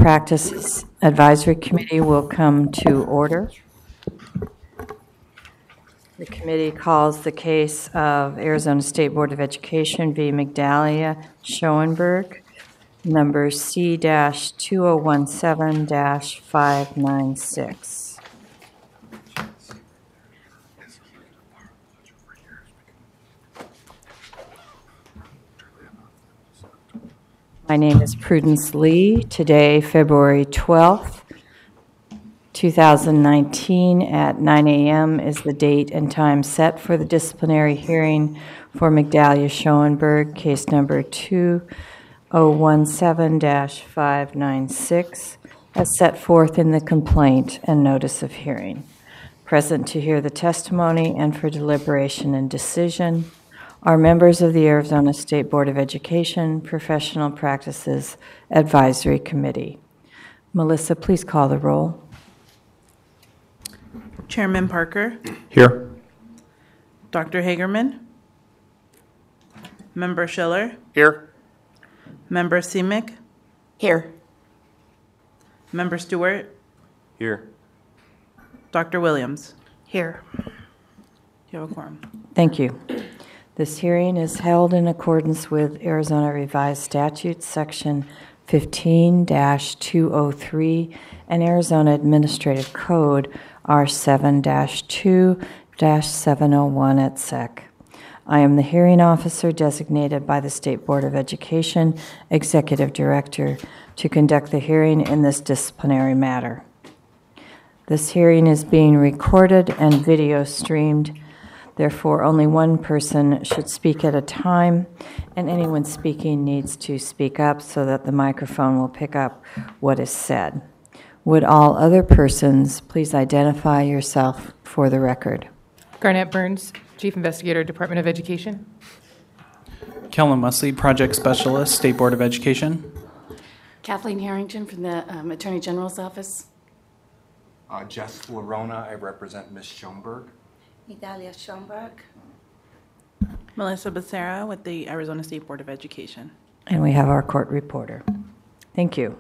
Practices Advisory Committee will come to order. The committee calls the case of Arizona State Board of Education v. Migdalia Schoenberg, number C-2017-596. My name is Prudence Lee. Today, February 12th, 2019 at 9 a.m. is the date and time set for the disciplinary hearing for Migdalia Schoenberg, case number 2017-596, as set forth in the complaint and notice of hearing. Present to hear the testimony and for deliberation and decision are members of the Arizona State Board of Education Professional Practices Advisory Committee. Melissa, please call the roll. Chairman Parker. Here. Dr. Hagerman. Member Schiller. Here. Member Simic. Here. Member Stewart. Here. Dr. Williams. Here. You have a quorum. Thank you. This hearing is held in accordance with Arizona Revised Statutes, Section 15-203, and Arizona Administrative Code, R7-2-701 et sec. I am the hearing officer designated by the State Board of Education Executive Director to conduct the hearing in this disciplinary matter. This hearing is being recorded and video streamed. Therefore, only one person should speak at a time, and anyone speaking needs to speak up so that the microphone will pick up what is said. Would all other persons please identify yourself for the record? Garnett Burns, Chief Investigator, Department of Education. Kellen Musley, Project Specialist, State Board of Education. Kathleen Harrington from the Attorney General's Office. Jess Florona, I represent Ms. Schoenberg. Migdalia Schoenberg. Melissa Becerra with the Arizona State Board of Education. And we have our court reporter. Thank you.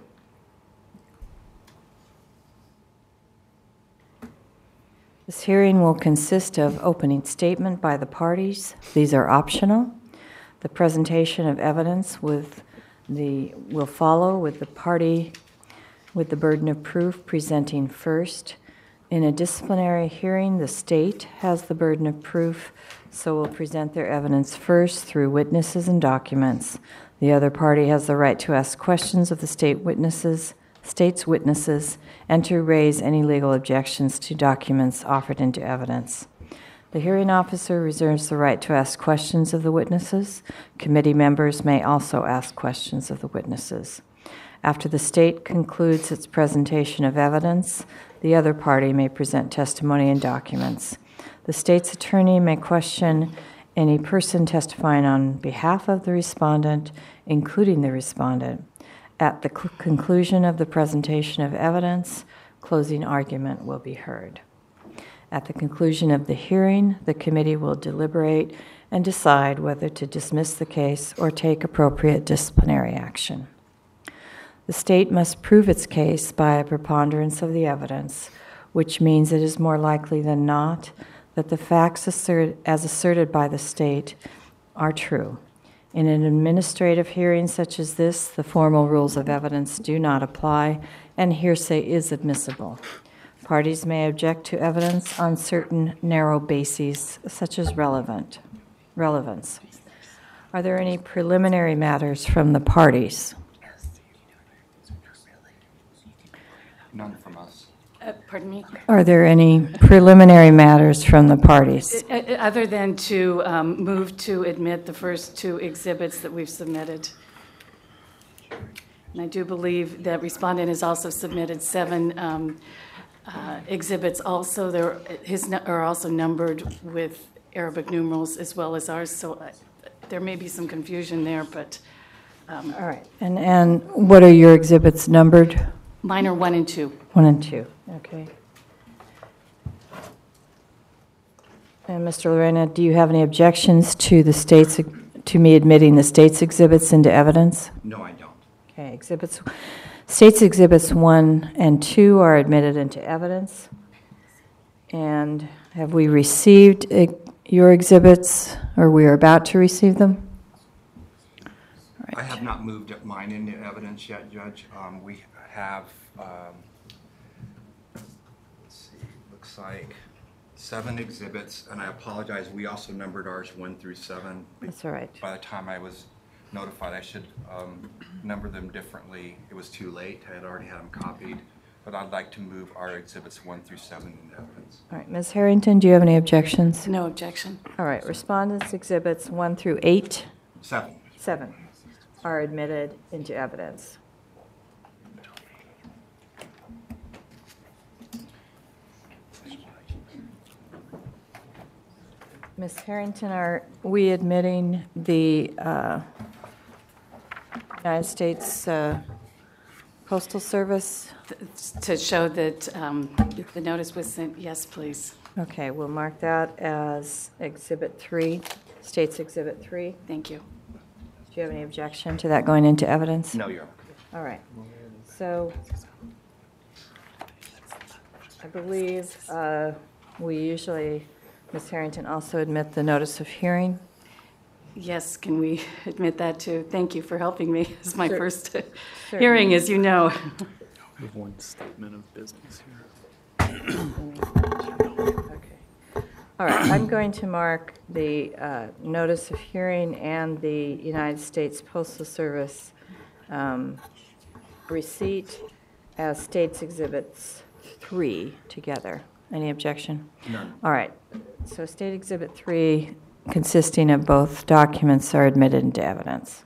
This hearing will consist of opening statement by the parties. These are optional. The presentation of evidence will follow with the party with the burden of proof presenting first. In a disciplinary hearing, the state has the burden of proof, so will present their evidence first through witnesses and documents. The other party has the right to ask questions of the state's witnesses, and to raise any legal objections to documents offered into evidence. The hearing officer reserves the right to ask questions of the witnesses. Committee members may also ask questions of the witnesses. After the state concludes its presentation of evidence, the other party may present testimony and documents. The state's attorney may question any person testifying on behalf of the respondent, including the respondent. At the conclusion of the presentation of evidence, closing argument will be heard. At the conclusion of the hearing, the committee will deliberate and decide whether to dismiss the case or take appropriate disciplinary action. The state must prove its case by a preponderance of the evidence, which means it is more likely than not that the facts as asserted by the state are true. In an administrative hearing such as this, the formal rules of evidence do not apply, and hearsay is admissible. Parties may object to evidence on certain narrow bases, such as relevance. Are there any preliminary matters from the parties? None from us. Pardon me? Are there any preliminary matters from the parties? Other than to move to admit the first two exhibits that we've submitted. And I do believe that respondent has also submitted 7 exhibits also. His are also numbered with Arabic numerals as well as ours, so there may be some confusion there, but... All right. And what are your exhibits numbered? Mine are 1 and 2. 1 and 2, okay. And Mr. Lorena, do you have any objections to me admitting the state's exhibits into evidence? No, I don't. Okay, exhibits State's Exhibits 1 and 2 are admitted into evidence. And have we received your exhibits, or we are about to receive them? I have not moved mine into evidence yet, Judge. We have, let's see, looks like 7 exhibits, and I apologize, we also numbered ours 1 through 7. That's all right. By the time I was notified, I should number them differently. It was too late. I had already had them copied. But I'd like to move our exhibits 1 through 7 into evidence. All right, Ms. Harrington, do you have any objections? No objection. All right, respondents' exhibits 1 through 8, 7. are admitted into evidence. Ms. Harrington, are we admitting the United States Postal Service? To show that the notice was sent, yes, please. Okay, we'll mark that as Exhibit 3, State's Exhibit 3. Thank you. Do you have any objection to that going into evidence? No, Your Honor. All right. So I believe we usually, Ms. Harrington, also admit the notice of hearing. Yes, can we admit that too? Thank you for helping me. It's my first Sure. hearing, as you know. We have one statement of business here. Okay. All right, I'm going to mark the notice of hearing and the United States Postal Service receipt as States Exhibits 3 together. Any objection? None. All right, so State Exhibit 3, consisting of both documents, are admitted into evidence.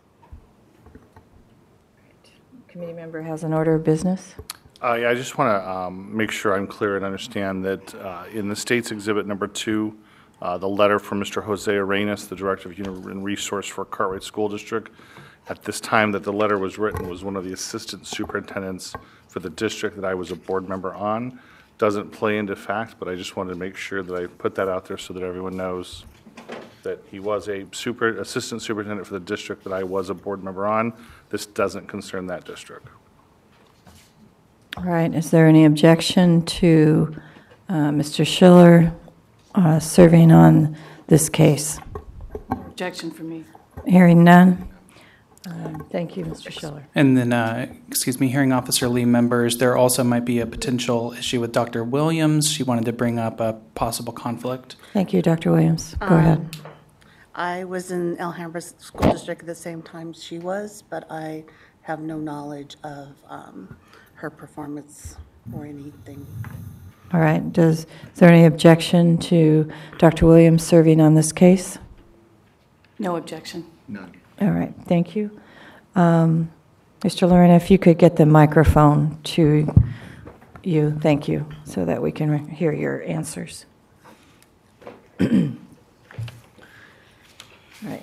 Committee member has an order of business. Yeah, I just want to make sure I'm clear and understand that in the State's Exhibit number 2, the letter from Mr. Jose Arenas, the Director of Human Resource for Cartwright School District, at this time that the letter was written, was one of the assistant superintendents for the district that I was a board member on. Doesn't play into fact, but I just wanted to make sure that I put that out there so that everyone knows that he was a assistant superintendent for the district that I was a board member on. This doesn't concern that district. All right, is there any objection to Mr. Schiller serving on this case? Objection for me. Hearing none. Thank you, Mr. Schiller. And then, hearing officer Lee members, there also might be a potential issue with Dr. Williams. She wanted to bring up a possible conflict. Thank you, Dr. Williams. Go ahead. I was in Alhambra School District at the same time she was, but I have no knowledge of her performance or anything. All right. Is there any objection to Dr. Williams serving on this case? No objection. None. All right. Thank you. Mr. Lorena, if you could get the microphone to you, thank you, so that we can hear your answers. Right.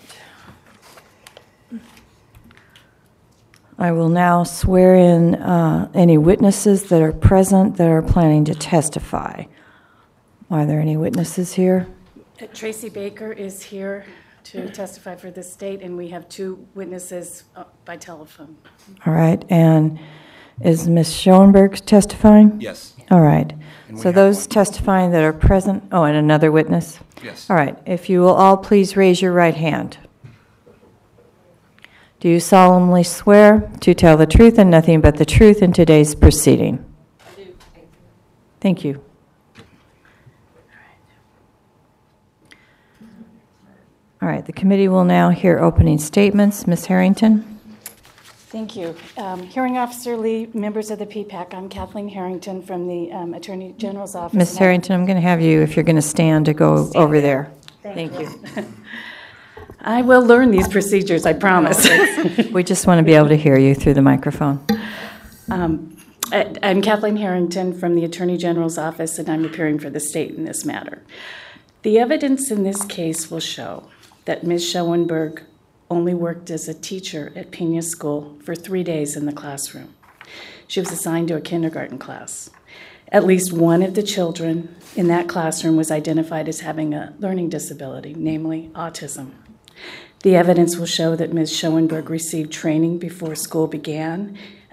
I will now swear in any witnesses that are present that are planning to testify. Are there any witnesses here? Tracy Baker is here to testify for the state, and we have 2 witnesses by telephone. All right. And is Ms. Schoenberg testifying? Yes. All right. And we So have those one. testifying that are present, oh, and another witness? Yes. All right. If you will all please raise your right hand. Do you solemnly swear to tell the truth and nothing but the truth in today's proceeding? I do. Thank you. All right. The committee will now hear opening statements. Ms. Harrington? Thank you. Hearing Officer Lee, members of the PPAC, I'm Kathleen Harrington from the Attorney General's Office. Ms. Harrington, I'm going to have you, if you're going to stand, to go over there. Thank you. I will learn these procedures, I promise. We just want to be able to hear you through the microphone. I'm Kathleen Harrington from the Attorney General's Office, and I'm appearing for the state in this matter. The evidence in this case will show that Ms. Schoenberg only worked as a teacher at Pena School for 3 days in the classroom. She was assigned to a kindergarten class. At least one of the children in that classroom was identified as having a learning disability, namely autism. The evidence will show that Ms. Schoenberg received training before school began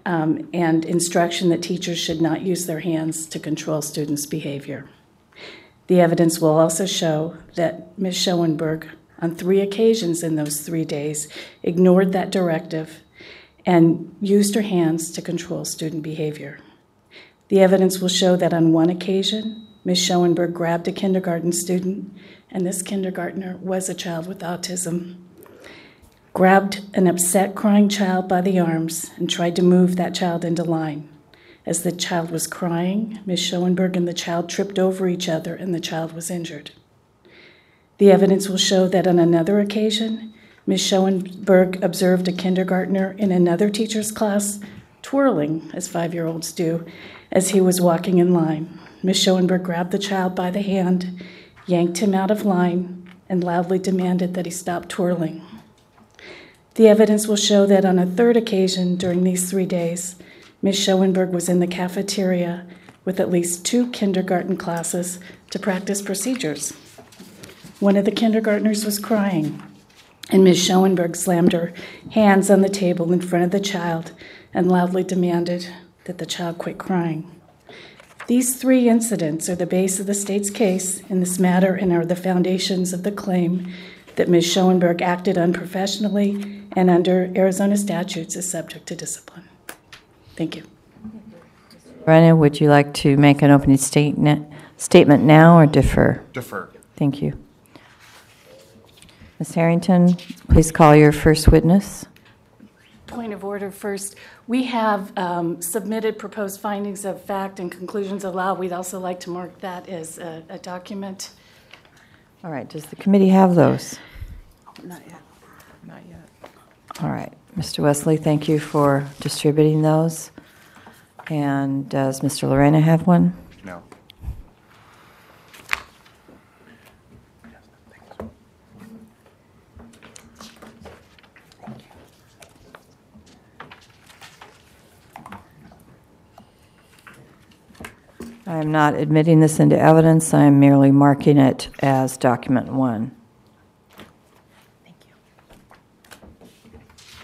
and instruction that teachers should not use their hands to control students' behavior. The evidence will also show that Ms. Schoenberg, on 3 occasions in those 3 days, ignored that directive and used her hands to control student behavior. The evidence will show that on 1 occasion, Ms. Schoenberg grabbed a kindergarten student, and this kindergartner was a child with autism, grabbed an upset, crying child by the arms and tried to move that child into line. As the child was crying, Ms. Schoenberg and the child tripped over each other, and the child was injured. The evidence will show that on another occasion, Ms. Schoenberg observed a kindergartner in another teacher's class twirling, as 5-year-olds do, as he was walking in line. Ms. Schoenberg grabbed the child by the hand, yanked him out of line, and loudly demanded that he stop twirling. The evidence will show that on a 3rd occasion during these 3 days, Ms. Schoenberg was in the cafeteria with at least 2 kindergarten classes to practice procedures. One of the kindergartners was crying, and Ms. Schoenberg slammed her hands on the table in front of the child and loudly demanded that the child quit crying. These 3 incidents are the base of the state's case in this matter and are the foundations of the claim that Ms. Schoenberg acted unprofessionally and under Arizona statutes is subject to discipline. Thank you. Brennan, would you like to make an opening statement now or defer? Defer. Thank you. Ms. Harrington, please call your first witness. Point of order first. We have submitted proposed findings of fact and conclusions of law. We'd also like to mark that as a document. All right, does the committee have those? Not yet. Not yet. All right, Mr. Wesley, thank you for distributing those. And does Mr. Lorena have one? No. I am not admitting this into evidence. I am merely marking it as document 1. Thank you.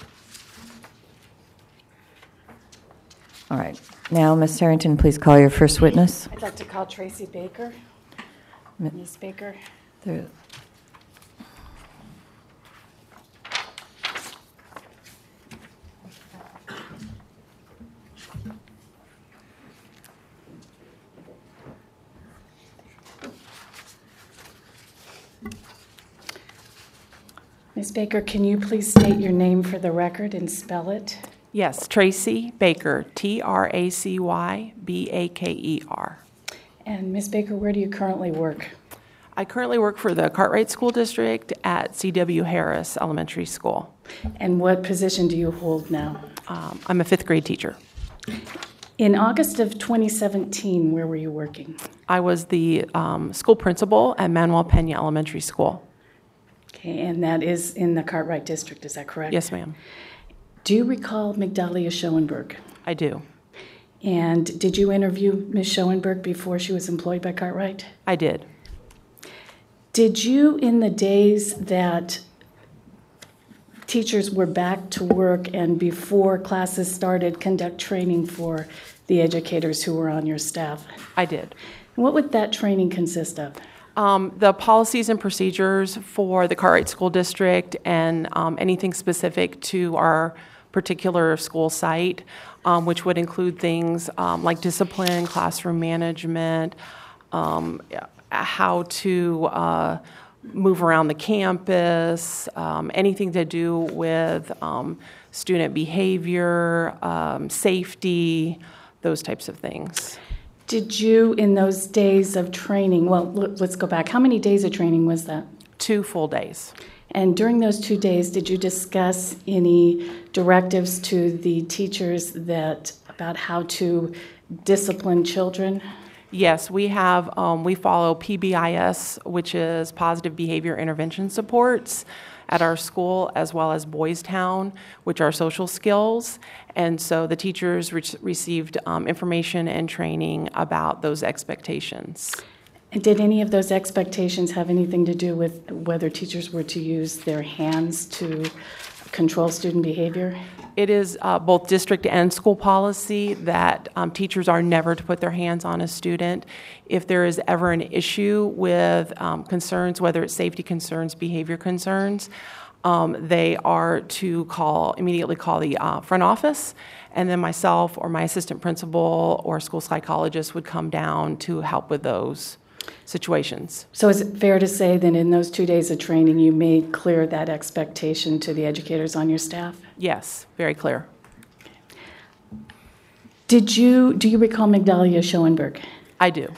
All right. Now, Ms. Harrington, please call your first witness. I'd like to call Tracy Baker. Ms. Baker. There. Ms. Baker, can you please state your name for the record and spell it? Yes, Tracy Baker, Tracybaker. And Ms. Baker, where do you currently work? I currently work for the Cartwright School District at C.W. Harris Elementary School. And what position do you hold now? I'm a 5th grade teacher. In August of 2017, where were you working? I was the school principal at Manuel Pena Elementary School. Okay, and that is in the Cartwright District, is that correct? Yes, ma'am. Do you recall Migdalia Schoenberg? I do. And did you interview Ms. Schoenberg before she was employed by Cartwright? I did. Did you, in the days that teachers were back to work and before classes started, conduct training for the educators who were on your staff? I did. What would that training consist of? The policies and procedures for the Cartwright School District and anything specific to our particular school site, which would include things like discipline, classroom management, how to move around the campus, anything to do with student behavior, safety, those types of things. Did you, in those days of training, well, let's go back. How many days of training was that? 2 full days. And during those 2 days, did you discuss any directives to the teachers about how to discipline children? Yes, we have. We follow PBIS, which is Positive Behavior Intervention Supports, at our school, as well as Boys Town, which are social skills. And so the teachers received information and training about those expectations. And did any of those expectations have anything to do with whether teachers were to use their hands to control student behavior? It is both district and school policy that teachers are never to put their hands on a student. If there is ever an issue with concerns, whether it's safety concerns, behavior concerns, they are to immediately call the front office, and then myself or my assistant principal or school psychologist would come down to help with those situations. So is it fair to say that in those 2 days of training, you made clear that expectation to the educators on your staff? Yes, very clear. Do you recall Migdalia Schoenberg? I do.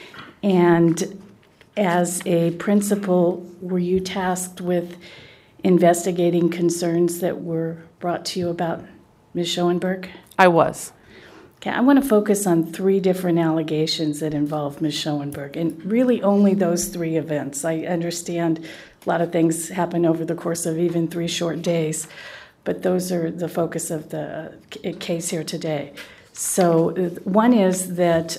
And as a principal, were you tasked with investigating concerns that were brought to you about Ms. Schoenberg? I was. Okay, I want to focus on 3 different allegations that involve Ms. Schoenberg, and really only those 3 events. I understand a lot of things happen over the course of even 3 short days, but those are the focus of the case here today. So one is that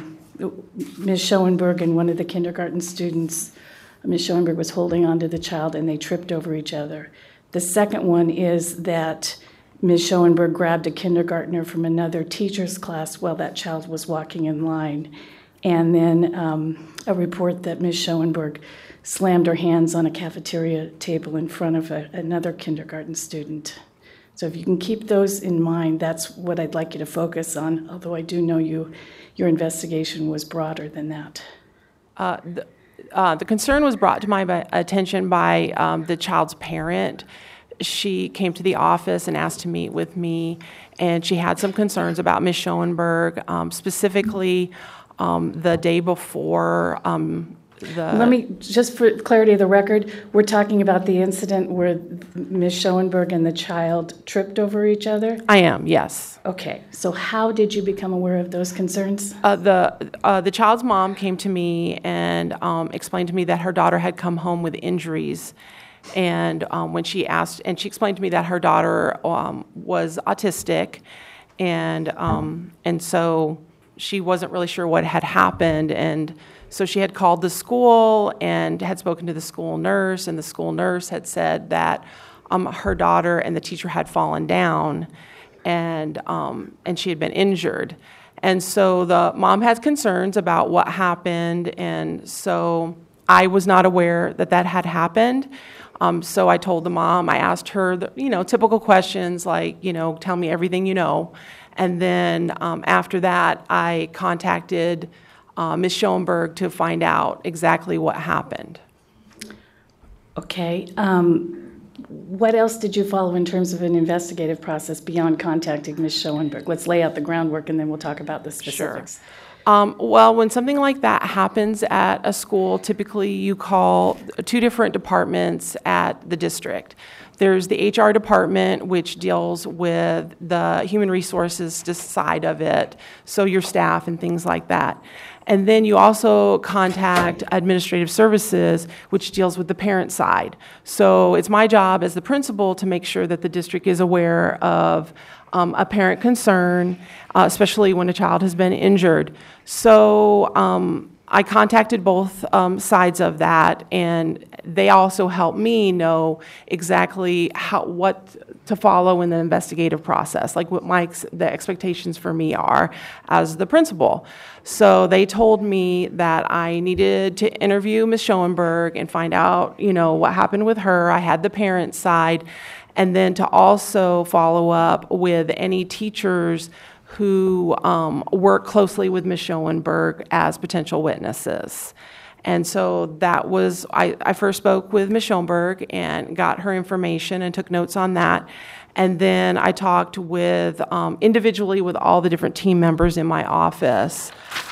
Ms. Schoenberg and one of the kindergarten students, Ms. Schoenberg, was holding onto the child and they tripped over each other. The second one is that Ms. Schoenberg grabbed a kindergartner from another teacher's class while that child was walking in line. And then a report that Ms. Schoenberg slammed her hands on a cafeteria table in front of another kindergarten student. So if you can keep those in mind, that's what I'd like you to focus on, although I do know your investigation was broader than that. The concern was brought to my attention by the child's parent. She came to the office and asked to meet with me, and she had some concerns about Ms. Schoenberg, specifically the day before Let me, just for clarity of the record, we're talking about the incident where Ms. Schoenberg and the child tripped over each other? I am, yes. Okay, so how did you become aware of those concerns? The child's mom came to me and explained to me that her daughter had come home with injuries. And when she asked, and she explained to me that her daughter was autistic, and so she wasn't really sure what had happened, and so she had called the school and had spoken to the school nurse, and the school nurse had said that her daughter and the teacher had fallen down, and she had been injured. And so the mom had concerns about what happened, and so I was not aware that had happened. So I told the mom, I asked her, typical questions like, tell me everything you know. And then after that, I contacted Ms. Schoenberg to find out exactly what happened. Okay. What else did you follow in terms of an investigative process beyond contacting Ms. Schoenberg? Let's lay out the groundwork, and then we'll talk about the specifics. Sure. Well, when something like that happens at a school, typically you call 2 different departments at the district. There's the HR department, which deals with the human resources side of it, so your staff and things like that. And then you also contact administrative services, which deals with the parent side. So it's my job as the principal to make sure that the district is aware of a parent concern, especially when a child has been injured. So I contacted both sides of that, and they also helped me know exactly what to follow in the investigative process, like what the expectations for me are as the principal. So they told me that I needed to interview Ms. Schoenberg and find out, what happened with her. I had the parent side, and then to also follow up with any teachers who work closely with Ms. Schoenberg as potential witnesses. And so that was, I first spoke with Ms. Schoenberg and got her information and took notes on that. And then I talked with individually with all the different team members in my office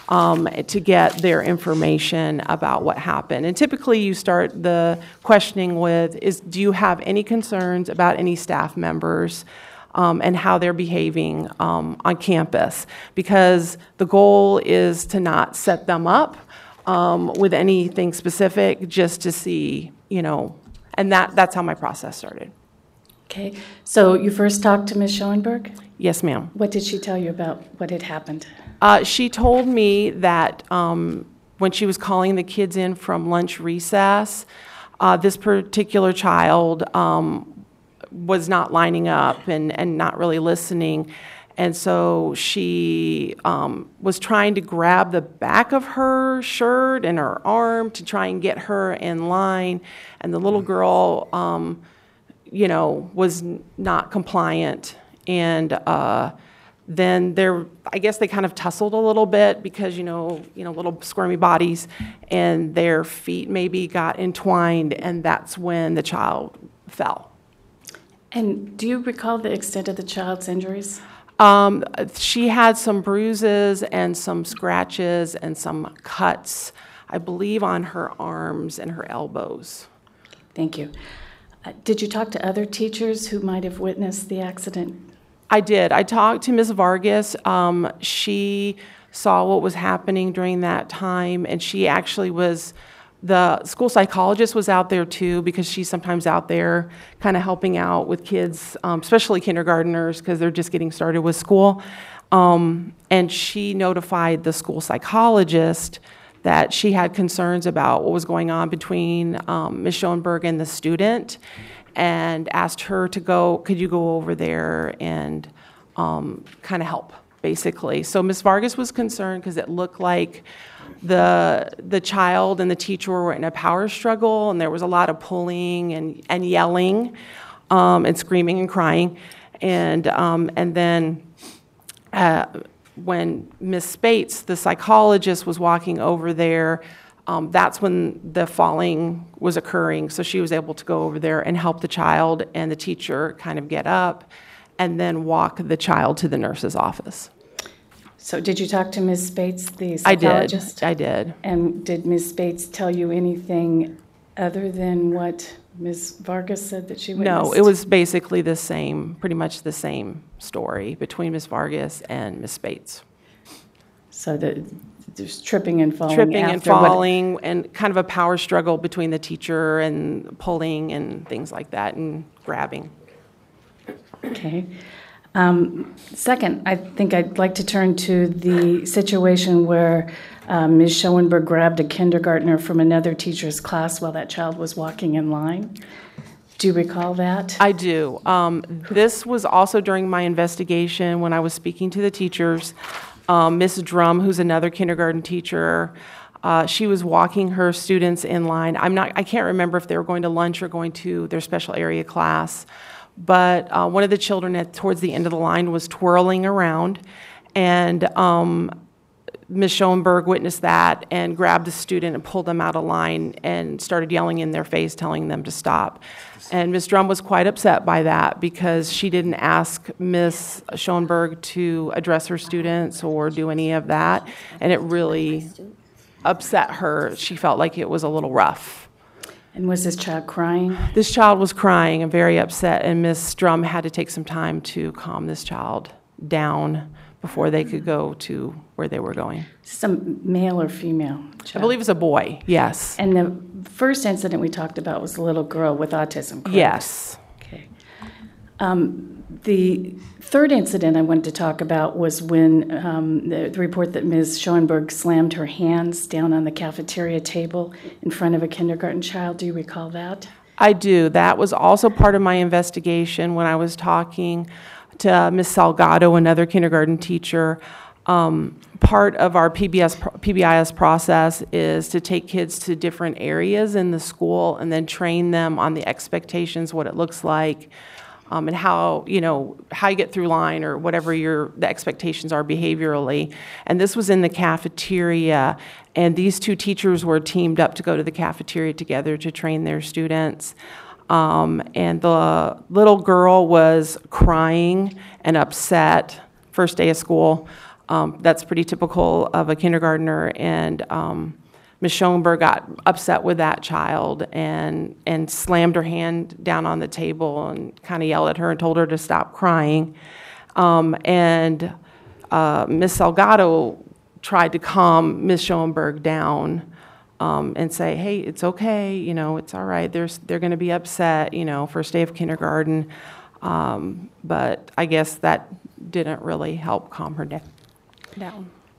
to get their information about what happened. And typically you start the questioning with, do you have any concerns about any staff members and how they're behaving on campus? Because the goal is to not set them up with anything specific, just to see, and that's how my process started. Okay, so you first talked to Ms. Schoenberg? Yes, ma'am. What did she tell you about what had happened? She told me that when she was calling the kids in from lunch recess, this particular child was not lining up and not really listening. And so she was trying to grab the back of her shirt and her arm to try and get her in line. And the little girl, was not compliant. And then I guess they kind of tussled a little bit because, little squirmy bodies, and their feet maybe got entwined, and that's when the child fell. And do you recall the extent of the child's injuries? She had some bruises and some scratches and some cuts, I believe, on her arms and her elbows. Thank you. Did you talk to other teachers who might have witnessed the accident? I did. I talked to Ms. Vargas. She saw what was happening during that time, and she actually the school psychologist was out there too, because she's sometimes out there kind of helping out with kids, especially kindergartners, because they're just getting started with school. And she notified the school psychologist that she had concerns about what was going on between Ms. Schoenberg and the student, and asked her to could you go over there and kind of help, basically. So Ms. Vargas was concerned because it looked like the child and the teacher were in a power struggle, and there was a lot of pulling and yelling and screaming and crying. And then when Ms. Spates, the psychologist, was walking over there, that's when the falling was occurring. So she was able to go over there and help the child and the teacher kind of get up and then walk the child to the nurse's office. So did you talk to Ms. Spates, the psychologist? I did. And did Ms. Spates tell you anything other than what Ms. Vargas said that she witnessed? No, it was basically pretty much the same story between Ms. Vargas and Ms. Spates. So there's tripping and falling. And kind of a power struggle between the teacher and pulling and things like that and grabbing. Okay. Second, I think I'd like to turn to the situation where Ms. Schoenberg grabbed a kindergartner from another teacher's class while that child was walking in line. Do you recall that? I do. This was also during my investigation when I was speaking to the teachers. Ms. Drum, who's another kindergarten teacher, she was walking her students in line. I can't remember if they were going to lunch or going to their special area class. But one of the children towards the end of the line was twirling around, and Ms. Schoenberg witnessed that and grabbed the student and pulled them out of line and started yelling in their face, telling them to stop. And Ms. Drum was quite upset by that because she didn't ask Ms. Schoenberg to address her students or do any of that, and it really upset her. She felt like it was a little rough. And was this child crying? This child was crying and very upset, and Ms. Drum had to take some time to calm this child down before they could go to where they were going. Some male or female child? I believe it's a boy, yes. And the first incident we talked about was a little girl with autism, correct? Yes. Okay. The third incident I wanted to talk about was when the report that Ms. Schoenberg slammed her hands down on the cafeteria table in front of a kindergarten child. Do you recall that? I do. That was also part of my investigation when I was talking to Ms. Salgado, another kindergarten teacher. Part of our PBIS process is to take kids to different areas in the school and then train them on the expectations, what it looks like, and how you get through line or whatever the expectations are behaviorally. And this was in the cafeteria, and these two teachers were teamed up to go to the cafeteria together to train their students. And the little girl was crying and upset first day of school. That's pretty typical of a kindergartner, and Ms. Schoenberg got upset with that child and slammed her hand down on the table and kind of yelled at her and told her to stop crying. And Ms. Salgado tried to calm Ms. Schoenberg down and say, hey, it's okay, it's all right. They're going to be upset, first day of kindergarten. But I guess that didn't really help calm her down.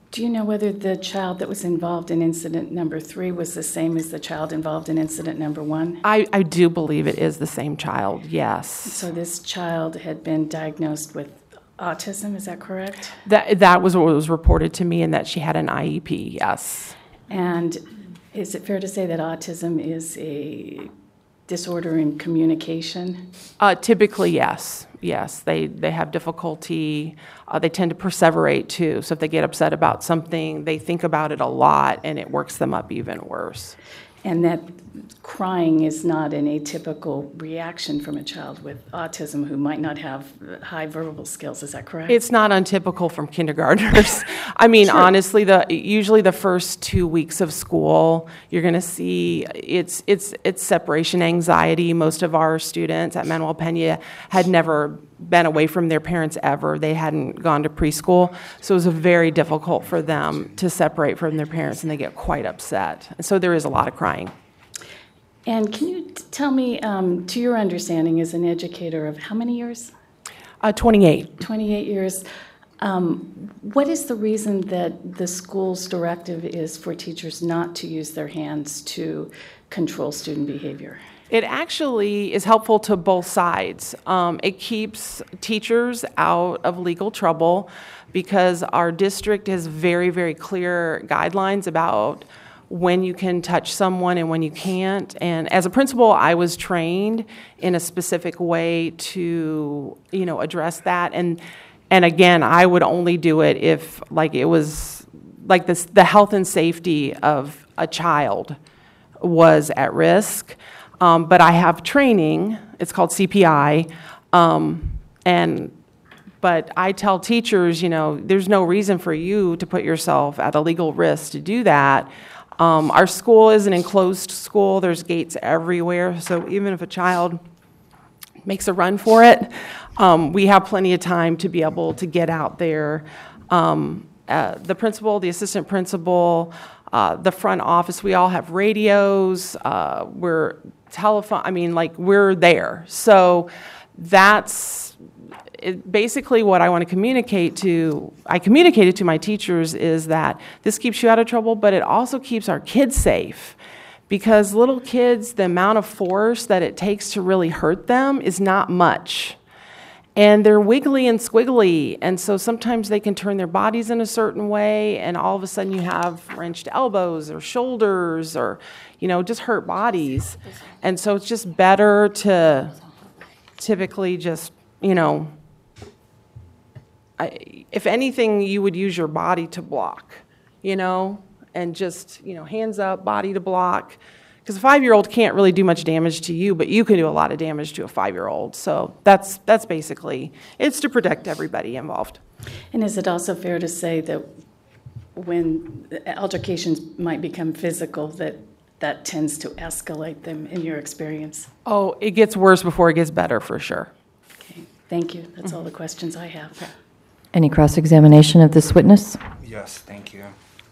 Do you know whether the child that was involved in incident number 3 was the same as the child involved in incident number 1? I do believe it is the same child, yes. So this child had been diagnosed with autism, is that correct? That was what was reported to me, and that she had an IEP, yes. And is it fair to say that autism is a disorder in communication? Typically, yes. Yes, they have difficulty. They tend to perseverate, too. So if they get upset about something, they think about it a lot, and it works them up even worse. And that crying is not an atypical reaction from a child with autism who might not have high verbal skills, is that correct? It's not untypical from kindergartners. I mean, Sure. honestly, usually the first 2 weeks of school, you're going to see it's separation anxiety. Most of our students at Manuel Pena had never been away from their parents ever. They hadn't gone to preschool, so it was very difficult for them to separate from their parents, and they get quite upset. And so there is a lot of crying. And can you tell me, to your understanding as an educator of how many years? 28. 28 years. What is the reason that the school's directive is for teachers not to use their hands to control student behavior? It actually is helpful to both sides. It keeps teachers out of legal trouble because our district has very, very clear guidelines about when you can touch someone and when you can't. And as a principal, I was trained in a specific way to, address that. And again, I would only do it if, it was like this, the health and safety of a child was at risk. But I have training. It's called CPI, but I tell teachers, there's no reason for you to put yourself at a legal risk to do that. Our school is an enclosed school. There's gates everywhere. So even if a child makes a run for it, we have plenty of time to be able to get out there. The principal, the assistant principal, the front office, we all have radios. We're we're there. So that's basically what I want to communicate to. I communicated to my teachers is that this keeps you out of trouble, but it also keeps our kids safe. Because little kids, the amount of force that it takes to really hurt them is not much. And they're wiggly and squiggly, and so sometimes they can turn their bodies in a certain way, and all of a sudden you have wrenched elbows or shoulders or, just hurt bodies. And so it's just better to typically just, if anything, you would use your body to block, and just, hands up, body to block. Because a 5-year-old can't really do much damage to you, but you can do a lot of damage to a 5-year-old. So that's basically, it's to protect everybody involved. And is it also fair to say that when altercations might become physical, that tends to escalate them in your experience? Oh, it gets worse before it gets better, for sure. Okay, thank you. That's all the questions I have. Okay. Any cross-examination of this witness? Yes, thank you.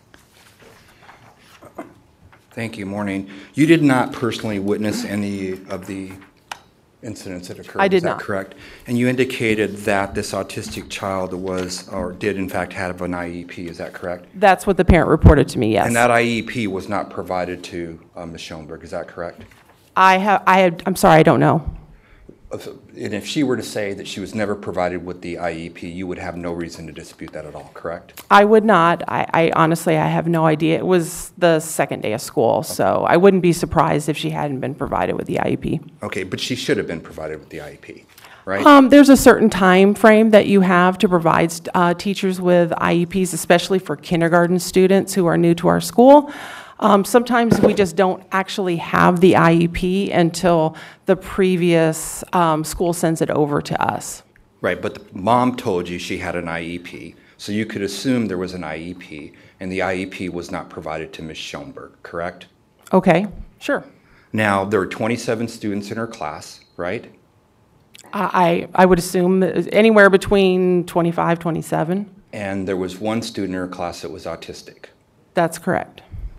Thank you. Morning. You did not personally witness any of the incidents that occurred. I did is that not. correct? And you indicated that this autistic child did in fact have an IEP. Is that correct? That's what the parent reported to me, yes. And that IEP was not provided to Ms. Schoenberg. Is that correct? I'm sorry, I don't know. And if she were to say that she was never provided with the IEP, you would have no reason to dispute that at all, correct? I would not. I honestly, I have no idea. It was the second day of school, so I wouldn't be surprised if she hadn't been provided with the IEP. Okay, but she should have been provided with the IEP, right? There's a certain time frame that you have to provide teachers with IEPs, especially for kindergarten students who are new to our school. Sometimes we just don't actually have the IEP until the previous school sends it over to us. Right, but the mom told you she had an IEP, so you could assume there was an IEP, and the IEP was not provided to Ms. Schoenberg, correct? Okay, sure. Now, there were 27 students in her class, right? I would assume anywhere between 25, 27. And there was one student in her class that was autistic. That's correct.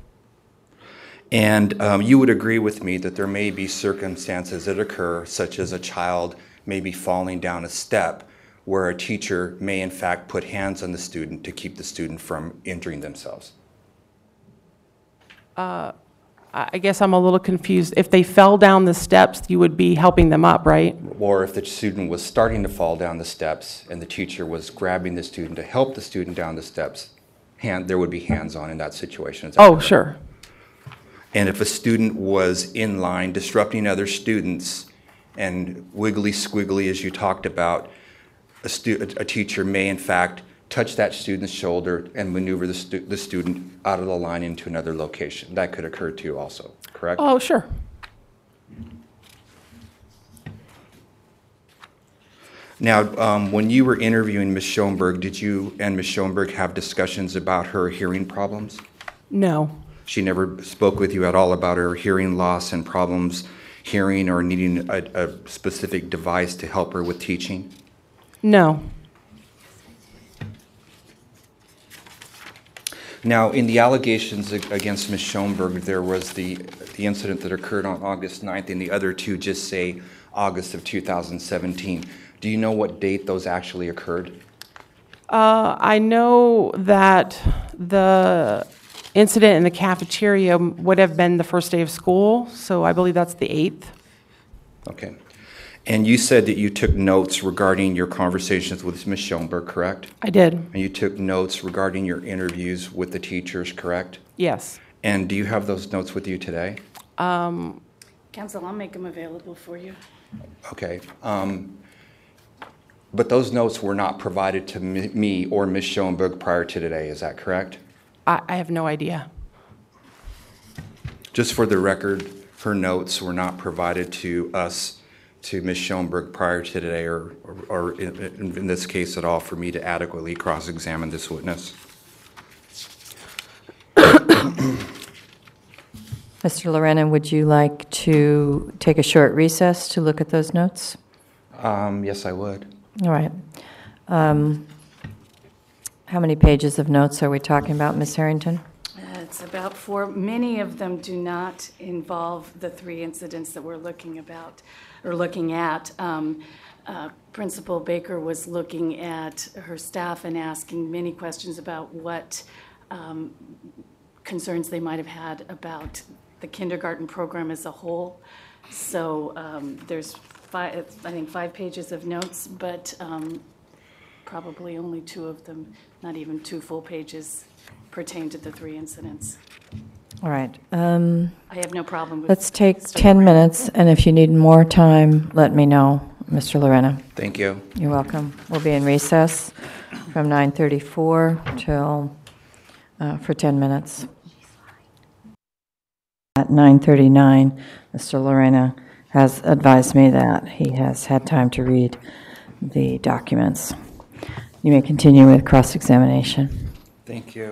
And you would agree with me that there may be circumstances that occur, such as a child maybe falling down a step, where a teacher may in fact put hands on the student to keep the student from injuring themselves? I guess I'm a little confused. If they fell down the steps, you would be helping them up, right? Or if the student was starting to fall down the steps and the teacher was grabbing the student to help the student down the steps, there would be hands-on in that situation. Is that Oh, correct? sure. And if a student was in line disrupting other students and wiggly squiggly, as you talked about, a teacher may in fact touch that student's shoulder and maneuver the student out of the line into another location. That could occur too also, correct? Oh, sure. Now, when you were interviewing Ms. Schoenberg, did you and Ms. Schoenberg have discussions about her hearing problems? No. She never spoke with you at all about her hearing loss and problems hearing or needing a specific device to help her with teaching? No. Now, in the allegations against Ms. Schoenberg, there was the incident that occurred on August 9th, and the other two just say August of 2017. Do you know what date those actually occurred? I know that the incident in the cafeteria would have been the first day of school, so I believe that's the 8th. Okay. And you said that you took notes regarding your conversations with Ms. Schoenberg, correct? I did. And you took notes regarding your interviews with the teachers, correct? Yes. And do you have those notes with you today? Counsel, I'll make them available for you. Okay. But those notes were not provided to me or Ms. Schoenberg prior to today, is that correct? I have no idea. Just for the record, her notes were not provided to us, to Ms. Schoenberg prior to today, or in this case at all, for me to adequately cross-examine this witness. Mr. Lorena, would you like to take a short recess to look at those notes? Yes, I would. All right. How many pages of notes are we talking about, Ms. Harrington? It's about 4. Many of them do not involve the 3 incidents that we're looking at. Principal Baker was looking at her staff and asking many questions about what concerns they might have had about the kindergarten program as a whole. So there's 5 pages of notes, but probably only 2 of them, not even 2 full pages, pertain to the 3 incidents. All right. I have no problem with. Let's take 10 minutes, and if you need more time, let me know, Mr. Lorena. Thank you. You're welcome. We'll be in recess from 9:34 till for 10 minutes. At 9:39, Mr. Lorena has advised me that he has had time to read the documents. You may continue with cross-examination. Thank you.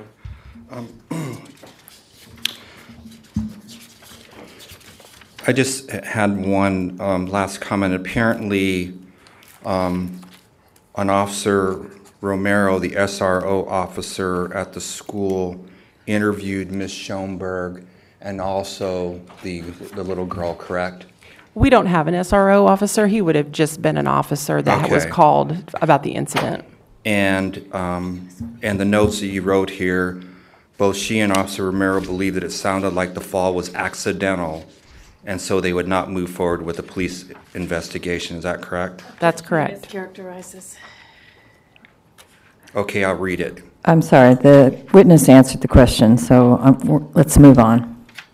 I just had one last comment. Apparently, an officer, Romero, the SRO officer at the school, interviewed Ms. Schoenberg and also the little girl, correct? We don't have an SRO officer. He would have just been an officer that was Okay. called about the incident. And the notes that you wrote here, both she and Officer Romero believed that it sounded like the fall was accidental, and so they would not move forward with a police investigation. Is that correct? That's correct. Mischaracterizes. Okay, I'll read it. I'm sorry, the witness answered the question, so let's move on.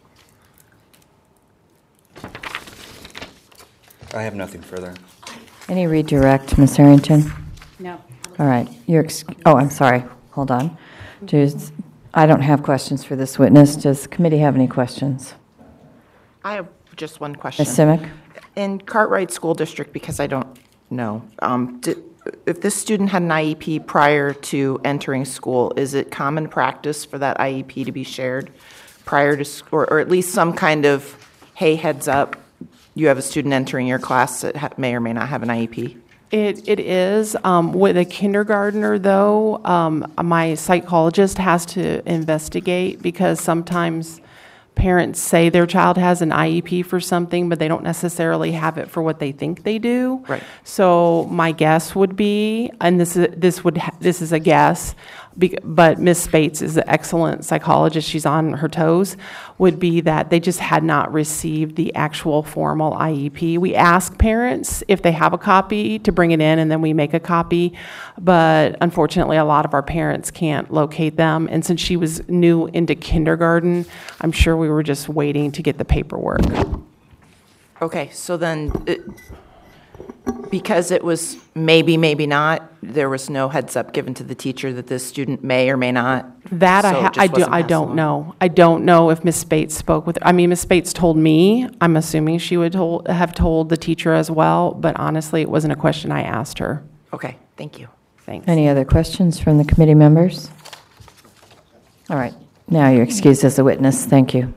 I have nothing further. Any redirect, Ms. Harrington? No. All right. I'm sorry. Hold on. I don't have questions for this witness. Does the committee have any questions? I have just one question. Ms. Simic? In Cartwright School District, because I don't know, if this student had an IEP prior to entering school, is it common practice for that IEP to be shared prior to, or at least some kind of, hey, heads up, you have a student entering your class that may or may not have an IEP? It is. With a kindergartner, though, my psychologist has to investigate because sometimes parents say their child has an IEP for something, but they don't necessarily have it for what they think they do. Right. So my guess would be, and this is a guess, but Ms. Spates is an excellent psychologist, she's on her toes, would be that they just had not received the actual formal IEP. We ask parents if they have a copy to bring it in, and then we make a copy, but unfortunately a lot of our parents can't locate them, and since she was new into kindergarten, I'm sure we were just waiting to get the paperwork. Okay, so then, because it was maybe, maybe not, there was no heads up given to the teacher that this student may or may not? That So it just wasn't I passed don't along? know. I don't know if Ms. Spates spoke with her. I mean, Ms. Spates told me. I'm assuming she would have told the teacher as well, but honestly, it wasn't a question I asked her. Okay, thank you. Thanks. Any other questions from the committee members? All right. Now you're excused as a witness. Thank you.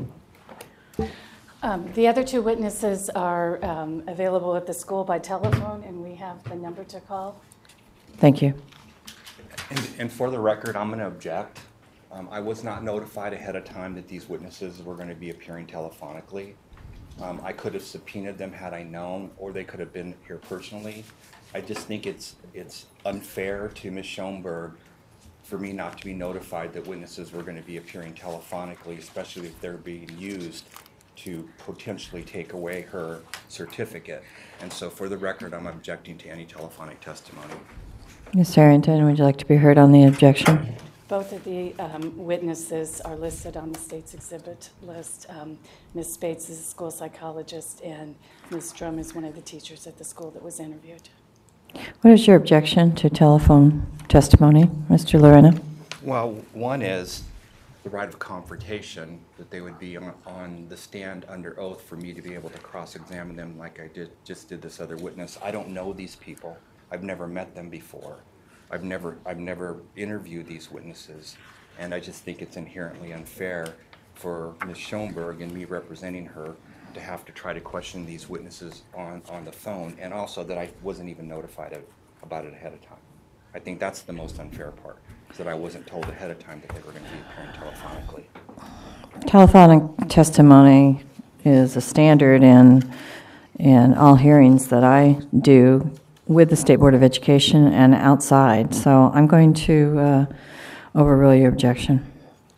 The other two witnesses are available at the school by telephone, and we have the number to call. Thank you. And for the record, I'm going to object. I was not notified ahead of time that these witnesses were going to be appearing telephonically. I could have subpoenaed them had I known, or they could have been here personally. I just think it's unfair to Ms. Schoenberg for me not to be notified that witnesses were going to be appearing telephonically, especially if they're being used to potentially take away her certificate. And so for the record, I'm objecting to any telephonic testimony. Ms. Harrington, would you like to be heard on the objection? Both of the witnesses are listed on the state's exhibit list. Ms. Spates is a school psychologist, and Ms. Drum is one of the teachers at the school that was interviewed. What is your objection to telephone testimony, Mr. Lorena? Well, one is the right of confrontation, that they would be on the stand under oath for me to be able to cross-examine them like I just did this other witness. I don't know these people. I've never met them before. I've never interviewed these witnesses, and I just think it's inherently unfair for Ms. Schoenberg and me representing her to have to try to question these witnesses on the phone, and also that I wasn't even notified about it ahead of time. I think that's the most unfair part, is that I wasn't told ahead of time that they were going to be appearing telephonically. Telephonic testimony is a standard in all hearings that I do with the State Board of Education and outside. So I'm going to overrule your objection.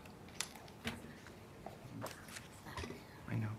I know.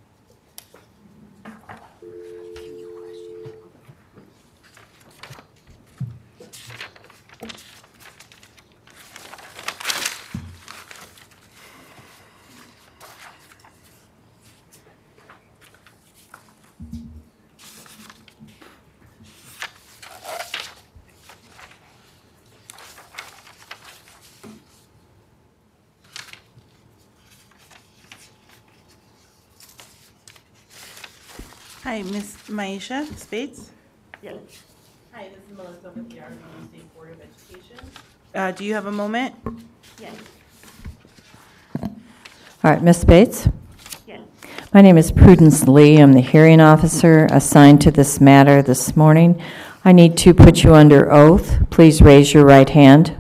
Hi, Ms. Maisha Spates. Yes. Hi, this is Melissa with the Arizona State Board of Education. Do you have a moment? Yes. All right, Ms. Bates? Yes. My name is Prudence Lee. I'm the hearing officer assigned to this matter this morning. I need to put you under oath. Please raise your right hand.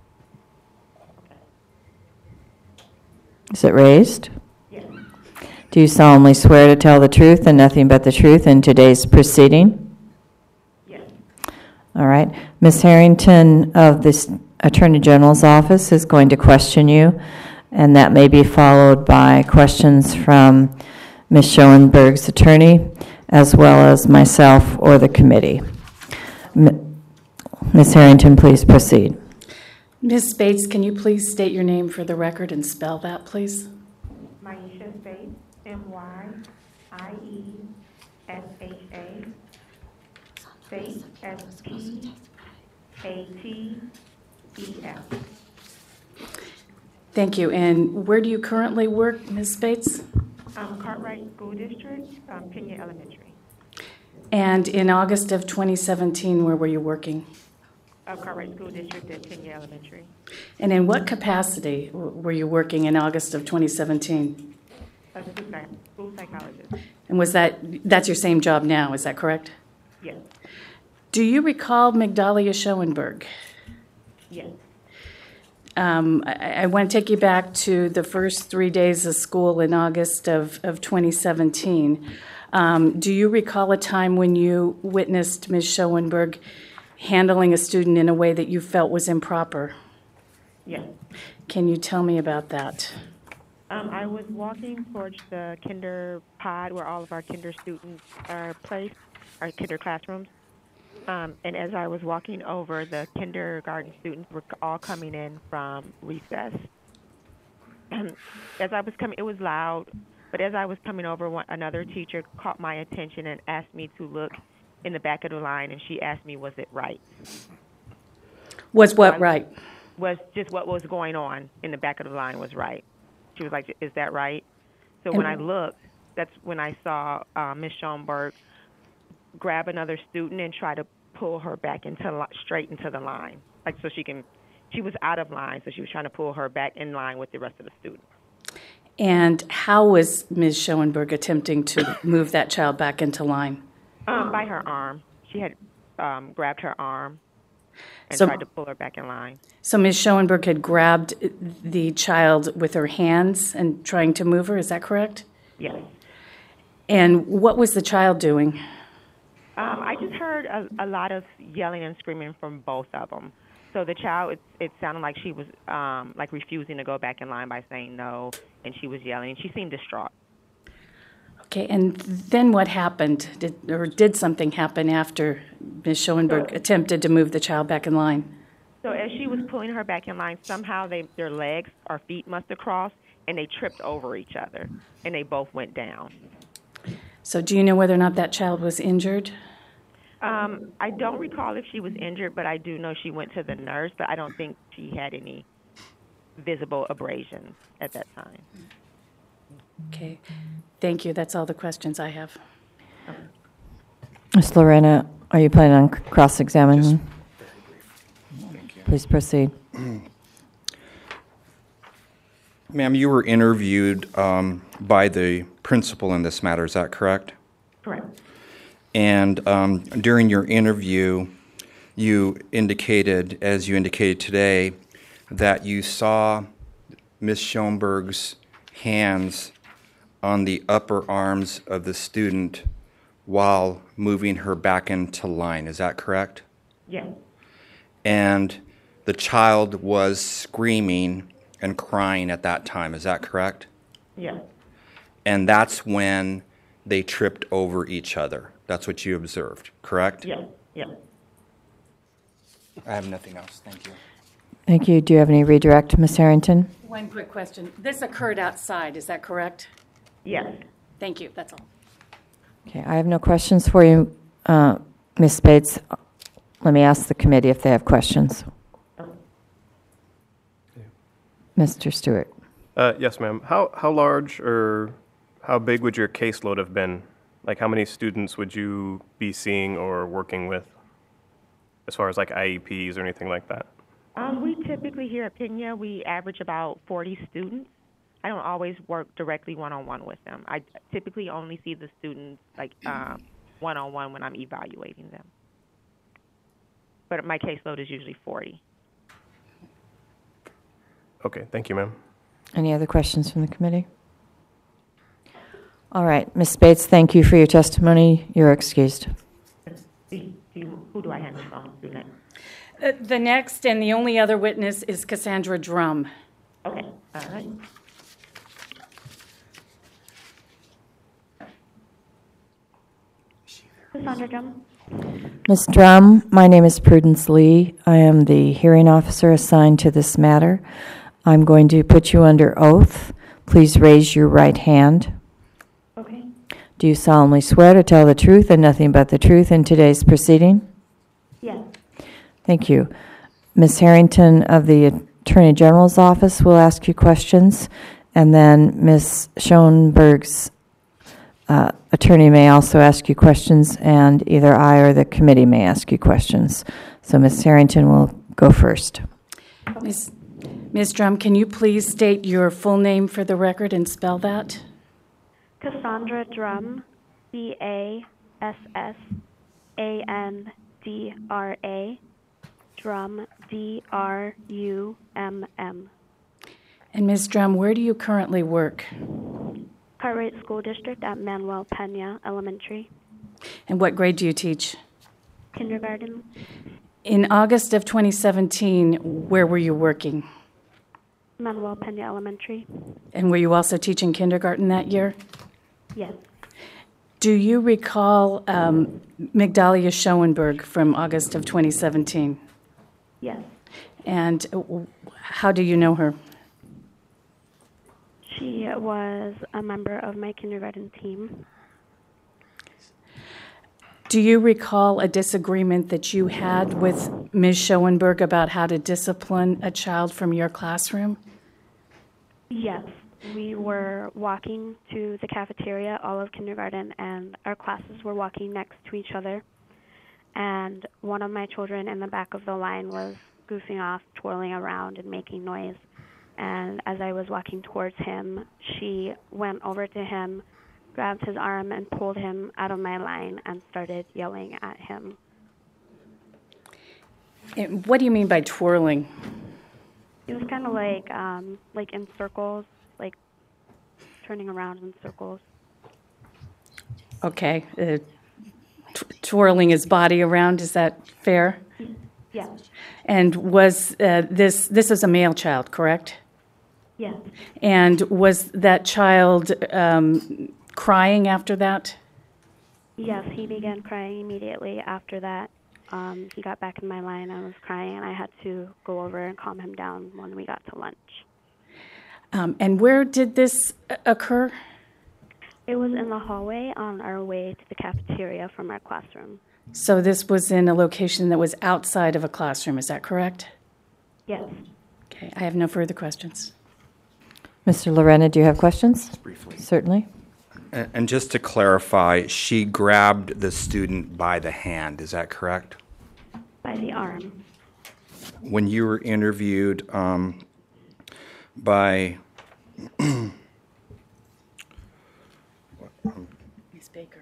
Is it raised? Yes. Do you solemnly swear to tell the truth and nothing but the truth in today's proceeding? Yes. All right. Ms. Harrington of the Attorney General's office is going to question you, and that may be followed by questions from Ms. Schoenberg's attorney, as well as myself or the committee. Ms. Harrington, please proceed. Ms. Spates, can you please state your name for the record and spell that, please? Maisha Spates, M-Y-I-E-S-H-A, Spates, S-P-A-T-E-S. Thank you. And where do you currently work, Ms. Spates? Cartwright School District, Pena Elementary. And in August of 2017, where were you working? Cartwright School District at Pena Elementary. And in what capacity were you working in August of 2017? School psychologist. And that's your same job now, is that correct? Yes. Do you recall Migdalia Schoenberg? Yes. I want to take you back to the first 3 days of school in August of 2017. Do you recall a time when you witnessed Ms. Schoenberg handling a student in a way that you felt was improper? Yes. Can you tell me about that? I was walking towards the kinder pod where all of our kinder students are placed, our kinder classrooms. And as I was walking over, the kindergarten students were all coming in from recess. As I was coming, it was loud, but as I was coming over, another teacher caught my attention and asked me to look in the back of the line, and she asked me, was it right? Was what right? Was just what was going on in the back of the line was right. She was like, is that right? So when I looked, that's when I saw Ms. Schoenberg grab another student and try to pull her back straight into the line. Like, so she was out of line, so she was trying to pull her back in line with the rest of the students. And how was Ms. Schoenberg attempting to move that child back into line? By her arm. She had grabbed her arm and tried to pull her back in line. So Ms. Schoenberg had grabbed the child with her hands and trying to move her, is that correct? Yes. And what was the child doing? I just heard a lot of yelling and screaming from both of them. So the child, it sounded like she was like refusing to go back in line by saying no, and she was yelling. She seemed distraught. Okay, and then what happened? Did something happen after Ms. Schoenberg attempted to move the child back in line? So as she was pulling her back in line, somehow their legs or feet must have crossed, and they tripped over each other, and they both went down. So do you know whether or not that child was injured? I don't recall if she was injured, but I do know she went to the nurse, but I don't think she had any visible abrasions at that time. Okay. Thank you. That's all the questions I have. Ms. Lorena, are you planning on cross-examining? Please proceed. Ma'am, you were interviewed by the principal in this matter, is that correct? Correct. And during your interview, you indicated, as you indicated today, that you saw Ms. Schoenberg's hands on the upper arms of the student while moving her back into line. Is that correct? Yes. And the child was screaming and crying at that time. Is that correct? Yes. And that's when they tripped over each other. That's what you observed, correct? Yes. Yes. I have nothing else. Thank you. Thank you. Do you have any redirect, Ms. Harrington? One quick question. This occurred outside, is that correct? Yes. Thank you. That's all. Okay, I have no questions for you, Ms. Spates. Let me ask the committee if they have questions. Mr. Stewart. Yes, ma'am. How large or how big would your caseload have been? Like, how many students would you be seeing or working with, as far as like IEPs or anything like that? We typically here at Pena, we average about 40 students. I don't always work directly one-on-one with them. I typically only see the students like one-on-one when I'm evaluating them. But my caseload is usually 40. Okay, thank you, ma'am. Any other questions from the committee? All right, Ms. Spates, thank you for your testimony. You're excused. Who do I hand this on to next? The next and the only other witness is Cassandra Drum. Okay, all right. Cassandra Drum. Ms. Drum, my name is Prudence Lee. I am the hearing officer assigned to this matter. I'm going to put you under oath. Please raise your right hand. Okay. Do you solemnly swear to tell the truth and nothing but the truth in today's proceeding? Yes. Thank you. Ms. Harrington of the Attorney General's office will ask you questions, and then Ms. Schoenberg's attorney may also ask you questions, and either I or the committee may ask you questions. So Ms. Harrington will go first. Ms. Drum, can you please state your full name for the record and spell that? Cassandra Drum, Cassandra. Drum, D-R-U-M-M. And Ms. Drum, where do you currently work? Cartwright School District at Manuel Pena Elementary. And what grade do you teach? Kindergarten. In August of 2017, where were you working? Manuel Pena Elementary. And were you also teaching kindergarten that year? Yes. Do you recall Migdalia Schoenberg from August of 2017? Yes. And how do you know her? She was a member of my kindergarten team. Do you recall a disagreement that you had with Ms. Schoenberg about how to discipline a child from your classroom? Yes. We were walking to the cafeteria, all of kindergarten, and our classes were walking next to each other. And one of my children in the back of the line was goofing off, twirling around, and making noise. And as I was walking towards him, she went over to him, grabbed his arm, and pulled him out of my line and started yelling at him. And what do you mean by twirling? It was kind of like in circles, like turning around in circles. Okay. Twirling his body around, is that fair? Yes. And was this is a male child, correct? Yes. And was that child crying after that? Yes, he began crying immediately after that. He got back in my line and was crying, and I had to go over and calm him down when we got to lunch. And where did this occur? It was in the hallway on our way to the cafeteria from our classroom. So this was in a location that was outside of a classroom, is that correct? Yes. Okay, I have no further questions. Mr. Lorena, do you have questions? Briefly. Certainly. And just to clarify, she grabbed the student by the hand, is that correct? By the arm. When you were interviewed by Ms. Baker.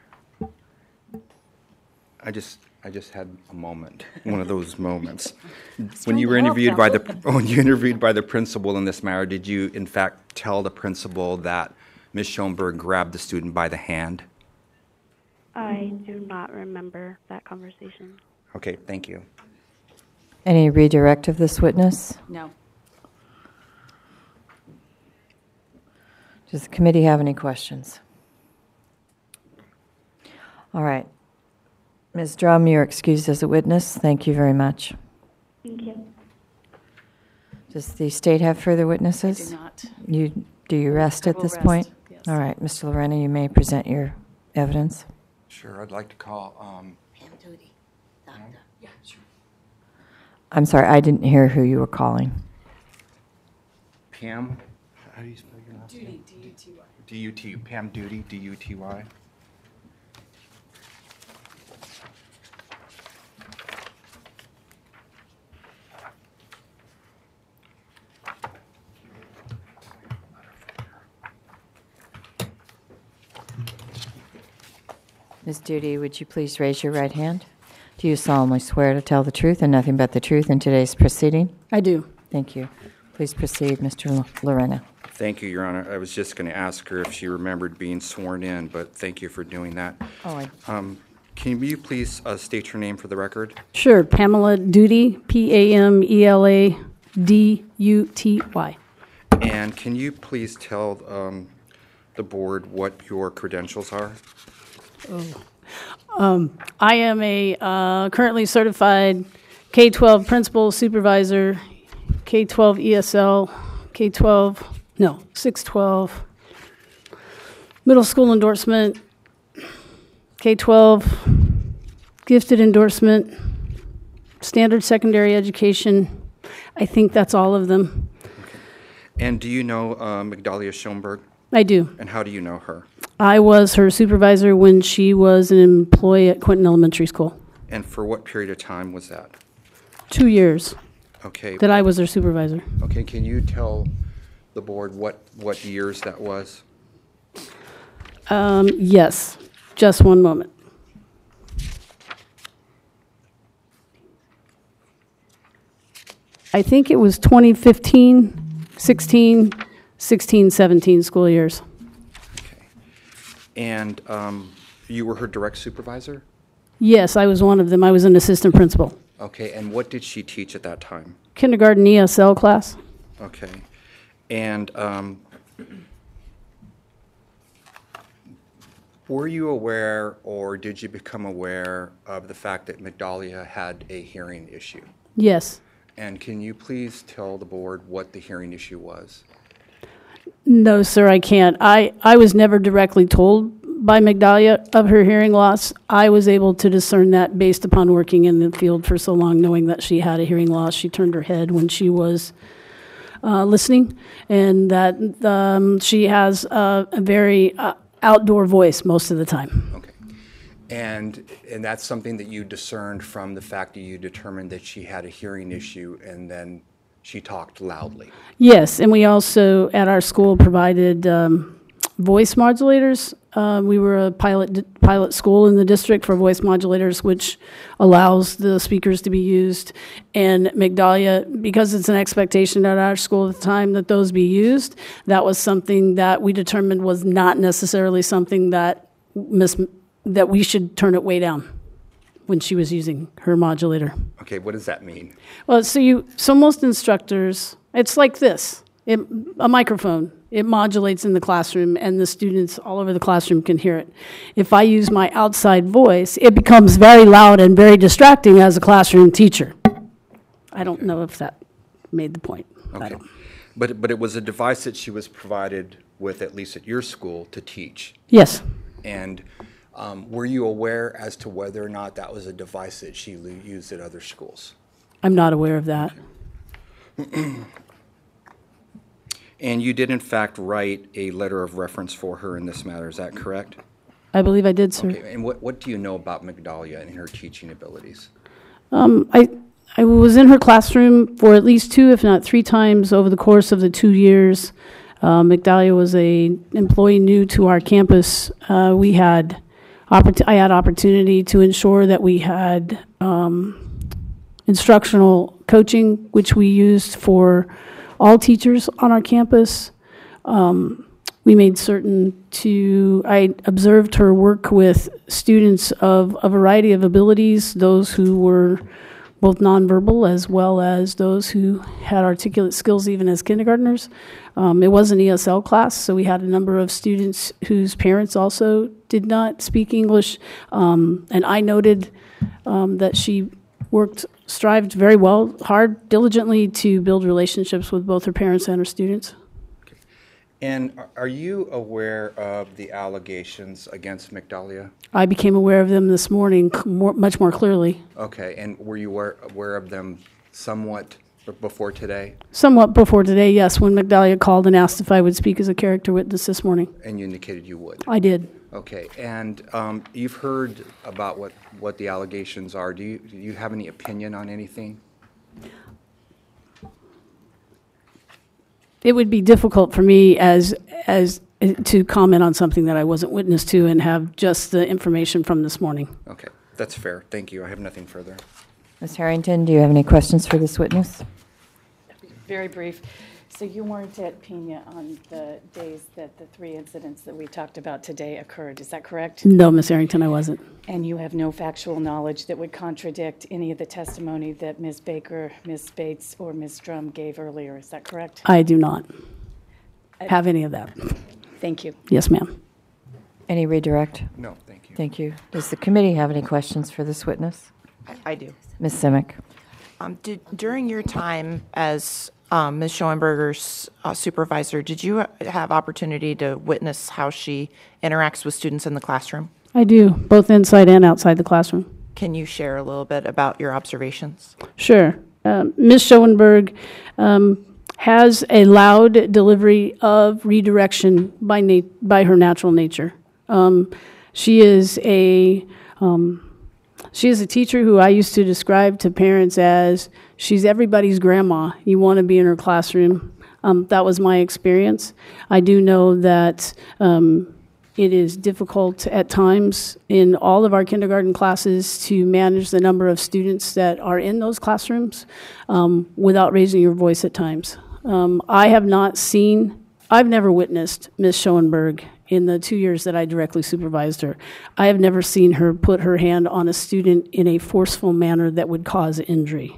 I just had a moment, one of those moments. When you were interviewed by the principal in this matter, did you in fact tell the principal that Ms. Schoenberg grabbed the student by the hand? I do not remember that conversation. Okay, thank you. Any redirect of this witness? No. Does the committee have any questions? All right. Ms. Drum, you're excused as a witness. Thank you very much. Thank you. Does the state have further witnesses? I do not. Do you rest at this point? Yes. All right, Mr. Lorena, you may present your evidence. Sure, I'd like to call. Pam Duty, doctor. Yeah, sure. I'm sorry, I didn't hear who you were calling. Pam, how do you spell your last name? D-U-T-Y. D-U-T, Pam Duty, D-U-T-Y. Ms. Duty, would you please raise your right hand? Do you solemnly swear to tell the truth and nothing but the truth in today's proceeding? I do. Thank you. Please proceed, Mr. Lorena. Thank you, Your Honor. I was just going to ask her if she remembered being sworn in, but thank you for doing that. Oh, Can you please state your name for the record? Sure. Pamela Duty, P-A-M-E-L-A-D-U-T-Y. And can you please tell the board what your credentials are? I am a currently certified K-12 principal supervisor, K-12 ESL, K-12, no, 6-12, middle school endorsement, K-12 gifted endorsement, standard secondary education. I think that's all of them. Okay. And do you know Migdalia Schoenberg? I do. And how do you know her? I was her supervisor when she was an employee at Quinton Elementary School. And for what period of time was that? 2 years. Okay. That I was her supervisor. Okay, can you tell the board what years that was? Yes. Just 1 moment. I think it was 2015, 16, 16, 17 school years. And you were her direct supervisor? Yes, I was one of them. I was an assistant principal. Okay, and what did she teach at that time? Kindergarten ESL class. Okay. And were you aware, or did you become aware of the fact that Migdalia had a hearing issue? Yes. And can you please tell the board what the hearing issue was? No, sir, I can't. I was never directly told by Migdalia of her hearing loss. I was able to discern that based upon working in the field for so long, knowing that she had a hearing loss. She turned her head when she was listening, and that she has a very outdoor voice most of the time. Okay. And that's something that you discerned from the fact that you determined that she had a hearing issue and then she talked loudly. Yes, and we also at our school provided voice modulators. We were a pilot school in the district for voice modulators, which allows the speakers to be used. And Migdalia, because it's an expectation at our school at the time that those be used, that was something that we determined was not necessarily something that that we should turn it way down when she was using her modulator. Okay, what does that mean? Well, so most instructors, it's like this. A microphone. It modulates in the classroom, and the students all over the classroom can hear it. If I use my outside voice, it becomes very loud and very distracting as a classroom teacher. I don't know if that made the point. Okay. But it was a device that she was provided with, at least at your school, to teach. Yes. And were you aware as to whether or not that was a device that she used at other schools? I'm not aware of that. And you did, in fact, write a letter of reference for her in this matter. Is that correct? I believe I did, sir. Okay. And what do you know about Migdalia and her teaching abilities? I was in her classroom for at least 2, if not 3 times over the course of the 2 years. Migdalia was an employee new to our campus. I had opportunity to ensure that we had instructional coaching, which we used for all teachers on our campus. We made certain I observed her work with students of a variety of abilities, those who were both nonverbal as well as those who had articulate skills even as kindergartners. It was an ESL class, so we had a number of students whose parents also did not speak English. And I noted that she strived very hard, diligently to build relationships with both her parents and her students. Okay. And are you aware of the allegations against Migdalia? I became aware of them this morning much more clearly. Okay, and were you aware of them somewhat before today? Somewhat before today, yes, when Migdalia called and asked if I would speak as a character witness this morning. And you indicated you would? I did. Okay, and you've heard about what the allegations are. Do you have any opinion on anything? It would be difficult for me as to comment on something that I wasn't witness to and have just the information from this morning. Okay, that's fair. Thank you. I have nothing further. Ms. Harrington, do you have any questions for this witness? Very brief. So you weren't at Pena on the days that the 3 incidents that we talked about today occurred, is that correct? No, Ms. Harrington, I wasn't. And you have no factual knowledge that would contradict any of the testimony that Ms. Baker, Ms. Spates, or Ms. Drum gave earlier, is that correct? I do not have any of that. Thank you. Yes, ma'am. Any redirect? No, thank you. Thank you. Does the committee have any questions for this witness? I do. Ms. Simic. During your time as Ms. Schoenberger's supervisor, did you have opportunity to witness how she interacts with students in the classroom? I do, both inside and outside the classroom. Can you share a little bit about your observations? Sure. Ms. Schoenberg has a loud delivery of redirection by her natural nature. She is a teacher who I used to describe to parents as she's everybody's grandma. You want to be in her classroom. That was my experience. I do know that It is difficult at times in all of our kindergarten classes to manage the number of students that are in those classrooms without raising your voice at times. I've never witnessed Ms. Schoenberg in the 2 years that I directly supervised her. I have never seen her put her hand on a student in a forceful manner that would cause injury.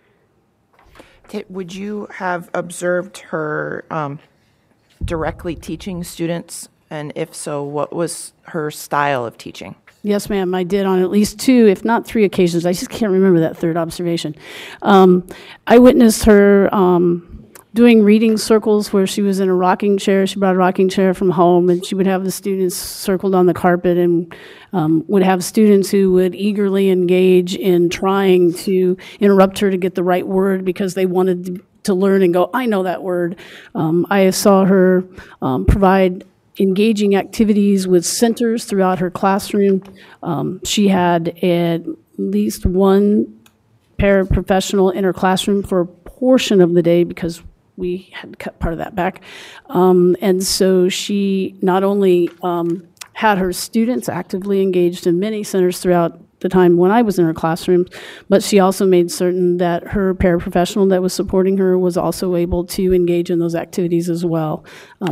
Would you have observed her directly teaching students? And if so, what was her style of teaching? Yes, ma'am, I did on at least 2, if not 3 occasions. I just can't remember that third observation. I witnessed her doing reading circles where she was in a rocking chair. She brought a rocking chair from home, and she would have the students circled on the carpet and would have students who would eagerly engage in trying to interrupt her to get the right word because they wanted to learn and go, I know that word. I saw her provide engaging activities with centers throughout her classroom. She had at least one paraprofessional in her classroom for a portion of the day because we had to cut part of that back. And so she not only had her students actively engaged in many centers throughout the time when I was in her classroom, but she also made certain that her paraprofessional that was supporting her was also able to engage in those activities as well.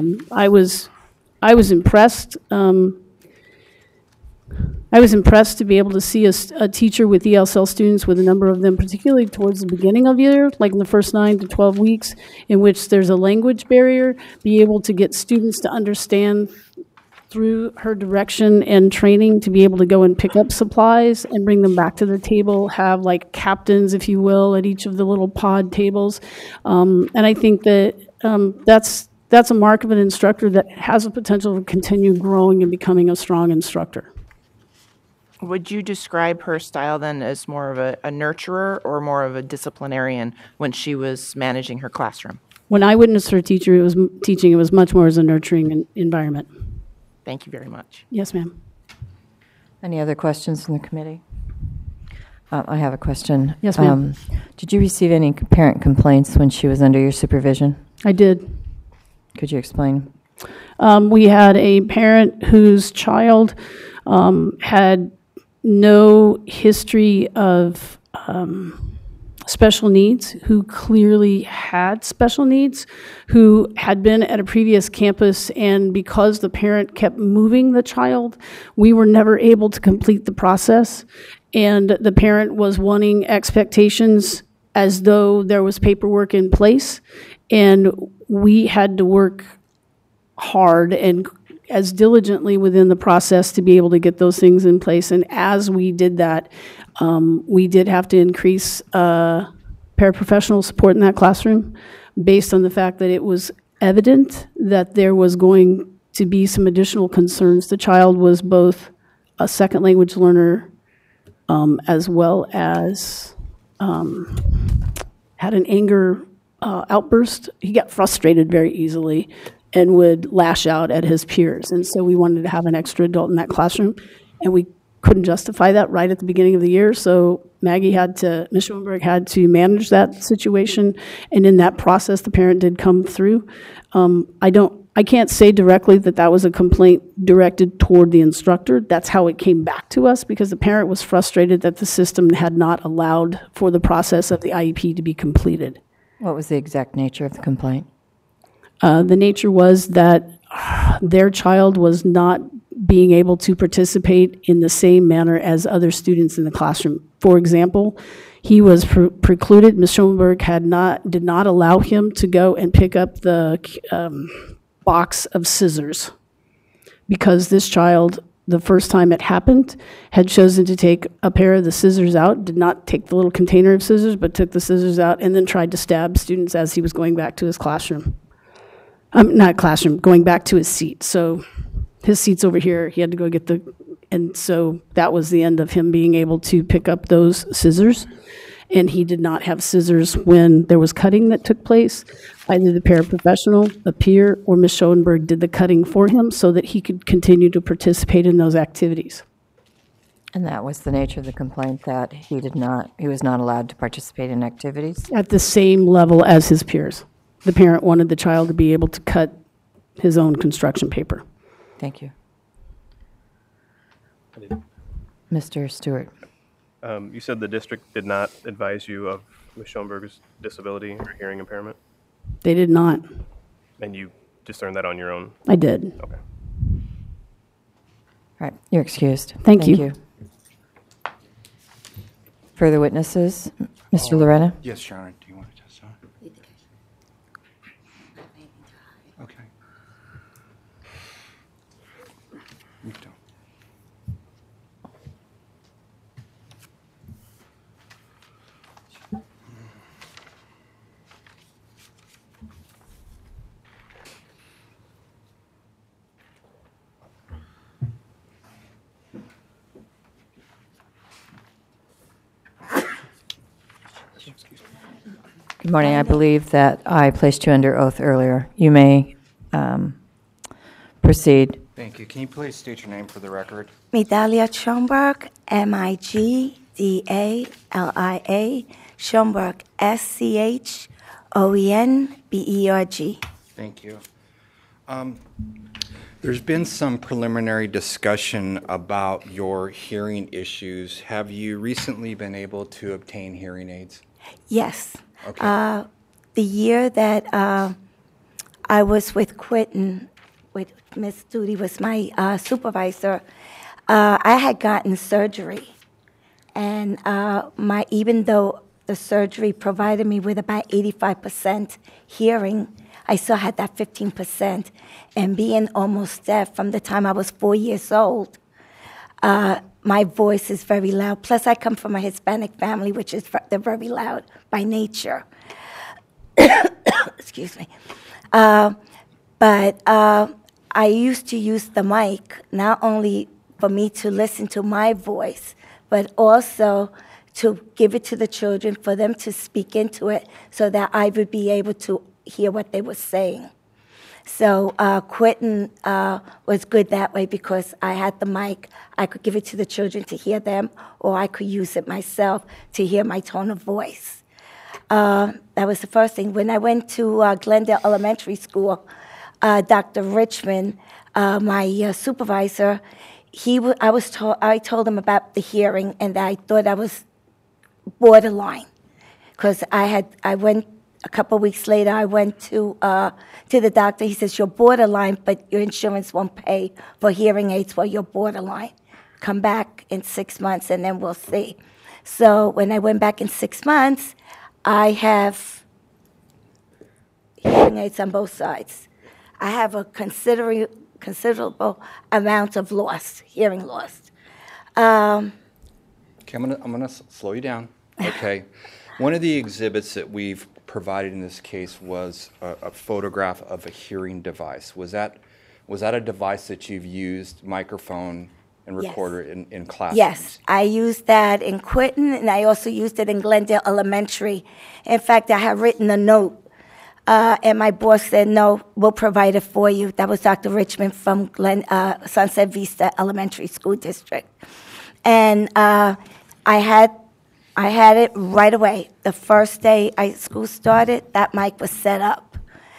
I was impressed. I was impressed to be able to see a teacher with ESL students, with a number of them, particularly towards the beginning of the year, like in the first 9 to 12 weeks, in which there's a language barrier, be able to get students to understand through her direction and training to be able to go and pick up supplies and bring them back to the table, have like captains, if you will, at each of the little pod tables. And I think that that's a mark of an instructor that has a potential to continue growing and becoming a strong instructor. Would you describe her style then as more of a nurturer or more of a disciplinarian when she was managing her classroom? When I witnessed her teaching, it was much more as a nurturing environment. Thank you very much. Yes, ma'am. Any other questions from the committee? I have a question. Yes, ma'am. Did you receive any parent complaints when she was under your supervision? I did. Could you explain? We had a parent whose child had no history of special needs, who clearly had special needs, who had been at a previous campus, and because the parent kept moving the child, we were never able to complete the process. And the parent was wanting expectations as though there was paperwork in place, and we had to work hard and as diligently within the process to be able to get those things in place. And as we did that, we did have to increase paraprofessional support in that classroom based on the fact that it was evident that there was going to be some additional concerns. The child was both a second language learner as well as had an anger outburst. He got frustrated very easily and would lash out at his peers. And so we wanted to have an extra adult in that classroom, and we couldn't justify that right at the beginning of the year. So Ms. Schoenberg had to manage that situation, and in that process, the parent did come through. I can't say directly that was a complaint directed toward the instructor. That's how it came back to us, because the parent was frustrated that the system had not allowed for the process of the IEP to be completed. What was the exact nature of the complaint? The nature was that their child was not being able to participate in the same manner as other students in the classroom. For example, he was precluded. Ms. Schoenberg did not allow him to go and pick up the box of scissors, because this child, the first time it happened, had chosen to take a pair of the scissors out, did not take the little container of scissors, but took the scissors out and then tried to stab students as he was going back to his classroom. Going back to his seat. So his seat's over here. He had to go get and so that was the end of him being able to pick up those scissors. And he did not have scissors when there was cutting that took place. Either the paraprofessional, a peer, or Ms. Schoenberg did the cutting for him so that he could continue to participate in those activities. And that was the nature of the complaint, that he was not allowed to participate in activities? At the same level as his peers. The parent wanted the child to be able to cut his own construction paper. Thank you. Mr. Stewart. You said the district did not advise you of Ms. Schoenberg's disability or hearing impairment, They did not. and you discerned that on your own? I did. Okay. All right, you're excused. Thank you. Further witnesses? Mr. Lorena? Yes, Your Honor. Do you want to testify? Okay. You don't. Good morning. I believe that I placed you under oath earlier. You may proceed. Thank you. Can you please state your name for the record? Midalia Schoenberg, Migdalia, Schoenberg, Schoenberg. Thank you. There's been some preliminary discussion about your hearing issues. Have you recently been able to obtain hearing aids? Yes. Okay. The year that I was with Quentin, with Miss Duty was my supervisor, I had gotten surgery. And even though the surgery provided me with about 85% hearing, I still had that 15%. And being almost deaf from the time I was 4 years old, my voice is very loud. Plus, I come from a Hispanic family, which is they're very loud by nature. Excuse me. But I used to use the mic not only for me to listen to my voice, but also to give it to the children, for them to speak into it so that I would be able to hear what they were saying. So Quentin was good that way because I had the mic. I could give it to the children to hear them, or I could use it myself to hear my tone of voice. That was the first thing. When I went to Glendale Elementary School, Dr. Richmond, my supervisor, I told him about the hearing, and that I thought I was borderline because I went. A couple of weeks later, I went to the doctor. He says, you're borderline, but your insurance won't pay for hearing aids while you're borderline. Come back in 6 months, and then we'll see. So when I went back in 6 months, I have hearing aids on both sides. I have a considerable amount of hearing loss. Okay, I'm gonna slow you down. Okay. One of the exhibits that we've provided in this case was a photograph of a hearing device. Was that a device that you've used, microphone and recorder, in classrooms? Yes, I used that in Quentin, and I also used it in Glendale Elementary. In fact, I have written a note, and my boss said, no, we'll provide it for you. That was Dr. Richmond from Sunset Vista Elementary School District. And I had it right away. The first day school started, that mic was set up.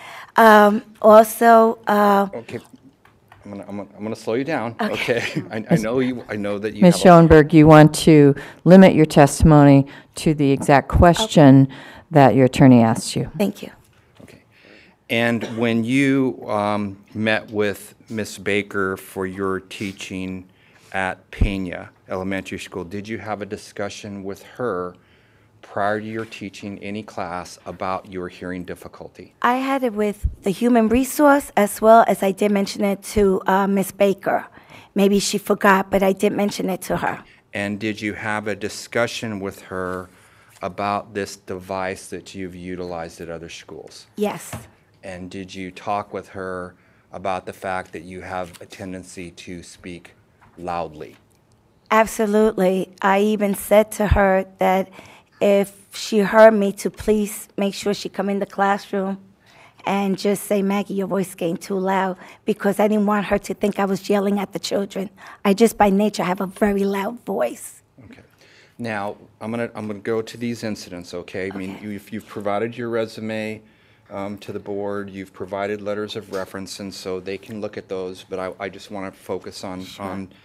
Okay, I'm gonna slow you down. Okay, I know that you. Ms. Schoenberg, you want to limit your testimony to the exact question that your attorney asked you. Thank you. Okay, and when you met with Ms. Baker for your teaching at Pena Elementary School, did you have a discussion with her prior to your teaching any class about your hearing difficulty? I had it with the human resource, as well as I did mention it to Ms. Baker. Maybe she forgot, but I did mention it to her. And did you have a discussion with her about this device that you've utilized at other schools? Yes. And did you talk with her about the fact that you have a tendency to speak loudly? Absolutely. I even said to her that if she heard me, to please make sure she come in the classroom and just say, Maggie, your voice is getting too loud, because I didn't want her to think I was yelling at the children. I just, by nature, have a very loud voice. Okay. Now, I'm gonna go to these incidents, okay? I mean, you've provided your resume to the board, you've provided letters of reference, and so they can look at those, but I just want to focus on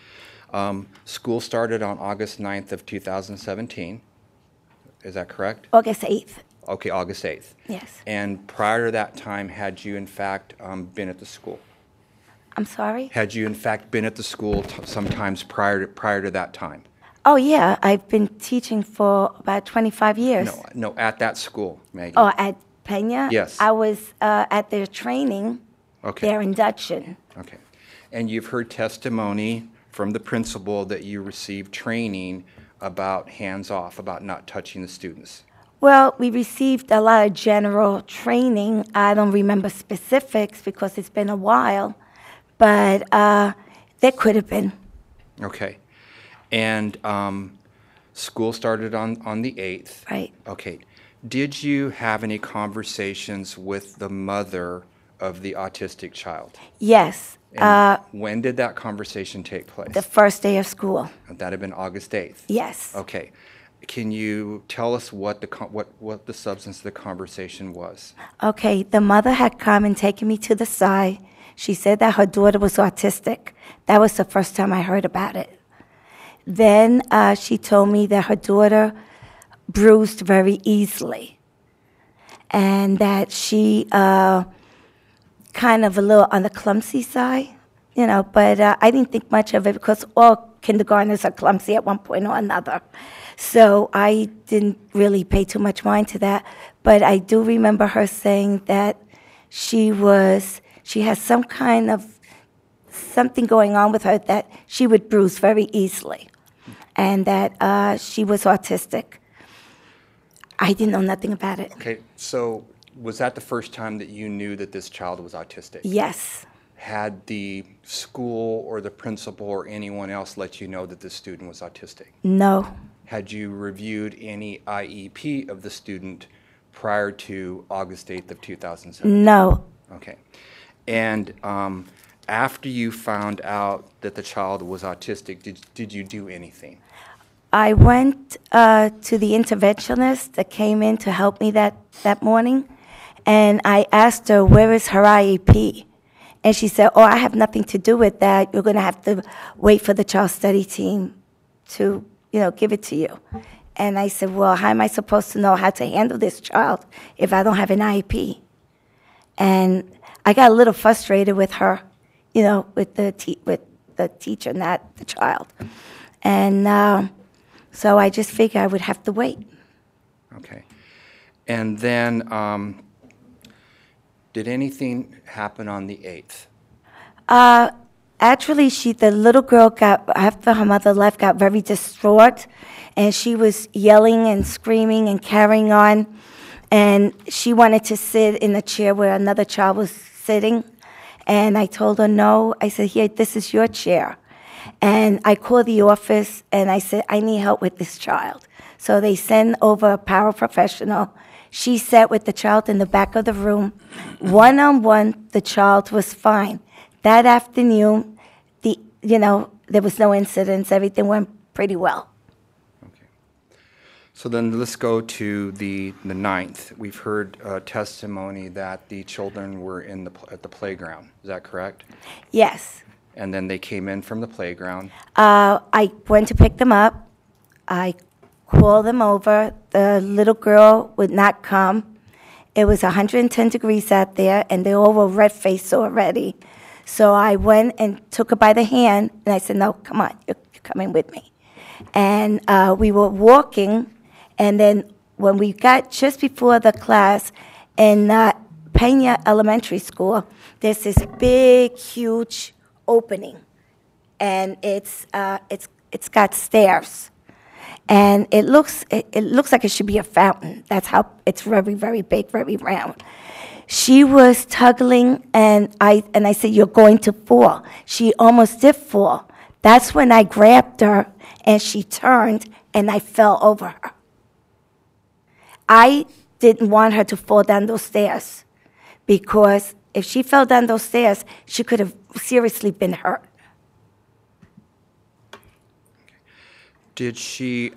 School started on August 9th of 2017. Is that correct? August 8th. Okay, August 8th. Yes. And prior to that time, had you in fact been at the school? I'm sorry? Had you in fact been at the school sometimes prior to that time? Oh, yeah. I've been teaching for about 25 years. No, at that school, Maggie. Oh, at Pena? Yes. I was at their training, Okay. their induction. Okay. And you've heard testimony from the principal that you received training about hands-off, about not touching the students. Well, we received a lot of general training. I don't remember specifics because it's been a while, but there could have been. Okay. And school started on the 8th. Right. Okay. Did you have any conversations with the mother of the autistic child? Yes. And when did that conversation take place? The first day of school. That had been August 8th? Yes. Okay. Can you tell us what the substance of the conversation was? Okay, the mother had come and taken me to the side. She said that her daughter was autistic. That was the first time I heard about it. Then she told me that her daughter bruised very easily and that she kind of a little on the clumsy side, but I didn't think much of it because all kindergartners are clumsy at one point or another. So I didn't really pay too much mind to that. But I do remember her saying that she has some kind of something going on with her that she would bruise very easily and that she was autistic. I didn't know nothing about it. Okay, so was that the first time that you knew that this child was autistic? Yes. Had the school or the principal or anyone else let you know that this student was autistic? No. Had you reviewed any IEP of the student prior to August 8th of 2007? No. Okay. And after you found out that the child was autistic, did you do anything? I went to the interventionist that came in to help me that morning, and I asked her, where is her IEP? And she said, I have nothing to do with that. You're going to have to wait for the child study team to, give it to you. And I said, well, how am I supposed to know how to handle this child if I don't have an IEP? And I got a little frustrated with her, with the teacher, not the child. And so I just figured I would have to wait. Okay. And then did anything happen on the 8th? Actually, the little girl after her mother left, got very distraught, and she was yelling and screaming and carrying on, and she wanted to sit in the chair where another child was sitting, and I told her no. I said, here, this is your chair. And I called the office, and I said, I need help with this child. So they sent over a paraprofessional. She sat with the child in the back of the room. One-on-one, the child was fine. That afternoon, there was no incidents. Everything went pretty well. Okay. So then let's go to the 9th. We've heard testimony that the children were at the playground. Is that correct? Yes. And then they came in from the playground. I went to pick them up. I called them over. The little girl would not come. It was 110 degrees out there, and they all were red-faced already. So I went and took her by the hand, and I said, no, come on, you're coming with me. And we were walking, and then when we got just before the class in Pena Elementary School, there's this big, huge opening, and it's got stairs, and it looks like it should be a fountain. That's how it's very, very big, very round. She was tugging, and I said, you're going to fall. She almost did fall. That's when I grabbed her, and she turned, and I fell over her. I didn't want her to fall down those stairs, because if she fell down those stairs, she could have seriously been hurt. Did she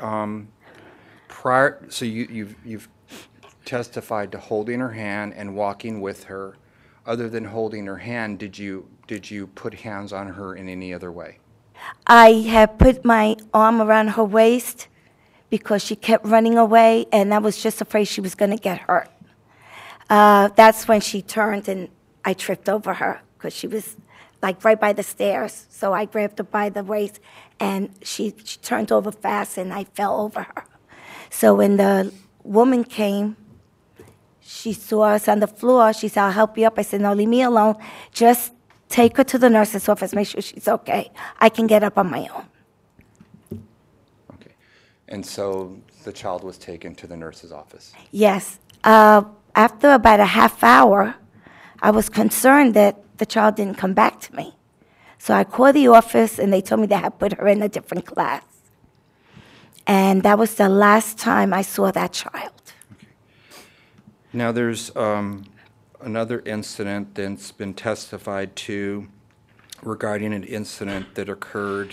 so you've testified to holding her hand and walking with her. Other than holding her hand, did you put hands on her in any other way? I had put my arm around her waist because she kept running away, and I was just afraid she was going to get hurt. That's when she turned, and I tripped over her because she was like right by the stairs. So I grabbed her by the waist, and she turned over fast, and I fell over her. So when the woman came, she saw us on the floor. She said, "I'll help you up." I said, "No, leave me alone. Just take her to the nurse's office, make sure she's okay. I can get up on my own." Okay. And so the child was taken to the nurse's office? Yes. After about a half hour, I was concerned that the child didn't come back to me. So I called the office, and they told me they had put her in a different class. And that was the last time I saw that child. Okay. Now there's another incident that's been testified to regarding an incident that occurred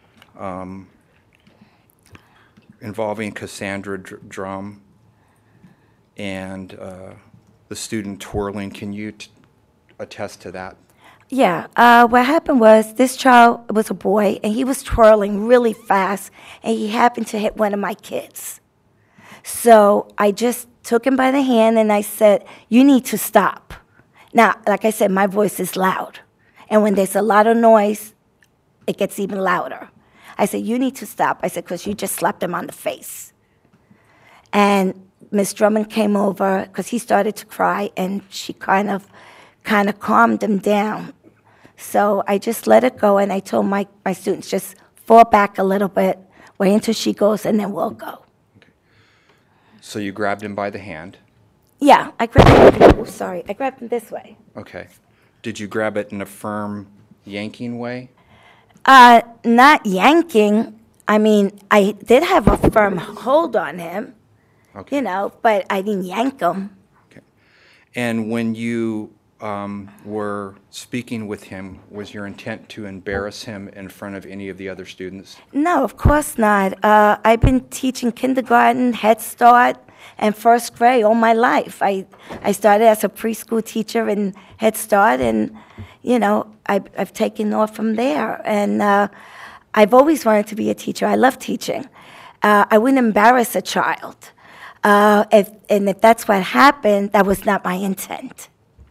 involving Cassandra Drum and the student twirling. Can you attest to that? Yeah, what happened was this child was a boy, and he was twirling really fast, and he happened to hit one of my kids. So I just took him by the hand, and I said, "You need to stop." Now, like I said, my voice is loud, and when there's a lot of noise, it gets even louder. I said, "You need to stop." I said, "Because you just slapped him on the face." And Miss Drummond came over, because he started to cry, and she kind of calmed him down. So I just let it go, and I told my students, just fall back a little bit, wait until she goes, and then we'll go. Okay. So you grabbed him by the hand? Yeah, I grabbed him. Oh, sorry, I grabbed him this way. Okay. Did you grab it in a firm yanking way? Not yanking. I mean, I did have a firm hold on him, Okay. you know, but I didn't yank him. And when you were speaking with him, was your intent to embarrass him in front of any of the other students? No, of course not. I've been teaching kindergarten, Head Start, and first grade all my life. I started as a preschool teacher in Head Start, and, you know, I've taken off from there. And I've always wanted to be a teacher. I love teaching. I wouldn't embarrass a child. If that's what happened, that was not my intent.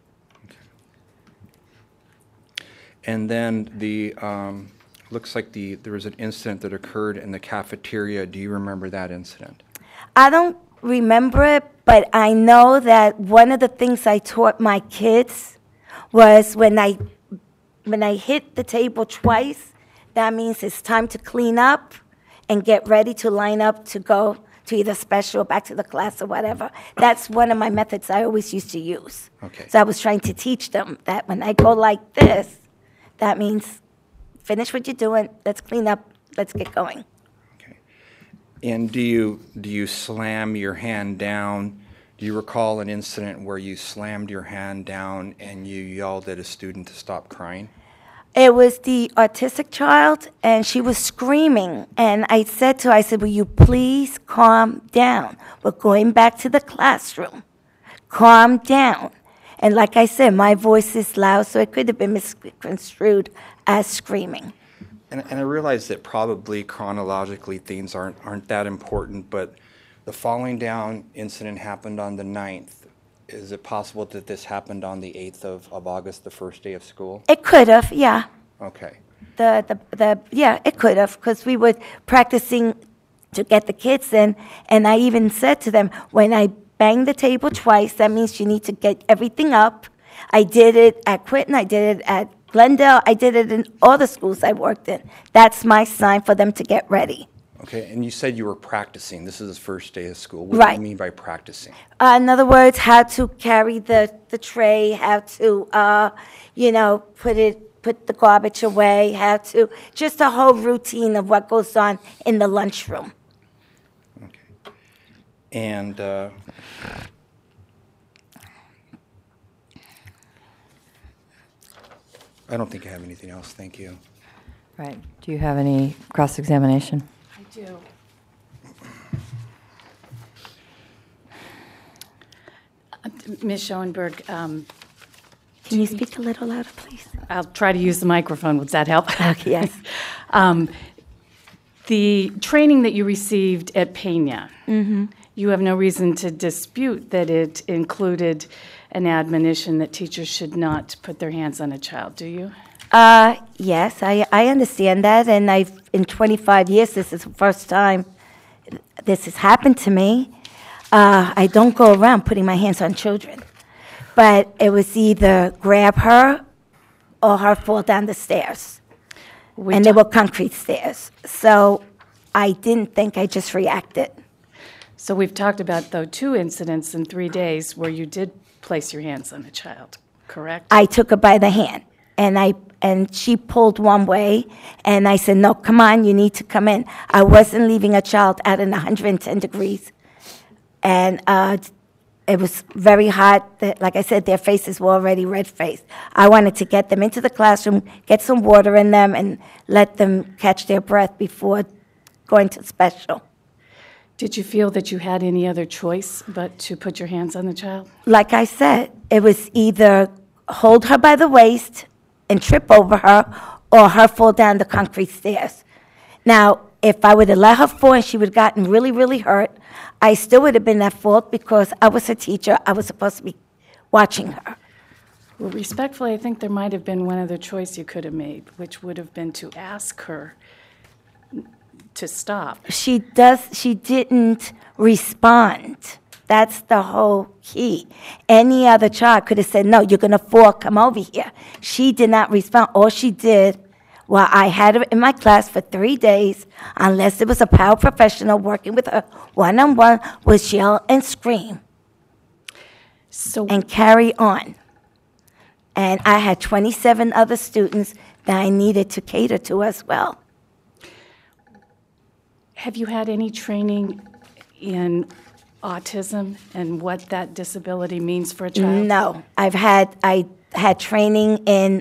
And then looks like there was an incident that occurred in the cafeteria. Do you remember that incident? I don't remember it, but I know that one of the things I taught my kids was when I hit the table twice, that means it's time to clean up and get ready to line up to go to either special or back to the class or whatever. That's one of my methods I always used to use. Okay. So I was trying to teach them that when I go like this, that means finish what you're doing, let's clean up, let's get going. Okay. And do you slam your hand down? Do you recall an incident where you slammed your hand down and you yelled at a student to stop crying? It was the autistic child, and she was screaming. And I said to her, I said, "Will you please calm down? We're going back to the classroom. Calm down." And like I said, my voice is loud, so it could have been misconstrued as screaming. And I realize that probably chronologically things aren't that important, but the falling down incident happened on the 9th. Is it possible that this happened on the 8th of August, the first day of school? It could have, yeah. Okay. Yeah, it could have, because we were practicing to get the kids in, and I even said to them, when I bang the table twice, that means you need to get everything up. I did it at Quinton, I did it at Glendale, I did it in all the schools I worked in. That's my sign for them to get ready. Okay, and you said you were practicing. This is the first day of school. What do you mean by practicing? In other words, how to carry the tray, how to, put the garbage away, how to, just a whole routine of what goes on in the lunchroom. Okay. And I don't think I have anything else. Thank you. Right. Do you have any cross-examination? I do. Ms. Schoenberg, Can you speak a little louder, please? I'll try to use the microphone. Would that help? Okay, yes. The training that you received at Pena, you have no reason to dispute that it included an admonition that teachers should not put their hands on a child, do you? Yes, I understand that, and in 25 years, this is the first time this has happened to me. I don't go around putting my hands on children, but it was either grab her or her fall down the stairs, and they were concrete stairs. So I didn't think, I just reacted. So we've talked about, though, 2 incidents in 3 days where you did place your hands on a child, correct? I took her by the hand, and she pulled one way, and I said, no, come on, you need to come in. I wasn't leaving a child out in 110 degrees, and it was very hot. Like I said, their faces were already red-faced. I wanted to get them into the classroom, get some water in them, and let them catch their breath before going to special. Did you feel that you had any other choice but to put your hands on the child? Like I said, it was either hold her by the waist and trip over her, or her fall down the concrete stairs. Now, if I would have let her fall and she would have gotten really, really hurt, I still would have been at fault because I was a teacher. I was supposed to be watching her. Well, respectfully, I think there might have been one other choice you could have made, which would have been to ask her to stop. She didn't respond. That's the whole key. Any other child could have said, no, you're going to fall, come over here. She did not respond. All she did, well, I had her in my class for 3 days, unless it was a paraprofessional working with her one-on-one, was yell and scream and carry on. And I had 27 other students that I needed to cater to as well. Have you had any training in autism and what that disability means for a child? No. I had training in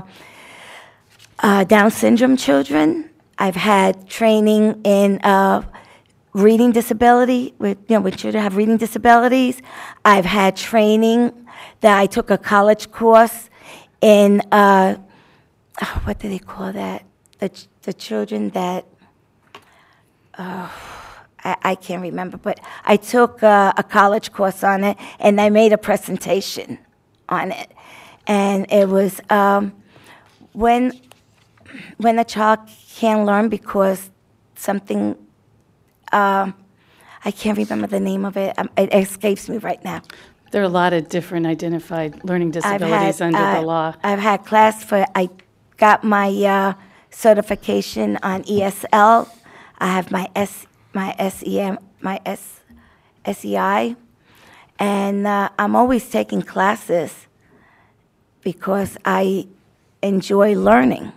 Down syndrome children. I've had training in reading disability, with children have reading disabilities. I've had training that I took a college course in, what do they call that? The children that, I can't remember, but I took a college course on it, and I made a presentation on it. And it was when a child can't learn because something, I can't remember the name of it. It escapes me right now. There are a lot of different identified learning disabilities under the law. I've had I got my certification on ESL. I have my SEI, and I'm always taking classes because I enjoy learning.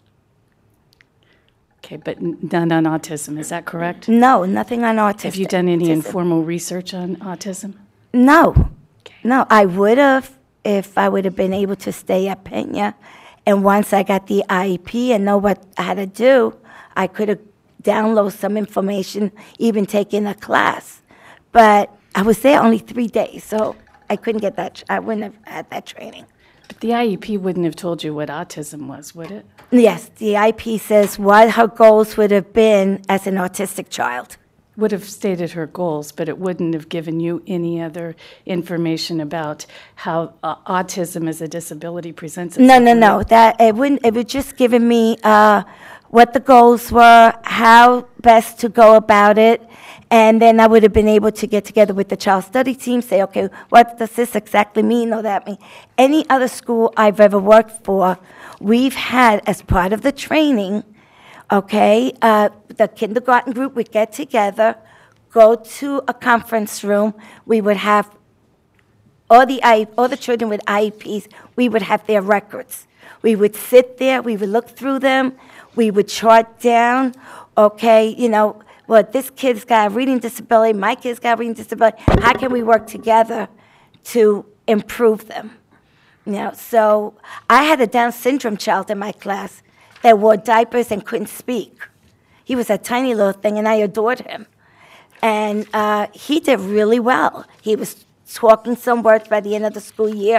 Okay, but none on autism, is that correct? No, nothing on autism. Have you done any informal research on autism? No. No, I would have if I would have been able to stay at Pena. And once I got the IEP and know what I had to do, I could have downloaded some information, even taken a class. But I was there only 3 days, so I couldn't get that. I wouldn't have had that training. But the IEP wouldn't have told you what autism was, would it? Yes, the IEP says what her goals would have been as an autistic child. Would have stated her goals, but it wouldn't have given you any other information about how autism as a disability presents itself. No. That it wouldn't. It would just given me what the goals were, how best to go about it, and then I would have been able to get together with the child study team, say, okay, what does this exactly mean or that mean? Any other school I've ever worked for, we've had as part of the training. Okay, the kindergarten group would get together, go to a conference room. We would have all the children with IEPs. We would have their records. We would sit there. We would look through them. We would chart down. Okay, well, this kid's got a reading disability. My kid's got a reading disability. How can we work together to improve them? So I had a Down syndrome child in my class that wore diapers and couldn't speak. He was a tiny little thing, and I adored him. And he did really well. He was talking some words by the end of the school year.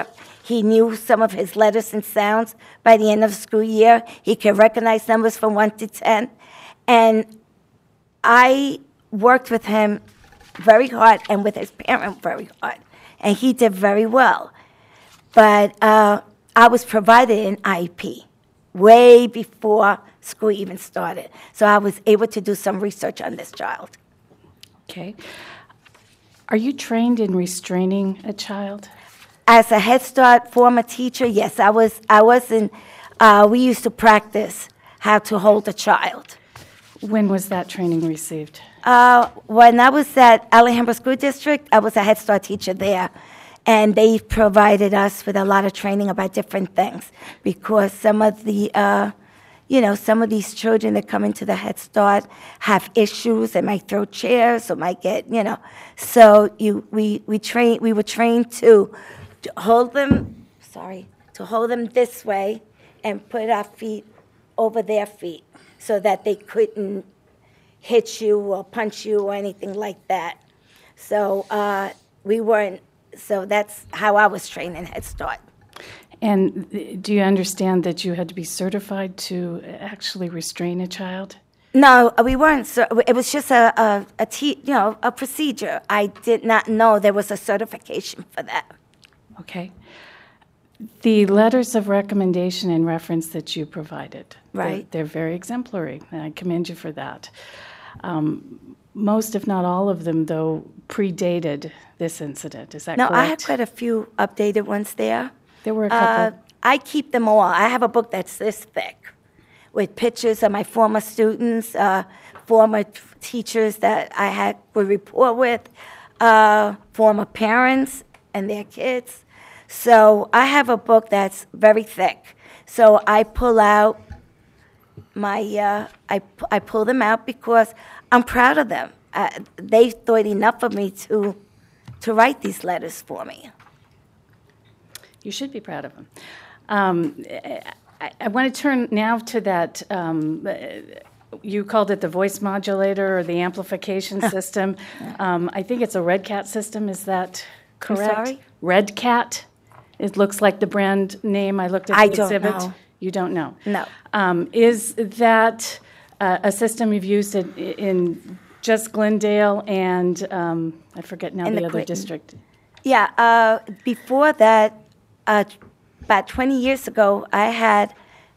He knew some of his letters and sounds by the end of the school year. He could recognize numbers from 1 to 10. And I worked with him very hard and with his parent very hard. And he did very well. But I was provided an IEP way before school even started. So I was able to do some research on this child. Okay. Are you trained in restraining a child? As a Head Start former teacher, yes, I was in, we used to practice how to hold a child. When was that training received? When I was at Alhambra School District, I was a Head Start teacher there. And they provided us with a lot of training about different things because some of the, some of these children that come into the Head Start have issues. They might throw chairs or might get, So we were trained to hold them, to hold them this way and put our feet over their feet so that they couldn't hit you or punch you or anything like that. So So that's how I was trained in Head Start. And do you understand that you had to be certified to actually restrain a child? No, we weren't. It was just a procedure. I did not know there was a certification for that. Okay. The letters of recommendation and reference that you provided, right? They're very exemplary, and I commend you for that. Most, if not all of them, though, predated this incident. Is that correct? No, I have quite a few updated ones there. There were a couple. I keep them all. I have a book that's this thick with pictures of my former students, former teachers that I would report with, former parents and their kids. So I have a book that's very thick. So I pull out I pull them out because I'm proud of them. They thought enough of me to write these letters for me. You should be proud of them. I want to turn now to that, you called it the voice modulator or the amplification system. I think it's a Red Cat system. Is that correct? I'm sorry? Red Cat. It looks like the brand name. I looked at the exhibit. Don't know. You don't know? No. Is that a system you've used in just Glendale and I forget now the other district? Yeah. Before that, about 20 years ago, I had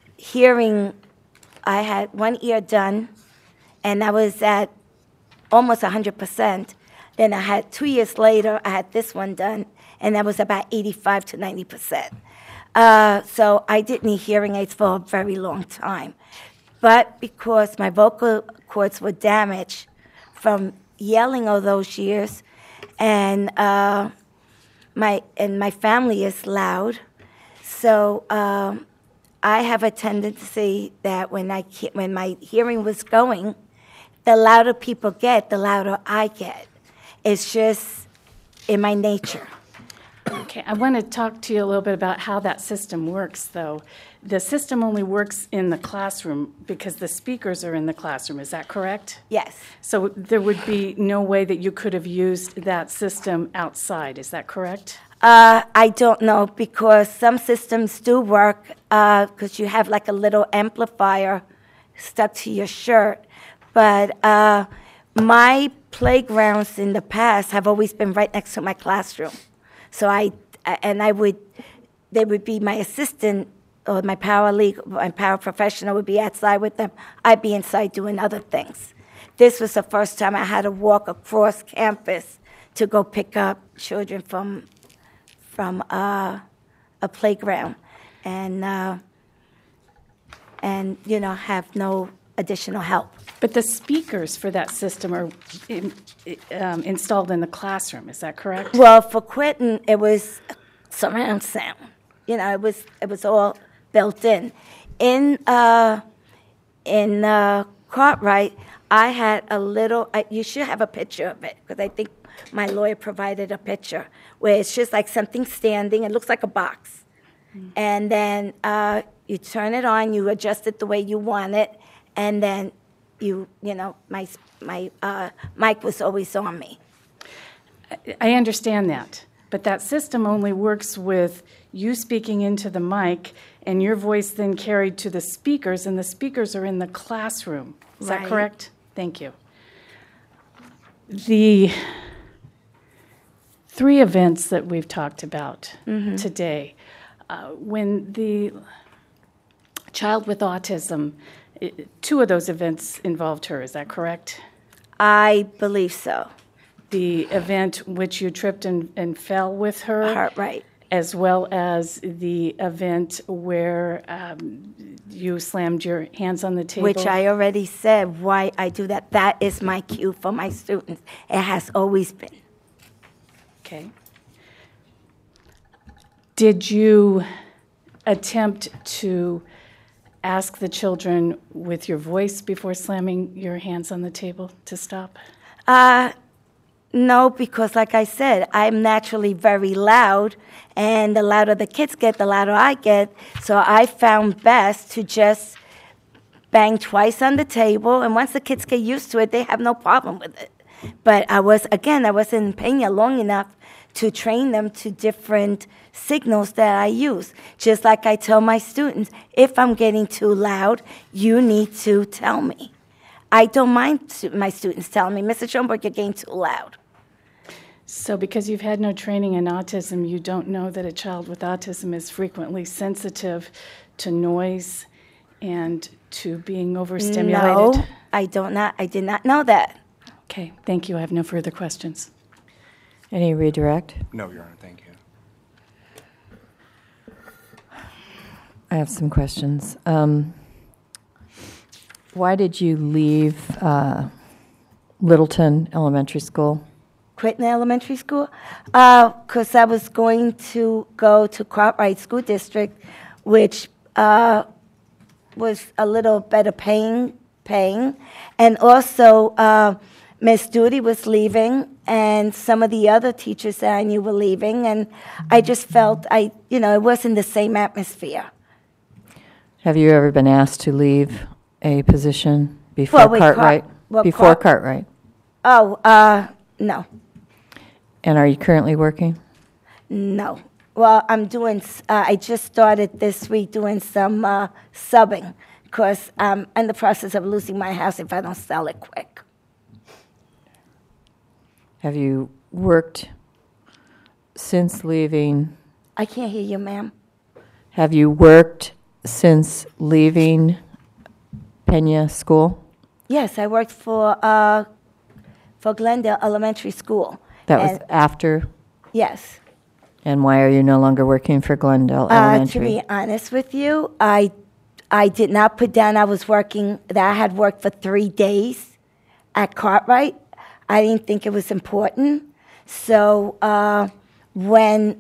one ear done, and I was at almost 100%. Then I had 2 years later, I had this one done, and that was about 85 to 90%. So I didn't need hearing aids for a very long time. But because my vocal cords were damaged from yelling all those years, and my family is loud, so I have a tendency that when my hearing was going, the louder people get, the louder I get. It's just in my nature. Okay, I want to talk to you a little bit about how that system works, though. The system only works in the classroom because the speakers are in the classroom. Is that correct? Yes. So there would be no way that you could have used that system outside. Is that correct? I don't know, because some systems do work because you have like a little amplifier stuck to your shirt. But my playgrounds in the past have always been right next to my classroom. So they would be my assistant or my paraprofessional would be outside with them. I'd be inside doing other things. This was the first time I had to walk across campus to go pick up children from a playground and have no additional help. But the speakers for that system are installed in the classroom. Is that correct? Well, for Quentin, it was surround sound. It was all built in. In Cartwright, I had a little. You should have a picture of it because I think my lawyer provided a picture where it's just like something standing. It looks like a box, and then you turn it on. You adjust it the way you want it, and then my mic was always on me. I understand that. But that system only works with you speaking into the mic and your voice then carried to the speakers, and the speakers are in the classroom. Is that Right. correct? Thank you. The 3 events that we've talked about today, when the child with autism, 2 of those events involved her, is that correct? I believe so. The event which you tripped and fell with her, Right. as well as the event where you slammed your hands on the table. Which I already said why I do that. That is my cue for my students. It has always been. Okay. Did you attempt to ask the children with your voice before slamming your hands on the table to stop? No, because like I said, I'm naturally very loud, and the louder the kids get, the louder I get. So I found best to just bang twice on the table, and once the kids get used to it, they have no problem with it. But I was in Peña long enough to train them to different signals that I use. Just like I tell my students, if I'm getting too loud, you need to tell me. I don't mind my students telling me, Mrs. Schoenberg, you're getting too loud. So because you've had no training in autism, you don't know that a child with autism is frequently sensitive to noise and to being overstimulated? No, I did not know that. Okay, thank you. I have no further questions. Any redirect? No, Your Honor, thank you. I have some questions. Why did you leave Littleton Elementary School? Crittenden Elementary School, because I was going to go to Cartwright School District, which was a little better paying, and also Miss Duty was leaving, and some of the other teachers that I knew were leaving, and I just felt it wasn't the same atmosphere. Have you ever been asked to leave a position before Cartwright? Cartwright? Oh, no. And are you currently working? No. Well, I'm doing, I just started this week doing some subbing, because I'm in the process of losing my house if I don't sell it quick. Have you worked since leaving? I can't hear you, ma'am. Have you worked since leaving Peña School? Yes, I worked for Glendale Elementary School. That was after? Yes. And why are you no longer working for Glendale Elementary? To be honest with you, I did not put down that I had worked for 3 days at Cartwright. I didn't think it was important. So when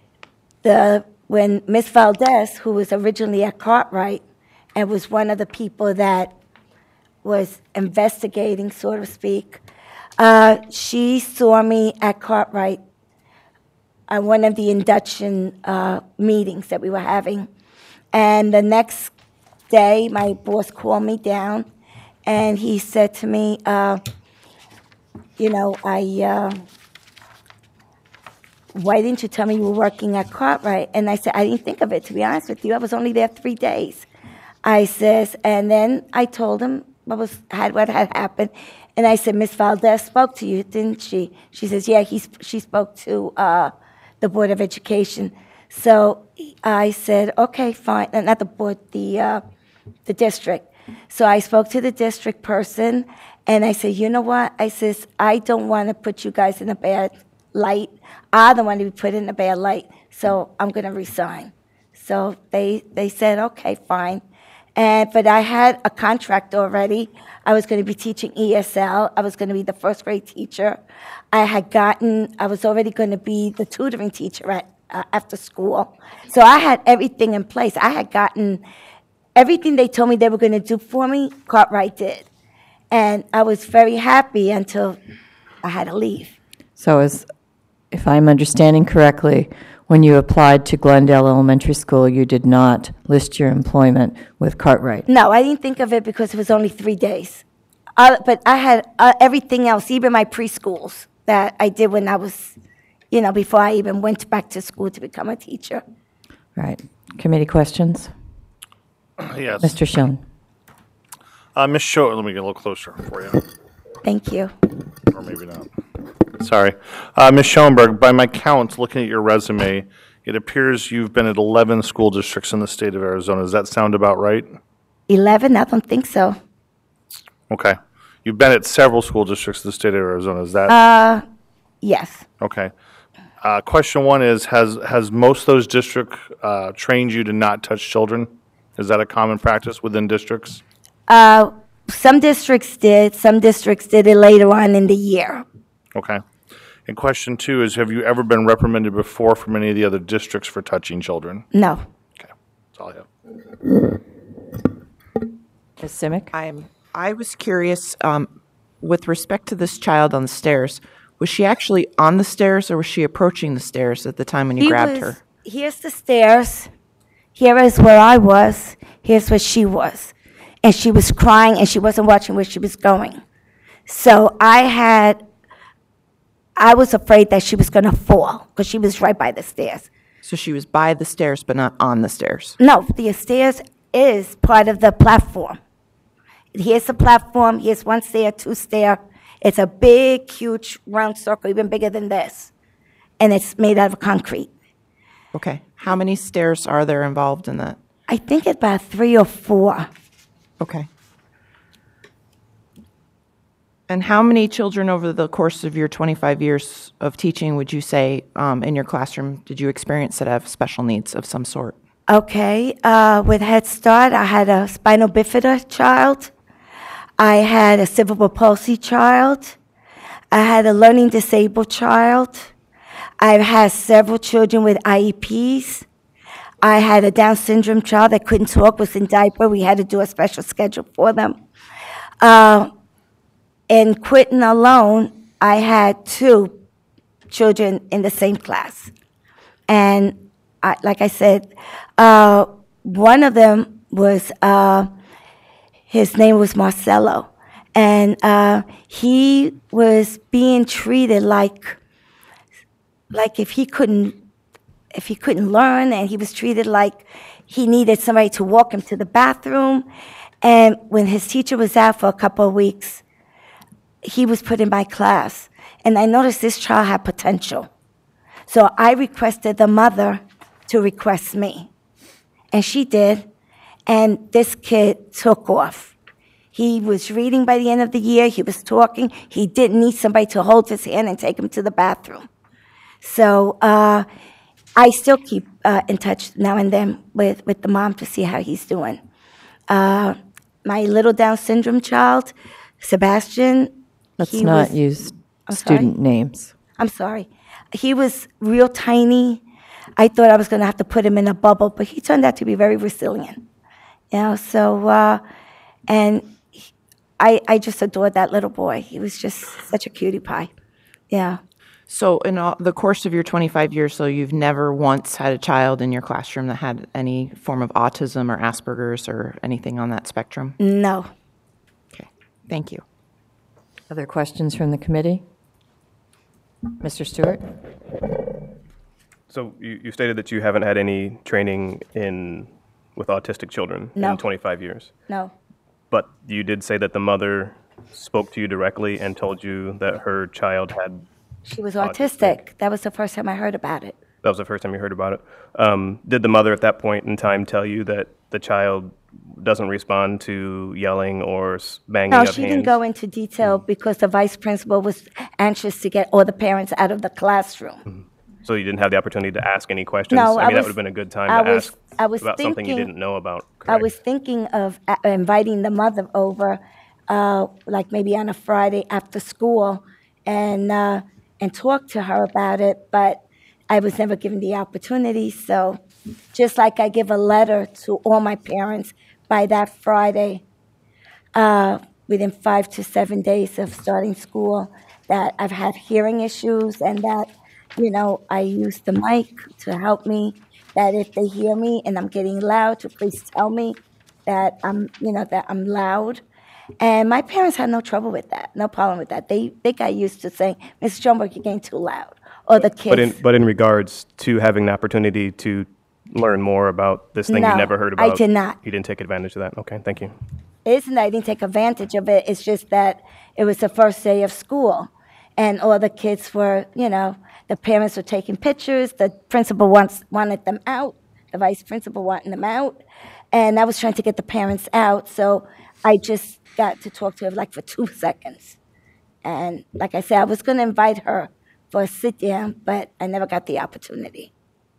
Miss Valdez, who was originally at Cartwright and was one of the people that was investigating, so to speak, she saw me at Cartwright on one of the induction meetings that we were having. And the next day, my boss called me down, and he said to me, why didn't you tell me you were working at Cartwright? And I said, I didn't think of it, to be honest with you. I was only there 3 days. I says, and then I told him what had happened. And I said, Miss Valdez spoke to you, didn't she? She says, yeah, she spoke to the Board of Education. So I said, okay, fine. Not the board, the district. So I spoke to the district person, and I said, you know what? I says, I don't want to put you guys in a bad light. I don't want to be put in a bad light, so I'm going to resign. So they said, okay, fine. But I had a contract already. I was going to be teaching ESL. I was going to be the first grade teacher. I was already going to be the tutoring teacher after school. So I had everything in place. I had gotten everything they told me they were going to do for me, Cartwright did. And I was very happy until I had to leave. So if I'm understanding correctly, when you applied to Glendale Elementary School, you did not list your employment with Cartwright? No, I didn't think of it because it was only 3 days. But I had everything else, even my preschools that I did when I was before I even went back to school to become a teacher. Right. Committee questions? Yes. Mr. Schoen. Ms. Schoen, let me get a little closer for you. Thank you. Or maybe not. Sorry. Ms. Schoenberg, by my count, looking at your resume, it appears you've been at 11 school districts in the state of Arizona. Does that sound about right? 11? I don't think so. Okay. You've been at several school districts in the state of Arizona. Is that? Yes. Okay. Question one is, has most of those districts trained you to not touch children? Is that a common practice within districts? Some districts did. Some districts did it later on in the year. Okay. And question two is, have you ever been reprimanded before from any of the other districts for touching children? No. Okay. That's all I have. Ms. Simic? I was curious, with respect to this child on the stairs, was she actually on the stairs or was she approaching the stairs at the time when you grabbed her? Here's the stairs. Here is where I was. Here's where she was. And she was crying and she wasn't watching where she was going. So I was afraid that she was going to fall because she was right by the stairs. So she was by the stairs but not on the stairs? No, the stairs is part of the platform. Here's the platform. Here's one stair, two stair. It's a big, huge, round circle, even bigger than this. And it's made out of concrete. Okay. How many stairs are there involved in that? I think it's about 3 or 4. Okay. And how many children over the course of your 25 years of teaching would you say in your classroom did you experience that have special needs of some sort? Okay. With Head Start, I had a spinal bifida child. I had a cerebral palsy child. I had a learning disabled child. I've had several children with IEPs. I had a Down syndrome child that couldn't talk, was in diaper. We had to do a special schedule for them. In Quinton alone, I had 2 children in the same class. And like I said, one of them was, his name was Marcelo. And he was being treated like if he couldn't learn, and he was treated like he needed somebody to walk him to the bathroom. And when his teacher was out for a couple of weeks, he was put in my class. And I noticed this child had potential. So I requested the mother to request me. And she did. And this kid took off. He was reading by the end of the year. He was talking. He didn't need somebody to hold his hand and take him to the bathroom. So I still keep in touch now and then with the mom to see how he's doing. My little Down syndrome child, Sebastian. Let's not use student names. I'm sorry. He was real tiny. I thought I was going to have to put him in a bubble, but he turned out to be very resilient. So, and I just adored that little boy. He was just such a cutie pie. Yeah. So in the course of your 25 years, so you've never once had a child in your classroom that had any form of autism or Asperger's or anything on that spectrum? No. Okay. Thank you. Other questions from the committee? Mr. Stewart? So you stated that you haven't had any training with autistic children No. in 25 years. No. But you did say that the mother spoke to you directly and told you that her child had... She was autistic. That was the first time I heard about it. That was the first time you heard about it. Did the mother at that point in time tell you that the child doesn't respond to yelling or banging No, of hands? she didn't go into detail because the vice principal was anxious to get all the parents out of the classroom. So you didn't have the opportunity to ask any questions? No, that would have been a good time to ask about something you didn't know about. I was thinking of inviting the mother over, like maybe on a Friday after school, and talk to her about it, but I was never given the opportunity. So just like I give a letter to all my parents by that Friday, within 5 to 7 days of starting school, that I've had hearing issues and that, I use the mic to help me, that if they hear me and I'm getting loud, to please tell me that that I'm loud. And my parents had no trouble with that, no problem with that. They got used to saying, Ms. Schoenberg, you're getting too loud. or the kids. But in regards to having the opportunity to learn more about this thing No, you never heard about, I did not. You didn't take advantage of that. Okay, thank you. It isn't that I didn't take advantage of it. It's just that it was the first day of school, and all the kids were, the parents were taking pictures. The principal wanted them out. The vice principal wanted them out, and I was trying to get the parents out. So I just got to talk to her like for 2 seconds, and like I said, I was going to invite her for a sit down, but I never got the opportunity.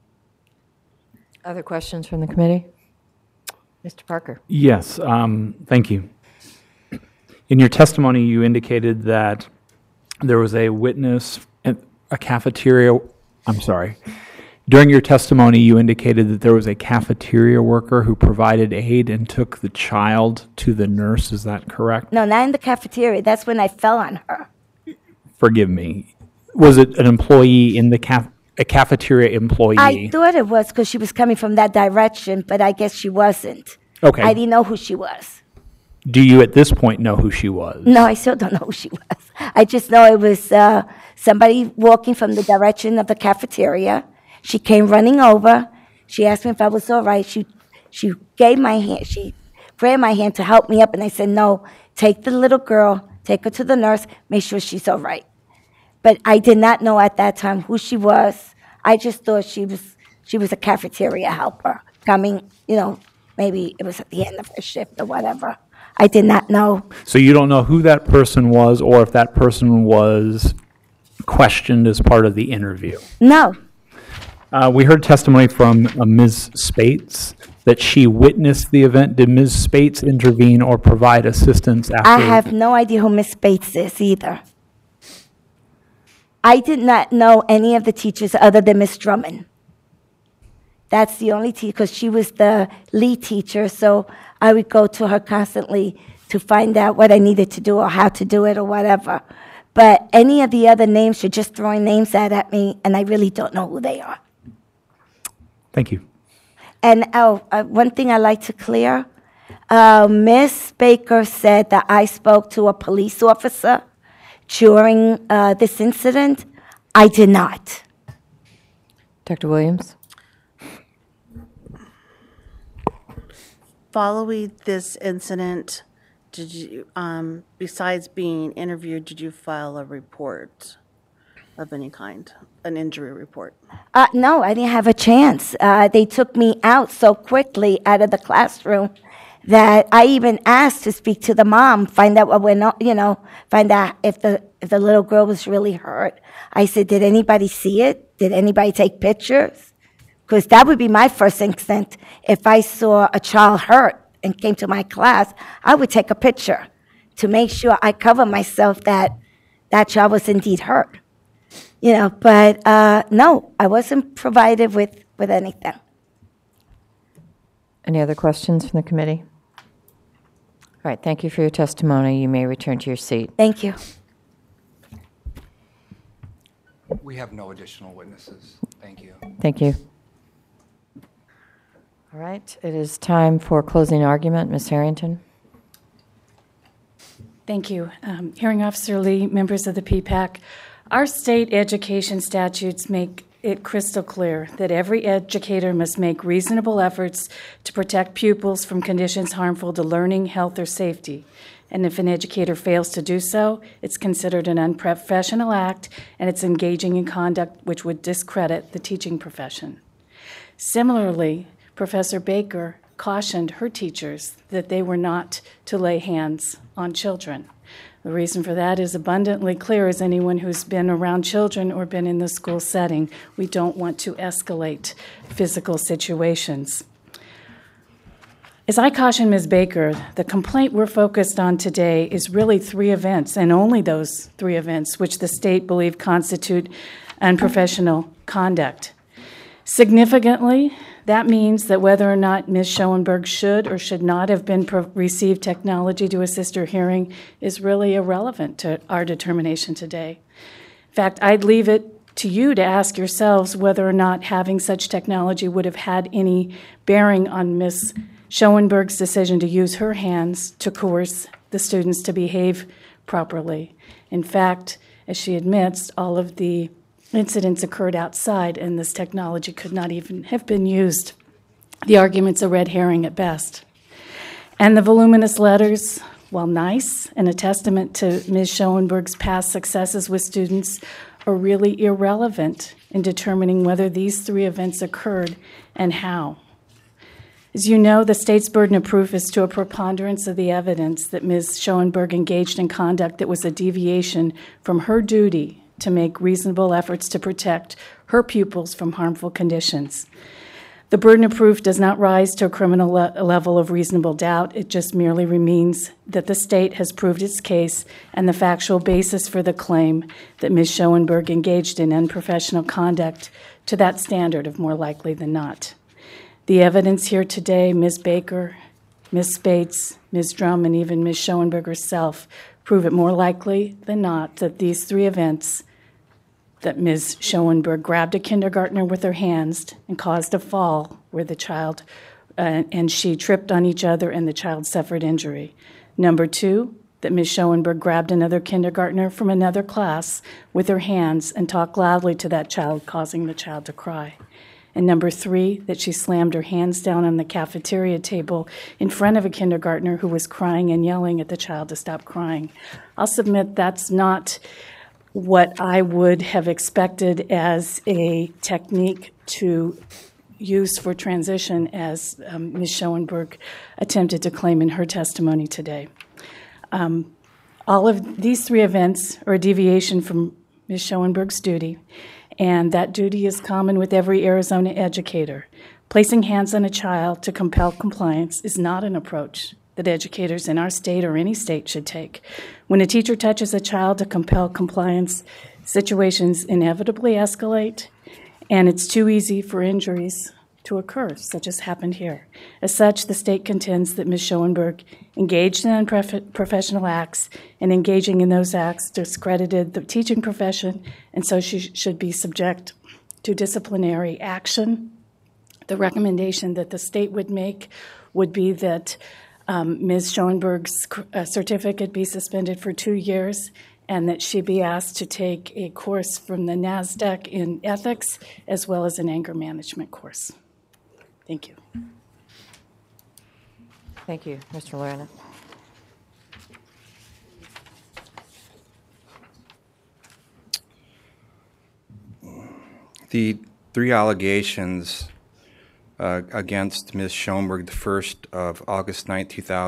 Other questions from the committee? Mr. Parker. Yes, thank you. In your testimony, you indicated that there was a witness at a cafeteria. I'm sorry. During your testimony, you indicated that there was a cafeteria worker who provided aid and took the child to the nurse. Is that correct? No, not in the cafeteria. That's when I fell on her. Forgive me. Was it an employee in the a cafeteria employee? I thought it was because she was coming from that direction, but I guess she wasn't. Okay. I didn't know who she was. Do you at this point know who she was? No, I still don't know who she was. I just know it was somebody walking from the direction of the cafeteria. She came running over. She asked me if I was all right. She gave my hand. She grabbed my hand to help me up, and I said, no, take the little girl, take her to the nurse, make sure she's all right. But I did not know at that time who she was. I just thought she was a cafeteria helper coming, maybe it was at the end of her shift or whatever. I did not know. So you don't know who that person was or if that person was questioned as part of the interview? No. We heard testimony from Ms. Spates that she witnessed the event. Did Ms. Spates intervene or provide assistance after? I have no idea who Miss Spates is either. I did not know any of the teachers other than Miss Drummond. That's the only teacher, because she was the lead teacher, so I would go to her constantly to find out what I needed to do or how to do it or whatever. But any of the other names, you're just throwing names out at me, and I really don't know who they are. Thank you. And one thing I'd like to clear, Miss Baker said that I spoke to a police officer during this incident. I did not. Dr. Williams? Following this incident, did you, besides being interviewed, did you file a report of any kind, an injury report? No, I didn't have a chance. They took me out so quickly out of the classroom that I even asked to speak to the mom, find out what went on, find out if the little girl was really hurt. I said, did anybody see it? Did anybody take pictures? Because that would be my first instinct. If I saw a child hurt and came to my class, I would take a picture to make sure I cover myself that that child was indeed hurt. But no, I wasn't provided with anything. Any other questions from the committee? All right, thank you for your testimony. You may return to your seat. Thank you. We have no additional witnesses. Thank you. Thank you. All right, it is time for closing argument. Ms. Harrington. Thank you. Hearing Officer Lee, members of the PPAC, our state education statutes make it crystal clear that every educator must make reasonable efforts to protect pupils from conditions harmful to learning, health, or safety. And if an educator fails to do so, it's considered an unprofessional act, and it's engaging in conduct which would discredit the teaching profession. Similarly, Professor Baker cautioned her teachers that they were not to lay hands on children. The reason for that is abundantly clear as anyone who's been around children or been in the school setting. We don't want to escalate physical situations. As I caution Ms. Baker, the complaint we're focused on today is really 3 events, and only those 3 events, which the state believe constitute unprofessional conduct. Significantly, that means that whether or not Ms. Schoenberg should or should not have received technology to assist her hearing is really irrelevant to our determination today. In fact, I'd leave it to you to ask yourselves whether or not having such technology would have had any bearing on Ms. Schoenberg's decision to use her hands to coerce the students to behave properly. In fact, as she admits, all of the incidents occurred outside and this technology could not even have been used. The argument's a red herring at best. And the voluminous letters, while nice and a testament to Ms. Schoenberg's past successes with students, are really irrelevant in determining whether these 3 events occurred and how. As you know, the state's burden of proof is to a preponderance of the evidence that Ms. Schoenberg engaged in conduct that was a deviation from her duty to make reasonable efforts to protect her pupils from harmful conditions. The burden of proof does not rise to a criminal level of reasonable doubt. It just merely means that the state has proved its case and the factual basis for the claim that Ms. Schoenberg engaged in unprofessional conduct to that standard of more likely than not. The evidence here today, Ms. Baker, Ms. Spates, Ms. Drum, and even Ms. Schoenberg herself prove it more likely than not that these 3 events, that Ms. Schoenberg grabbed a kindergartner with her hands and caused a fall where the child and she tripped on each other and the child suffered injury. Number 2, that Ms. Schoenberg grabbed another kindergartner from another class with her hands and talked loudly to that child, causing the child to cry. And number 3, that she slammed her hands down on the cafeteria table in front of a kindergartner who was crying and yelling at the child to stop crying. I'll submit that's not what I would have expected as a technique to use for transition, as Ms. Schoenberg attempted to claim in her testimony today. All of these 3 events are a deviation from Ms. Schoenberg's duty, and that duty is common with every Arizona educator. Placing hands on a child to compel compliance is not an approach that educators in our state or any state should take. When a teacher touches a child to compel compliance, situations inevitably escalate, and it's too easy for injuries to occur, such as happened here. As such, the state contends that Ms. Schoenberg engaged in unprofessional acts, and engaging in those acts discredited the teaching profession, and so she should be subject to disciplinary action. The recommendation that the state would make would be that Ms. Schoenberg's certificate be suspended for 2 years and that she be asked to take a course from the NASDAQ in ethics as well as an anger management course. Thank you. Thank you, Mr. Lorena. The 3 allegations against Ms. Schoenberg, the first of August 9,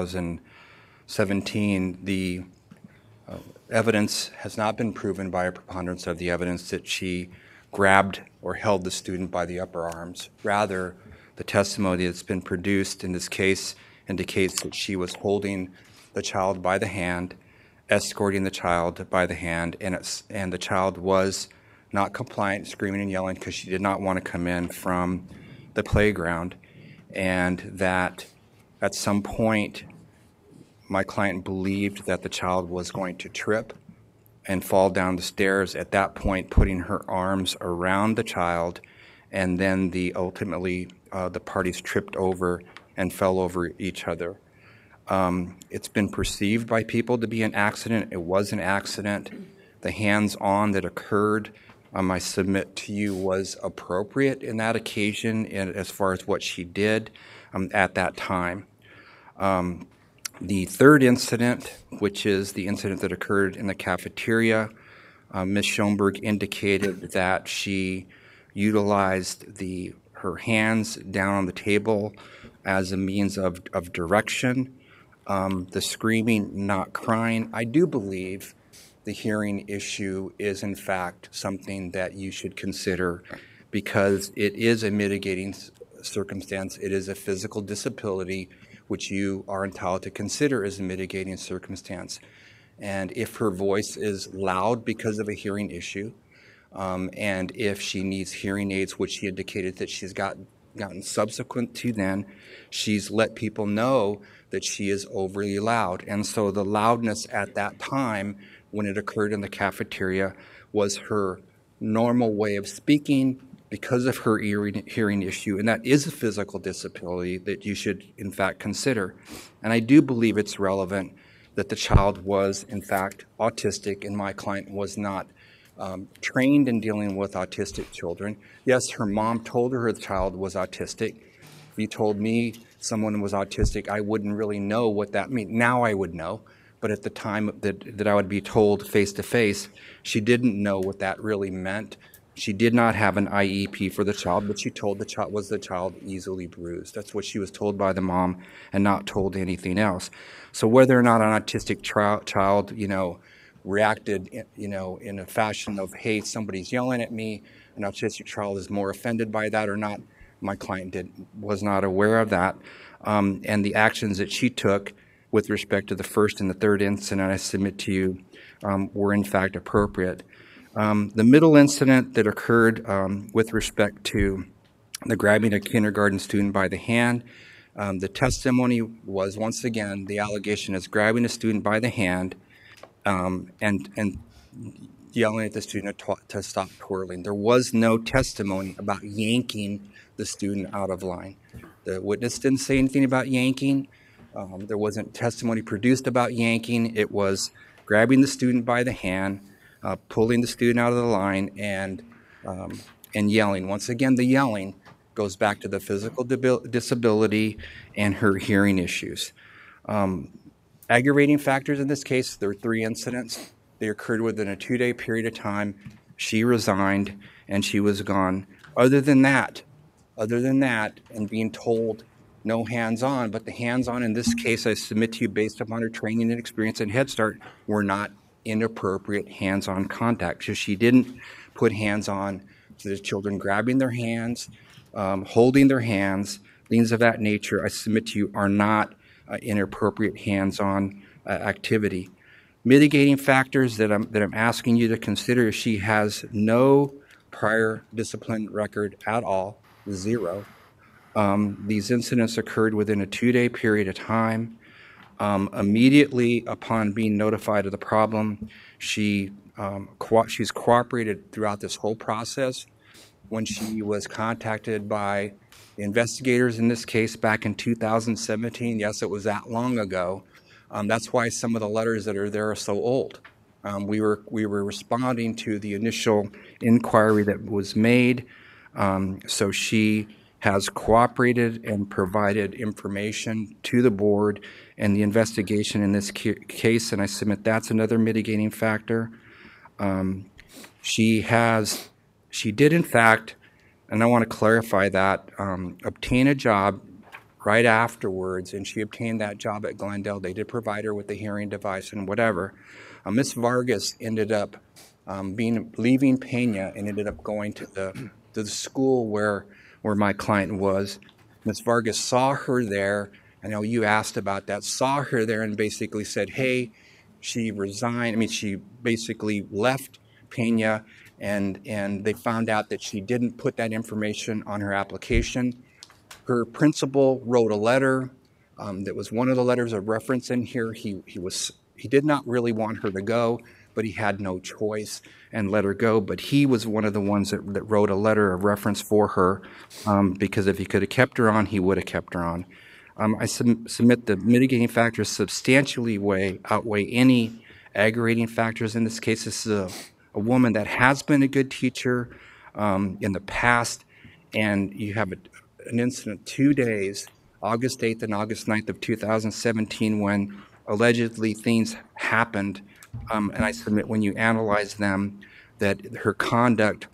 2017, the evidence has not been proven by a preponderance of the evidence that she grabbed or held the student by the upper arms. Rather, the testimony that's been produced in this case indicates that she was holding the child by the hand, escorting the child by the hand, and the child was not compliant, screaming and yelling because she did not want to come in from the playground, and that at some point my client believed that the child was going to trip and fall down the stairs, at that point putting her arms around the child, and then ultimately the parties tripped over and fell over each other. It's been perceived by people to be an accident. It was an accident. The hands-on that occurred, I submit to you, was appropriate in that occasion as far as what she did at that time. The third incident, which is the incident that occurred in the cafeteria, Ms. Schoenberg indicated that she utilized her hands down on the table as a means of direction. The screaming, not crying, I do believe the hearing issue is in fact something that you should consider because it is a mitigating circumstance. It is a physical disability which you are entitled to consider as a mitigating circumstance. And if her voice is loud because of a hearing issue, and if she needs hearing aids, which she indicated that she's gotten subsequent to then, she's let people know that she is overly loud. And so the loudness at that time when it occurred in the cafeteria was her normal way of speaking because of her hearing issue, and that is a physical disability that you should in fact consider. And I do believe it's relevant that the child was in fact autistic and my client was not trained in dealing with autistic children. Yes, her mom told her the child was autistic. If you told me someone was autistic, I wouldn't really know what that meant. Now I would know. But at the time that I would be told face to face, she didn't know what that really meant. She did not have an IEP for the child, but she told the child easily bruised. That's what she was told by the mom and not told anything else. So whether or not an autistic child, reacted, in a fashion of, hey, somebody's yelling at me, an autistic child is more offended by that or not, my client was not aware of that. And the actions that she took with respect to the first and the third incident I submit to you were in fact appropriate. The middle incident that occurred with respect to the grabbing a kindergarten student by the hand, the testimony was, once again, the allegation is grabbing a student by the hand and yelling at the student to stop twirling. There was no testimony about yanking the student out of line. The witness didn't say anything about yanking. There wasn't testimony produced about yanking. It was grabbing the student by the hand, pulling the student out of the line, and yelling. Once again, the yelling goes back to the physical disability and her hearing issues. Aggravating factors in this case, there were 3 incidents. They occurred within a 2-day period of time. She resigned and she was gone. Other than that, and being told no hands-on, but the hands-on in this case I submit to you based upon her training and experience in Head Start were not inappropriate hands-on contact. So she didn't put hands-on to the children grabbing their hands, holding their hands, things of that nature I submit to you are not inappropriate hands-on activity. Mitigating factors that I'm asking you to consider: she has no prior discipline record at all, 0. These incidents occurred within a 2-day period of time. Immediately upon being notified of the problem, she's cooperated throughout this whole process. When she was contacted by the investigators in this case back in 2017, yes, it was that long ago. That's why some of the letters that are there are so old. We were responding to the initial inquiry that was made. So she has cooperated and provided information to the board and the investigation in this case, and I submit that's another mitigating factor. She did in fact, and I want to clarify that, obtain a job right afterwards, and she obtained that job at Glendale. They did provide her with the hearing device and whatever. Ms. Vargas ended up leaving Pena and ended up going to the school where my client was. Ms. Vargas saw her there. I know you asked about that. Saw her there and basically said, hey, she resigned. I mean, she basically left Pena, and they found out that she didn't put that information on her application. Her principal wrote a letter. That was one of the letters of reference in here. He did not really want her to go, but he had no choice and let her go. But he was one of the ones that wrote a letter of reference for her, because if he could have kept her on, he would have kept her on. I submit the mitigating factors substantially outweigh any aggravating factors in this case. This is a woman that has been a good teacher in the past, and you have an incident 2 days, August 8th and August 9th of 2017, when allegedly things happened. And I submit when you analyze them that her conduct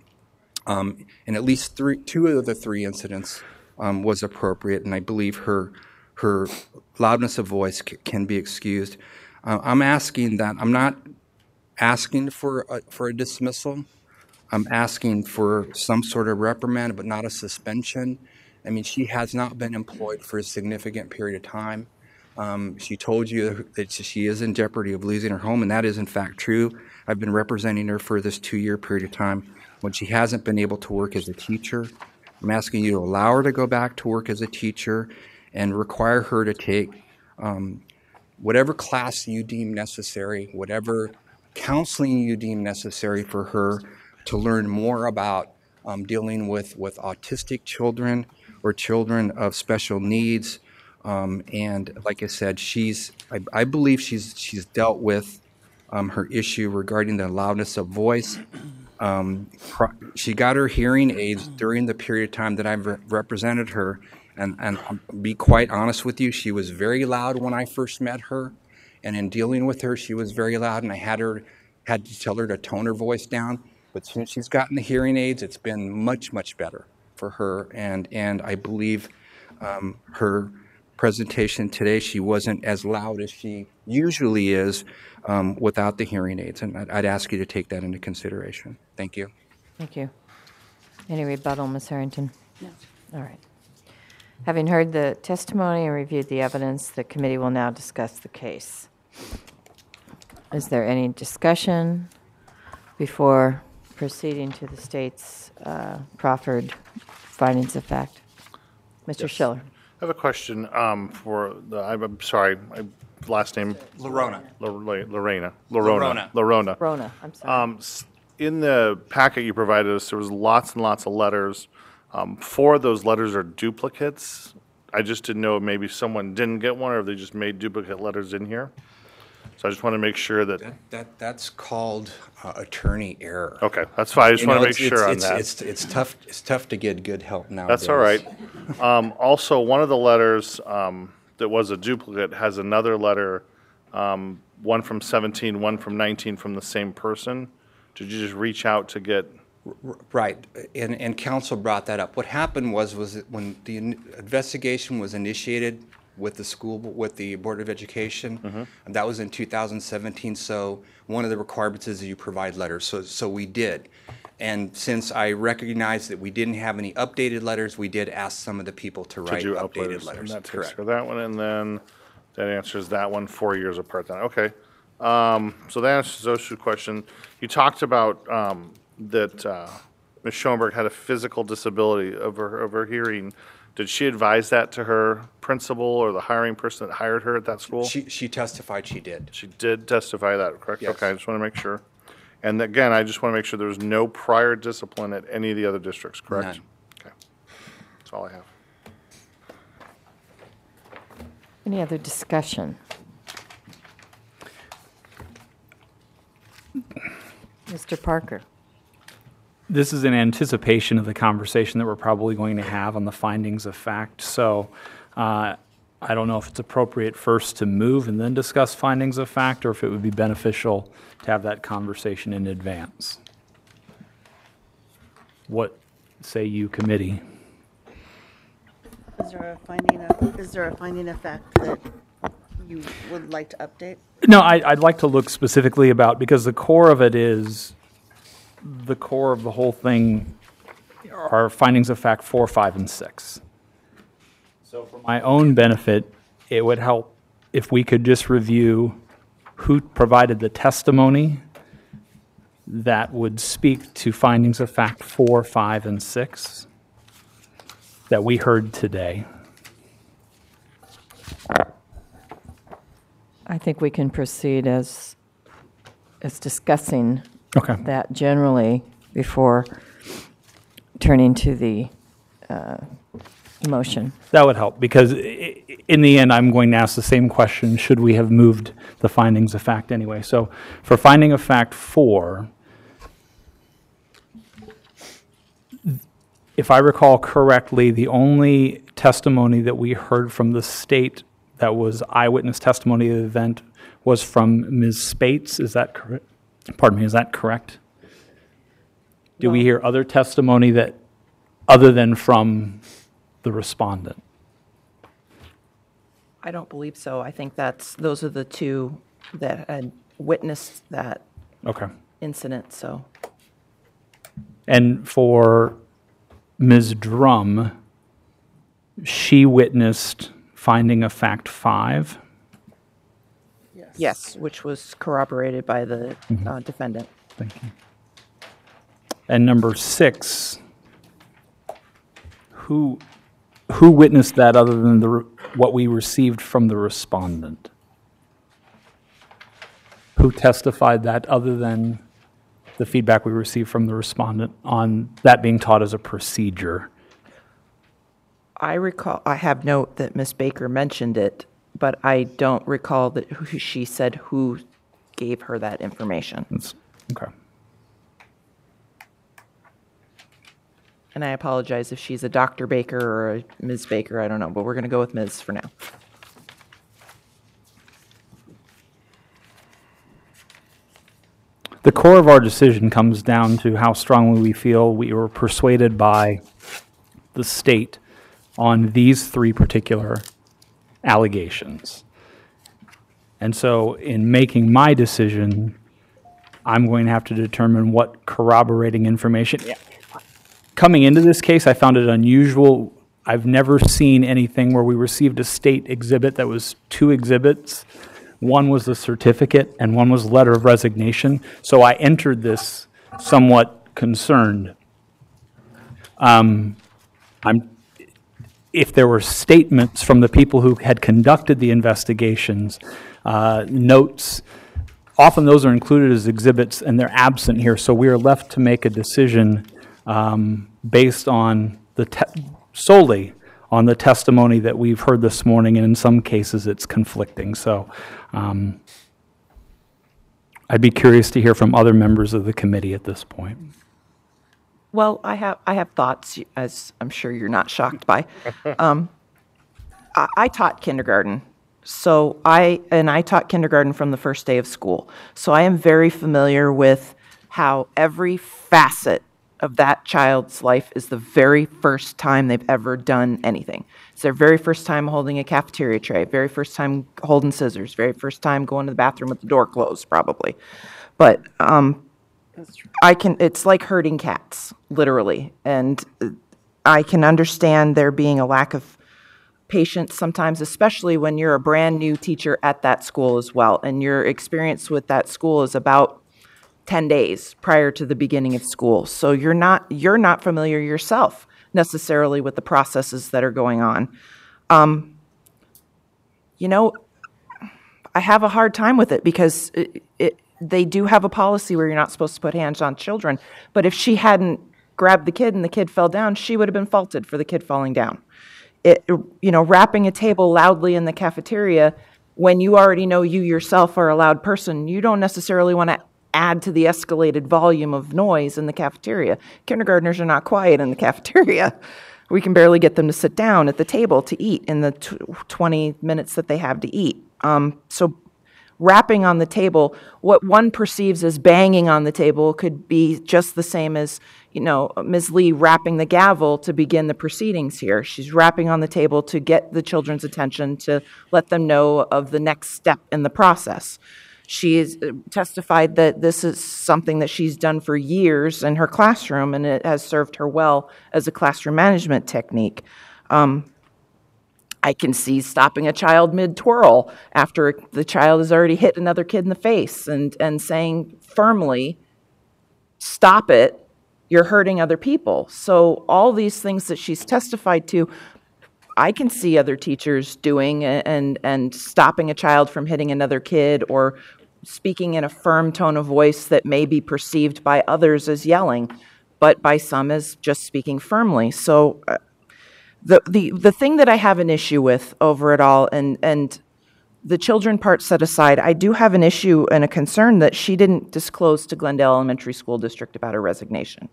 in at least 2 of the 3 incidents was appropriate, and I believe her loudness of voice can be excused. I'm asking that. I'm not asking for a dismissal. I'm asking for some sort of reprimand, but not a suspension. I mean, she has not been employed for a significant period of time. She told you that she is in jeopardy of losing her home, and that is in fact true. I've been representing her for this 2-year period of time when she hasn't been able to work as a teacher. I'm asking you to allow her to go back to work as a teacher and require her to take whatever class you deem necessary, whatever counseling you deem necessary for her to learn more about dealing with autistic children or children of special needs. And like I said, I believe she's dealt with her issue regarding the loudness of voice. She got her hearing aids during the period of time that I've represented her, and I'll be quite honest with you, she was very loud when I first met her, and in dealing with her, she was very loud, and I had to tell her to tone her voice down. But since she's gotten the hearing aids, it's been much, much better for her, and I believe her presentation today, she wasn't as loud as she usually is without the hearing aids, and I'd ask you to take that into consideration. Thank you. Thank you. Any rebuttal, Ms. Harrington? No. All right. Having heard the testimony and reviewed the evidence, the committee will now discuss the case. Is there any discussion before proceeding to the state's proffered findings of fact? Mr. Yes. Schiller. I have a question for the, I'm sorry, my last name? Lorona. Lorena. Rona, I'm sorry. In the packet you provided us, there was lots and lots of letters. 4 of those letters are duplicates. I just didn't know if maybe someone didn't get one or if they just made duplicate letters in here. So I just want to make sure That's called attorney error. Okay, that's fine. I just want to make sure on that. It's tough. It's tough to get good help nowadays. That's all right. Also, one of the letters that was a duplicate has another letter, one from 17, one from 19 from the same person. Did you just reach out to get? Right, and counsel brought that up. What happened was that when the investigation was initiated with the Board of Education, and that was in 2017. So one of the requirements is that you provide letters. So we did, and since I recognized that we didn't have any updated letters, we did ask some of the people to write updated letters. And that takes Correct. care of that one, and then that answers that one. 4 years apart. Then okay. So that answers those 2 questions. You talked about that Ms. Schoenberg had a physical disability of her hearing. Did she advise that to her principal or the hiring person that hired her at that school? She testified she did. She did testify that, correct? Yes. Okay, I just want to make sure. And again, I just want to make sure there's no prior discipline at any of the other districts, correct? None. Okay. That's all I have. Any other discussion? Mr. Parker. This is in anticipation of the conversation that we're probably going to have on the findings of fact. So I don't know if it's appropriate first to move and then discuss findings of fact, or if it would be beneficial to have that conversation in advance. What say you, committee? Is there a finding of fact that you would like to update? No, I'd like to look specifically about, because the core of it is, the core of the whole thing are findings of fact 4, 5, and 6. So for my own benefit, it would help if we could just review who provided the testimony that would speak to findings of fact 4, 5, and 6 that we heard today. I think we can proceed as discussing that generally before turning to the motion. That would help, because in the end, I'm going to ask the same question, should we have moved the findings of fact anyway? So for finding of fact 4, if I recall correctly, the only testimony that we heard from the state that was eyewitness testimony of the event was from Ms. Spates. Is that correct? Pardon me, is that correct? Do we hear other testimony that, other than from the respondent? I don't believe so. I think those are the 2 that had witnessed that incident. So, and for Ms. Drum, she witnessed finding of fact 5. Yes, which was corroborated by the defendant. Thank you. And number 6, who witnessed that other than what we received from the respondent? Who testified that other than the feedback we received from the respondent on that being taught as a procedure? I have note that Ms. Baker mentioned it, but I don't recall that she said who gave her that information. Okay. And I apologize if she's a Dr. Baker or a Ms. Baker, I don't know, but we're going to go with Ms. for now. The core of our decision comes down to how strongly we feel we were persuaded by the state on these three particular allegations. And so in making my decision, I'm going to have to determine what corroborating information. Coming into this case, I found it unusual. I've never seen anything where we received a state exhibit that was two exhibits. One was a certificate and one was a letter of resignation. So I entered this somewhat concerned. If there were statements from the people who had conducted the investigations, notes, often those are included as exhibits and they're absent here. So we are left to make a decision based on solely on the testimony that we've heard this morning, and in some cases it's conflicting. So I'd be curious to hear from other members of the committee at this point. Well, I have thoughts, as I'm sure you're not shocked by. I taught kindergarten, so I taught kindergarten from the first day of school. So I am very familiar with how every facet of that child's life is the very first time they've ever done anything. It's their very first time holding a cafeteria tray, very first time holding scissors, very first time going to the bathroom with the door closed, probably. But it's like herding cats, literally. And I can understand there being a lack of patience sometimes, especially when you're a brand new teacher at that school as well. And your experience with that school is about 10 days prior to the beginning of school. So you're not familiar yourself necessarily with the processes that are going on. I have a hard time with it because they do have a policy where you're not supposed to put hands on children. But if she hadn't grabbed the kid and the kid fell down, she would have been faulted for the kid falling down. Wrapping a table loudly in the cafeteria when you already know you yourself are a loud person, you don't necessarily want to add to the escalated volume of noise in the cafeteria. Kindergartners are not quiet in the cafeteria. We can barely get them to sit down at the table to eat in the 20 minutes that they have to eat. So rapping on the table, what one perceives as banging on the table could be just the same as, Ms. Lee rapping the gavel to begin the proceedings here. She's rapping on the table to get the children's attention, to let them know of the next step in the process. She has testified that this is something that she's done for years in her classroom, and it has served her well as a classroom management technique. I can see stopping a child mid-twirl after the child has already hit another kid in the face and saying firmly, stop it, you're hurting other people. So all these things that she's testified to, I can see other teachers doing and stopping a child from hitting another kid or speaking in a firm tone of voice that may be perceived by others as yelling, but by some as just speaking firmly. So the thing that I have an issue with over it all, and the children part set aside, I do have an issue and a concern that she didn't disclose to Glendale Elementary School District about her resignation.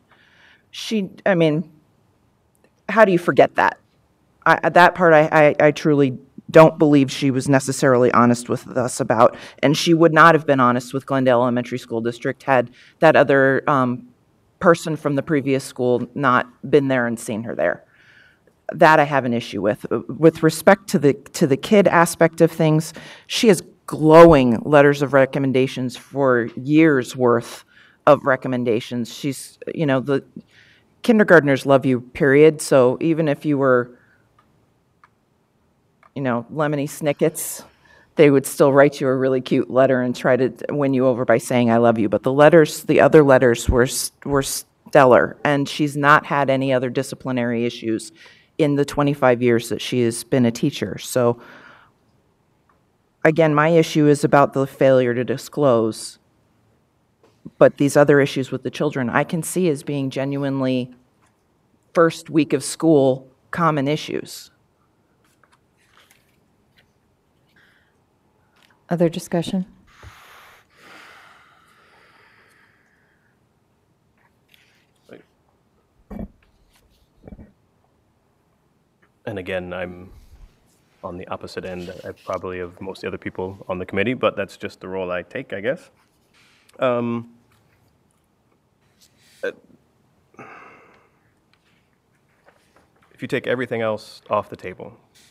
How do you forget that? That part I truly don't believe she was necessarily honest with us about, and she would not have been honest with Glendale Elementary School District had that other person from the previous school not been there and seen her there. That I have an issue with. With respect to the kid aspect of things, she has glowing letters of recommendations for years worth of recommendations. She's, the kindergartners love you, period. So even if you were Lemony Snickets, they would still write you a really cute letter and try to win you over by saying, I love you. But the other letters were stellar, and she's not had any other disciplinary issues in the 25 years that she has been a teacher. So again, my issue is about the failure to disclose. But these other issues with the children, I can see as being genuinely first week of school common issues. Other discussion? And again, I'm on the opposite end, probably of most of the other people on the committee, but that's just the role I take, I guess. If you take everything else off the table,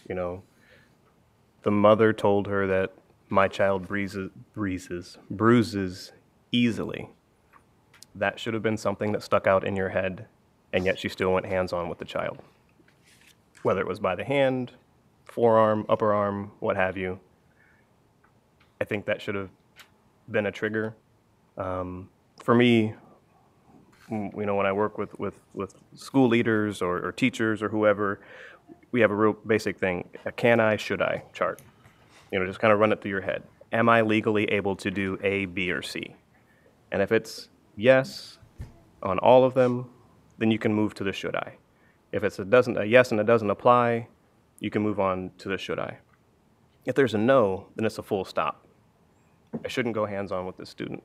the mother told her that my child bruises easily. That should have been something that stuck out in your head, and yet she still went hands-on with the child. Whether it was by the hand, forearm, upper arm, what have you, I think that should have been a trigger. For me, when I work with school leaders or teachers or whoever, we have a real basic thing, a can I, should I chart. Just kind of run it through your head. Am I legally able to do A, B, or C? And if it's yes on all of them, then you can move to the should I. If it's a yes and it doesn't apply, you can move on to the should I. If there's a no, then it's a full stop. I shouldn't go hands-on with this student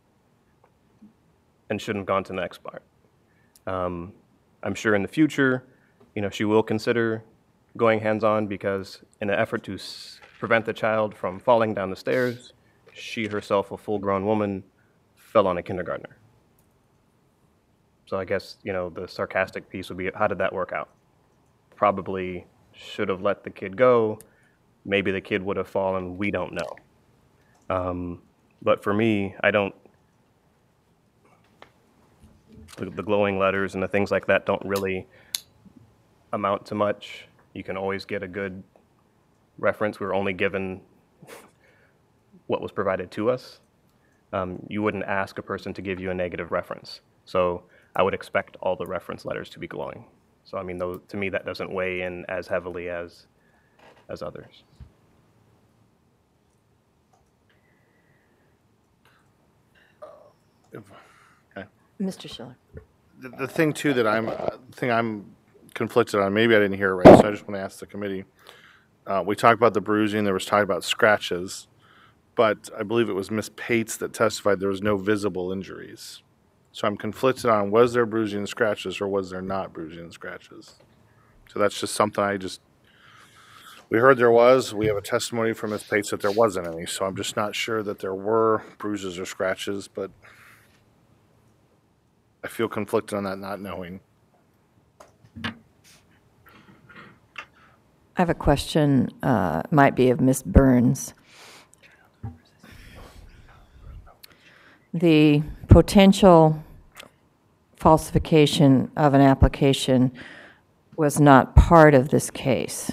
and shouldn't have gone to the next part. I'm sure in the future, she will consider going hands-on because in an effort to prevent the child from falling down the stairs, she herself, a full-grown woman, fell on a kindergartner. So I guess, the sarcastic piece would be, how did that work out? Probably should have let the kid go. Maybe the kid would have fallen. We don't know. But for me, the glowing letters and the things like that don't really amount to much. You can always get a good reference. We're only given what was provided to us. You wouldn't ask a person to give you a negative reference. So I would expect all the reference letters to be glowing. So, to me, that doesn't weigh in as heavily as others. Okay. Mr. Schiller. The thing, too, that I'm conflicted on, maybe I didn't hear it right, so I just want to ask the committee. We talked about the bruising. There was talk about scratches. But I believe it was Ms. Pates that testified there was no visible injuries. So I'm conflicted on, was there bruising and scratches or was there not bruising and scratches? So that's just something we heard there was. We have a testimony from Ms. Pates that there wasn't any. So I'm just not sure that there were bruises or scratches, but I feel conflicted on that, not knowing. I have a question, might be of Ms. Burns. The potential falsification of an application was not part of this case.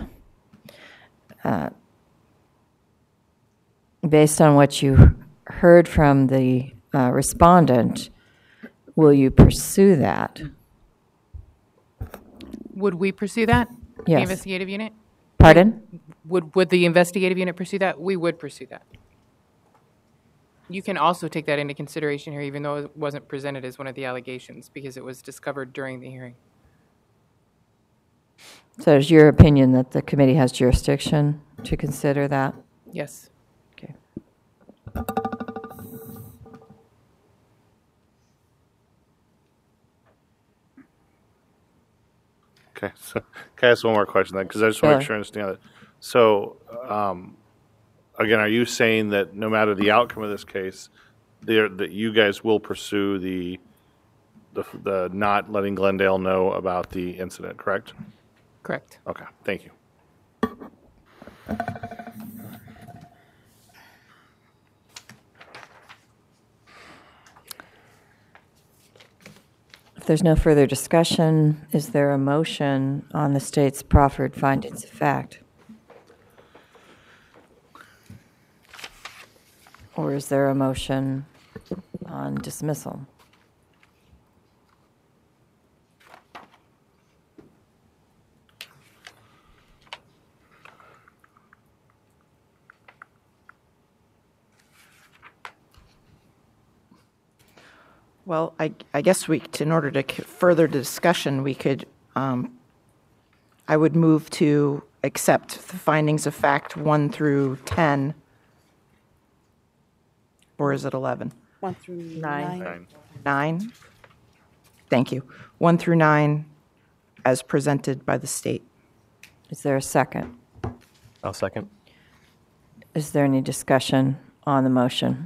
Based on what you heard from the respondent, will you pursue that? Would we pursue that? Yes. The investigative unit? Pardon? Would the investigative unit pursue that? We would pursue that. You can also take that into consideration here, even though it wasn't presented as one of the allegations, because it was discovered during the hearing. So is your opinion that the committee has jurisdiction to consider that? Yes. Okay. Okay, so can I ask one more question then? Because I just want to make sure I understand it. So, again, are you saying that no matter the outcome of this case, that you guys will pursue the not letting Glendale know about the incident, correct? Correct. Okay, thank you. If there's no further discussion, is there a motion on the state's proffered findings of fact? Or is there a motion on dismissal? Well, I guess in order to further discussion, we could, I would move to accept the findings of fact 1 through 10, or is it 11? 1 through 9. 9? Thank you. 1 through 9 as presented by the state. Is there a second? I'll second. Is there any discussion on the motion?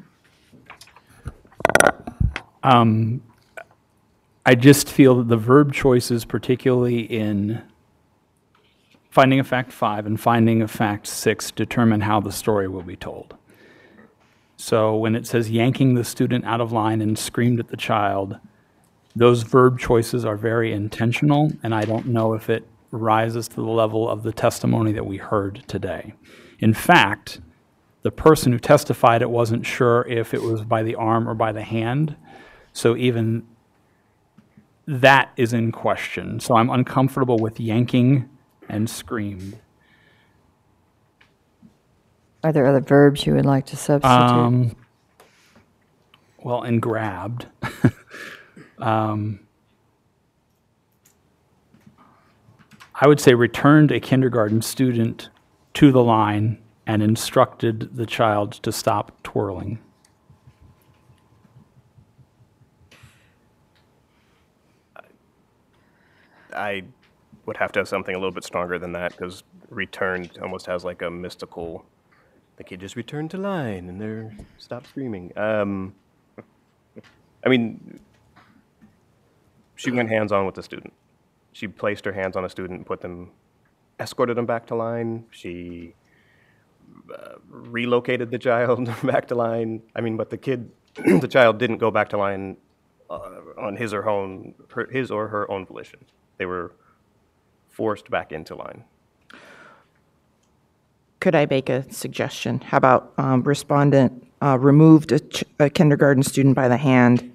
I just feel that the verb choices, particularly in finding of fact 5 and finding of fact 6, determine how the story will be told. So when it says yanking the student out of line and screamed at the child, those verb choices are very intentional, and I don't know if it rises to the level of the testimony that we heard today. In fact, the person who testified it wasn't sure if it was by the arm or by the hand, so even that is in question. So I'm uncomfortable with yanking and screamed. Are there other verbs you would like to substitute? Well, and grabbed. I would say returned a kindergarten student to the line and instructed the child to stop twirling. I would have to have something a little bit stronger than that, because returned almost has like a mystical, the kid just returned to line and they're stopped screaming. I mean, she went hands-on with the student. She placed her hands on a student and escorted them back to line. She relocated the child back to line. I mean, but the child didn't go back to line on his or her own volition. They were forced back into line. Could I make a suggestion? How about respondent removed a kindergarten student by the hand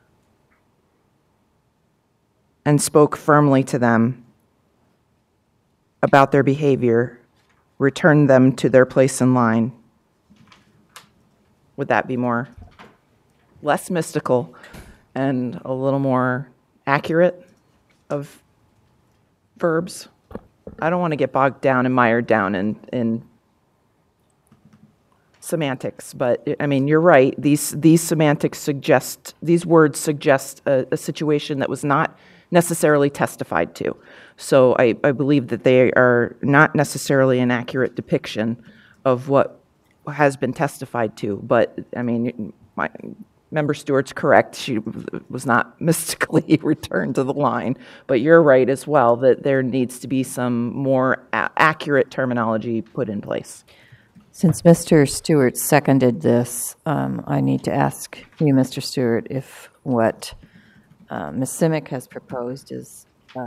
and spoke firmly to them about their behavior, returned them to their place in line? Would that be less mystical and a little more accurate of verbs? I don't want to get bogged down and mired down in semantics, but I mean, you're right. These words suggest a situation that was not necessarily testified to. So I believe that they are not necessarily an accurate depiction of what has been testified to. But I mean, Member Stewart's correct. She was not mystically returned to the line. But you're right as well that there needs to be some more accurate terminology put in place. Since Mr. Stewart seconded this, I need to ask you, Mr. Stewart, if what Ms. Simic has proposed is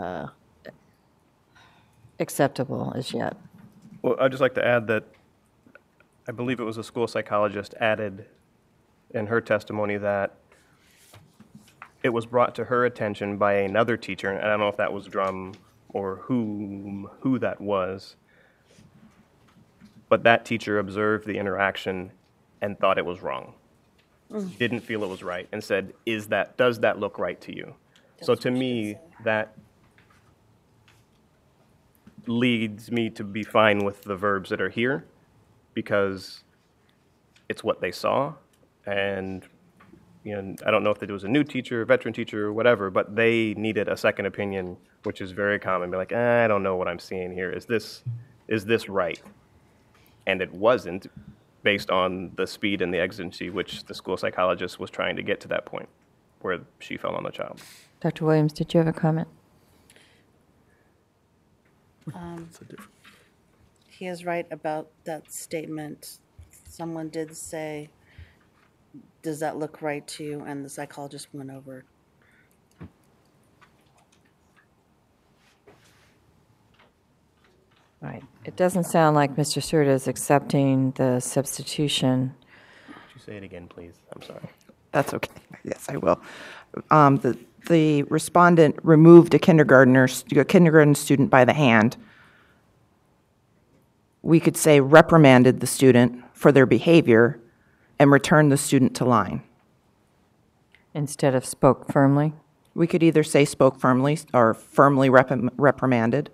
acceptable as yet. Well, I'd just like to add that I believe it was a school psychologist added in her testimony that it was brought to her attention by another teacher, and I don't know if that was Drum or who that was, but that teacher observed the interaction and thought it was wrong. Didn't feel it was right, and said, does that look right to you? So to me, that leads me to be fine with the verbs that are here, because it's what they saw. And I don't know if it was a new teacher, veteran teacher, or whatever, but they needed a second opinion, which is very common. Be like, I don't know what I'm seeing here. Is this right? And it wasn't, based on the speed and the exigency which the school psychologist was trying to get to that point where she fell on the child. Dr. Williams, did you have a comment? He is right about that statement. Someone did say, does that look right to you? And the psychologist went over. Right. It doesn't sound like Mr. Stewart is accepting the substitution. Could you say it again, please? I'm sorry. That's okay. Yes, I will. The respondent removed a kindergarten student by the hand. We could say reprimanded the student for their behavior and returned the student to line. Instead of spoke firmly? We could either say spoke firmly or firmly reprimanded.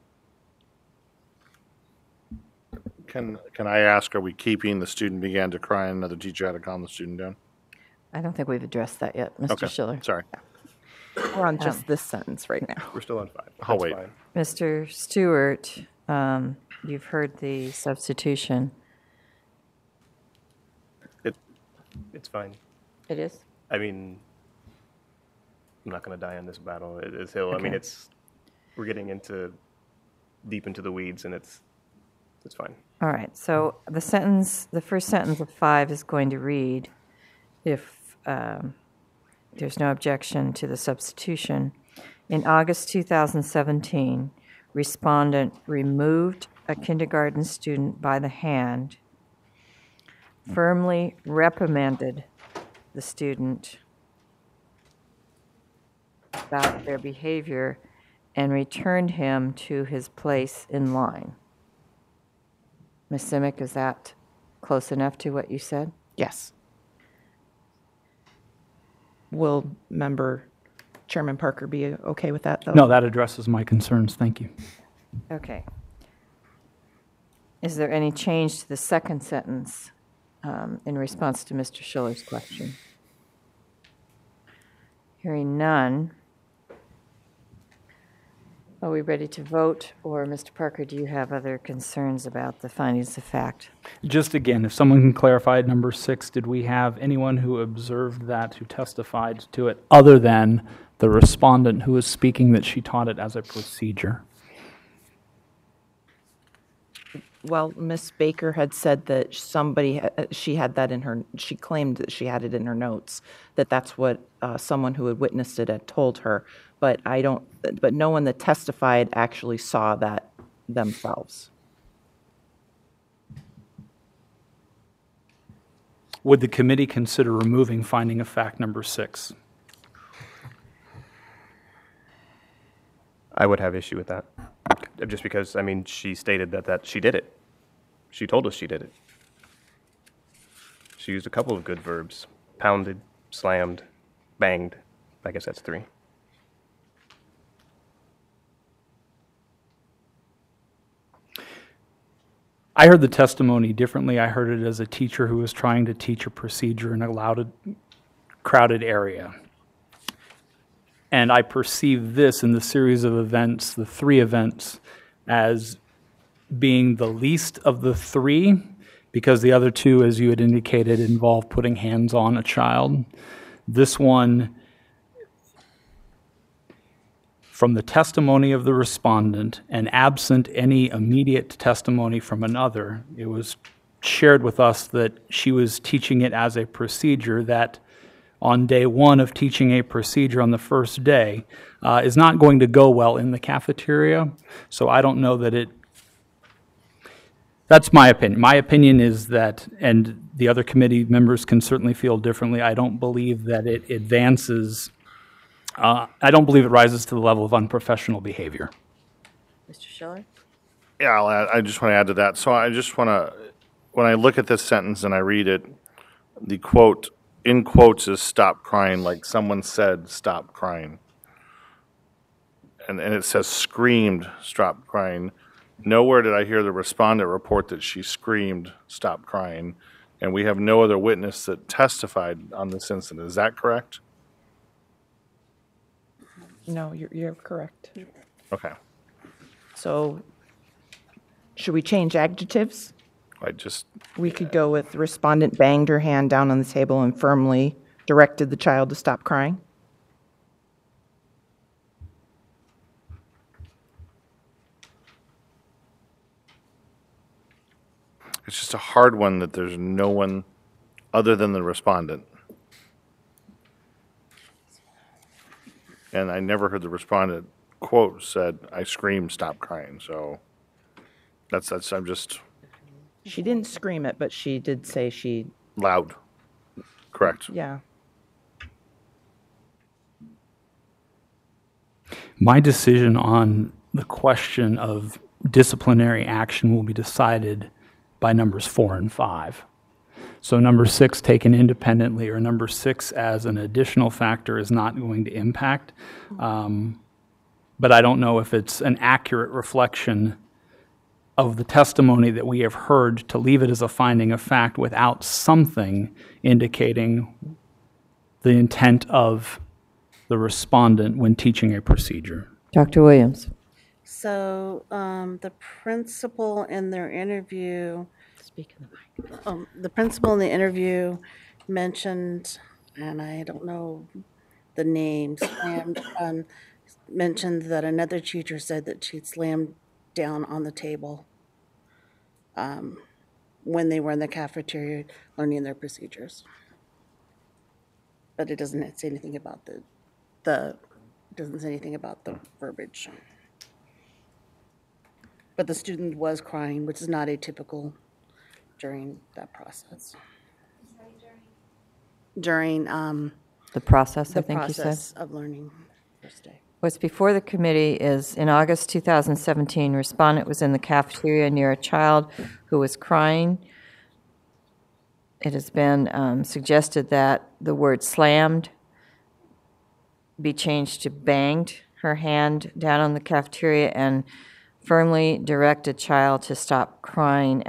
Can I ask, are we keeping the student began to cry and another teacher had to calm the student down? I don't think we've addressed that yet, Mr. Okay, Schiller. sorry. We're on just this sentence right now. We're still on 5. I'll wait. Fine. Mr. Stewart You've heard the substitution. It's fine. It is? I mean, I'm not going to die on this battle. It's Hill. I mean, Okay. we're getting deep into the weeds, and it's fine. All right, so the first sentence of 5 is going to read, if there's no objection to the substitution, in August 2017, respondent removed a kindergarten student by the hand, firmly reprimanded the student about their behavior, and returned him to his place in line. Ms. Simic, is that close enough to what you said? Yes. Will member Chairman Parker be okay with that, though? No, that addresses my concerns. Thank you. Okay. Is there any change to the second sentence in response to Mr. Schiller's question? Hearing none. Are we ready to vote, or Mr. Parker, do you have other concerns about the findings of fact? Just again, if someone can clarify number 6, did we have anyone who observed that, who testified to it, other than the respondent who was speaking that she taught it as a procedure? Well, Ms. Baker had said that she had that in her, she claimed that she had it in her notes, that's what someone who had witnessed it had told her. But no one that testified actually saw that themselves. Would the committee consider removing finding of fact number 6? I would have issue with that. Just because, I mean, she stated that she did it. She told us she did it. She used a couple of good verbs. Pounded, slammed, banged. I guess that's 3. I heard the testimony differently. I heard it as a teacher who was trying to teach a procedure in a crowded area. And I perceive this in the series of events, the 3 events, as being the least of the 3, because the other 2, as you had indicated, involve putting hands on a child. This one, from the testimony of the respondent and absent any immediate testimony from another, it was shared with us that she was teaching it as a procedure that on day 1 of teaching a procedure on the first day is not going to go well in the cafeteria. So I don't know that that's my opinion. My opinion is that, and the other committee members can certainly feel differently, I don't believe that it advances, I don't believe it rises to the level of unprofessional behavior. Mr. Schiller? Yeah, I just want to add to that. So I just want to, when I look at this sentence and I read it, the quote, in quotes, is stop crying, like someone said, stop crying. And it says screamed, stop crying. Nowhere did I hear the respondent report that she screamed, stop crying. And we have no other witness that testified on this incident. Is that correct? No, you're correct. Okay. So, should we change adjectives? We could go with respondent banged her hand down on the table and firmly directed the child to stop crying. It's just a hard one that there's no one other than the respondent. And I never heard the respondent quote said, I screamed, stop crying. So I'm just. She didn't scream it, but she did say she. Loud. Correct. Yeah. My decision on the question of disciplinary action will be decided by numbers 4 and 5. So number 6 taken independently or number 6 as an additional factor is not going to impact. But I don't know if it's an accurate reflection of the testimony that we have heard to leave it as a finding of fact without something indicating the intent of the respondent when teaching a procedure. Dr. Williams? So the principal in their interview, the principal in the interview mentioned, and I don't know the names, and mentioned that another teacher said that she'd slammed down on the table when they were in the cafeteria learning their procedures. But it doesn't say anything about the verbiage. But the student was crying, which is not atypical during that process. During The process, I the think you said. process of learning first day. What's before the committee is, in August 2017, respondent was in the cafeteria near a child who was crying. It has been suggested that the word slammed be changed to banged her hand down on the cafeteria and firmly direct a child to stop crying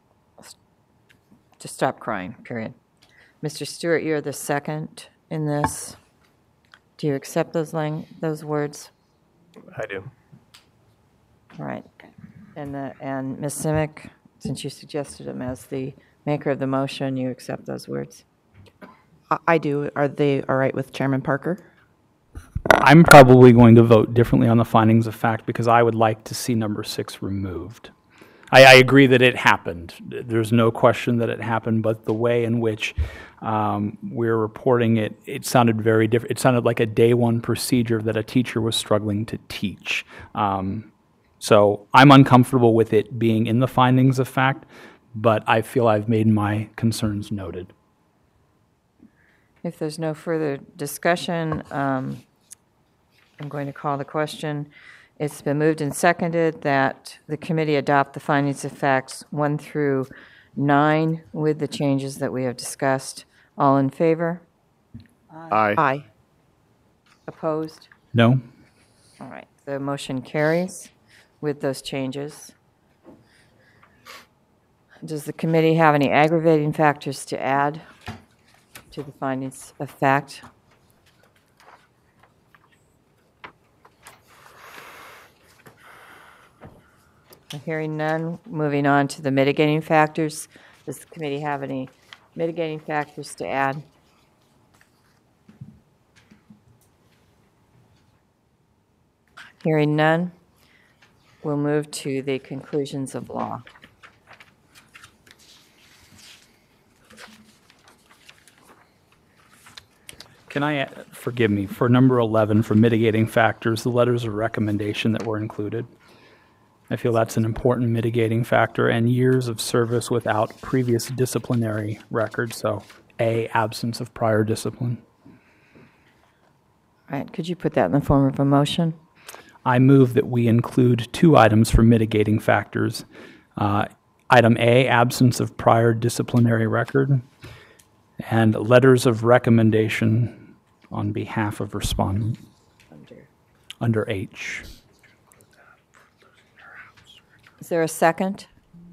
period. Mr. Stewart, you're the second in this. Do you accept those words? I do. All right. And Ms. Simic, since you suggested him as the maker of the motion, you accept those words? I do. Are they all right with Chairman Parker? I'm probably going to vote differently on the findings of fact because I would like to see number 6 removed. I agree that it happened. There's no question that it happened, but the way in which we're reporting it, it sounded very different. It sounded like a day one procedure that a teacher was struggling to teach. So I'm uncomfortable with it being in the findings of fact, but I feel I've made my concerns noted. If there's no further discussion, I'm going to call the question. It's been moved and seconded that the committee adopt the findings of facts 1 through 9 with the changes that we have discussed. All in favor? Aye. Aye. Opposed? No? All right. The motion carries with those changes. Does the committee have any aggravating factors to add to the findings of fact? Hearing none, moving on to the mitigating factors. Does the committee have any mitigating factors to add? Hearing none, we'll move to the conclusions of law. Can I, forgive me, for number 11, for mitigating factors, the letters of recommendation that were included? I feel that's an important mitigating factor, and years of service without previous disciplinary record, so A, absence of prior discipline. All right, could you put that in the form of a motion? I move that we include 2 items for mitigating factors. Item A, absence of prior disciplinary record, and letters of recommendation on behalf of respondent under H. Is there a second?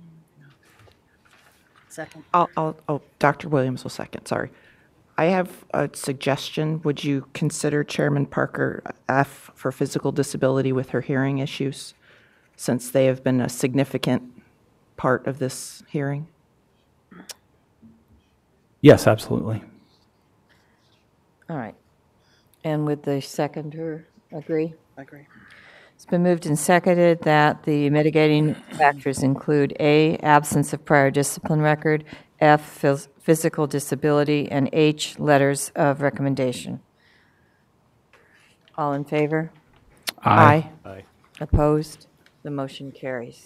Second. Dr. Williams will second, sorry. I have a suggestion. Would you consider Chairman Parker F for physical disability with her hearing issues, since they have been a significant part of this hearing? Yes, absolutely. All right. And would the seconder agree? Agree. It's been moved and seconded that the mitigating factors include A, absence of prior discipline record, F, physical disability, and H, letters of recommendation. All in favor? Aye. Aye. Opposed? The motion carries.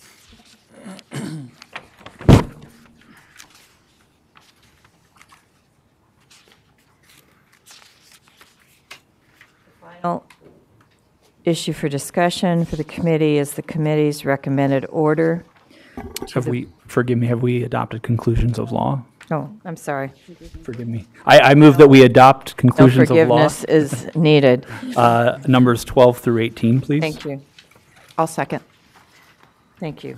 Final issue for discussion for the committee is the committee's recommended order. Have we adopted conclusions of law? Oh, I'm sorry. Forgive me. I move that we adopt No conclusions of law. forgiveness is needed. Numbers 12 through 18, please. Thank you. I'll second. Thank you.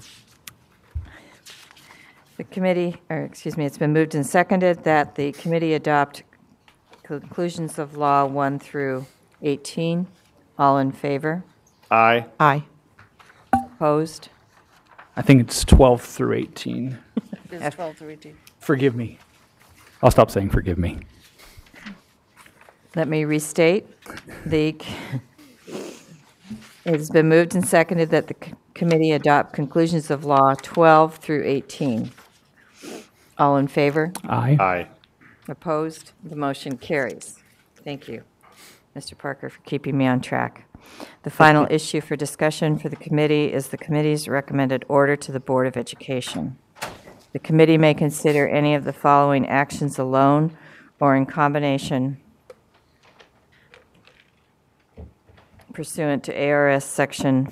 The committee, it's been moved and seconded that the committee adopt conclusions of law 1 through 18. All in favor? Aye. Aye. Opposed? I think it's 12 through 18. It's 12 to 18. Forgive me. I'll stop saying forgive me. Let me restate. It has been moved and seconded that the committee adopt conclusions of law 12 through 18. All in favor? Aye. Aye. Opposed? The motion carries. Thank you, Mr. Parker, for keeping me on track. The final issue for discussion for the committee is the committee's recommended order to the Board of Education. The committee may consider any of the following actions alone or in combination pursuant to ARS Section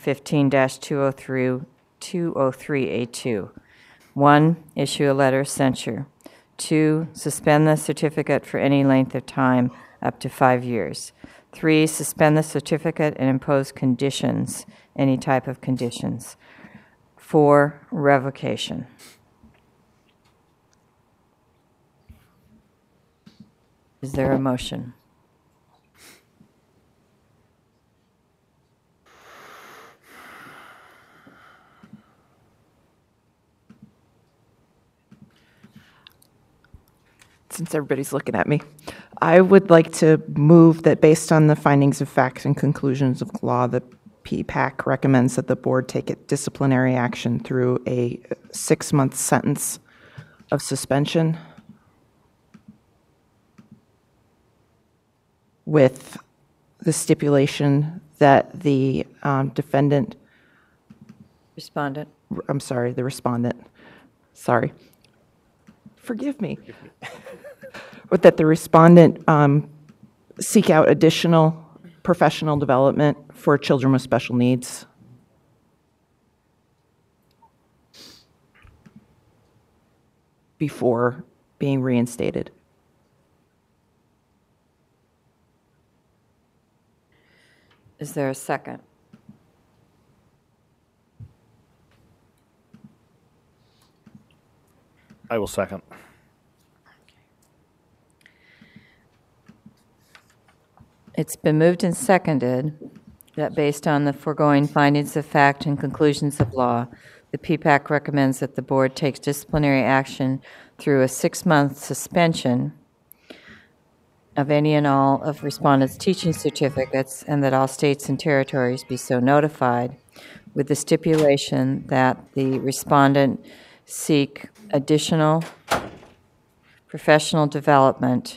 15-203A2. 1. Issue a letter of censure. 2. Suspend the certificate for any length of time up to 5 years. 3. Suspend the certificate and impose conditions, any type of conditions. 4. Revocation. Is there a motion? Since everybody's looking at me, I would like to move that based on the findings of facts and conclusions of law, the PPAC recommends that the board take a disciplinary action through a 6-month sentence of suspension with the stipulation that the defendant, Respondent. I'm sorry, the respondent, sorry, forgive me, but that the respondent seek out additional professional development for children with special needs. Before being reinstated. Is there a second? I will second. It's been moved and seconded that based on the foregoing findings of fact and conclusions of law, the PPAC recommends that the board takes disciplinary action through a 6-month suspension of any and all of respondents' teaching certificates, and that all states and territories be so notified, with the stipulation that the respondent seek additional professional development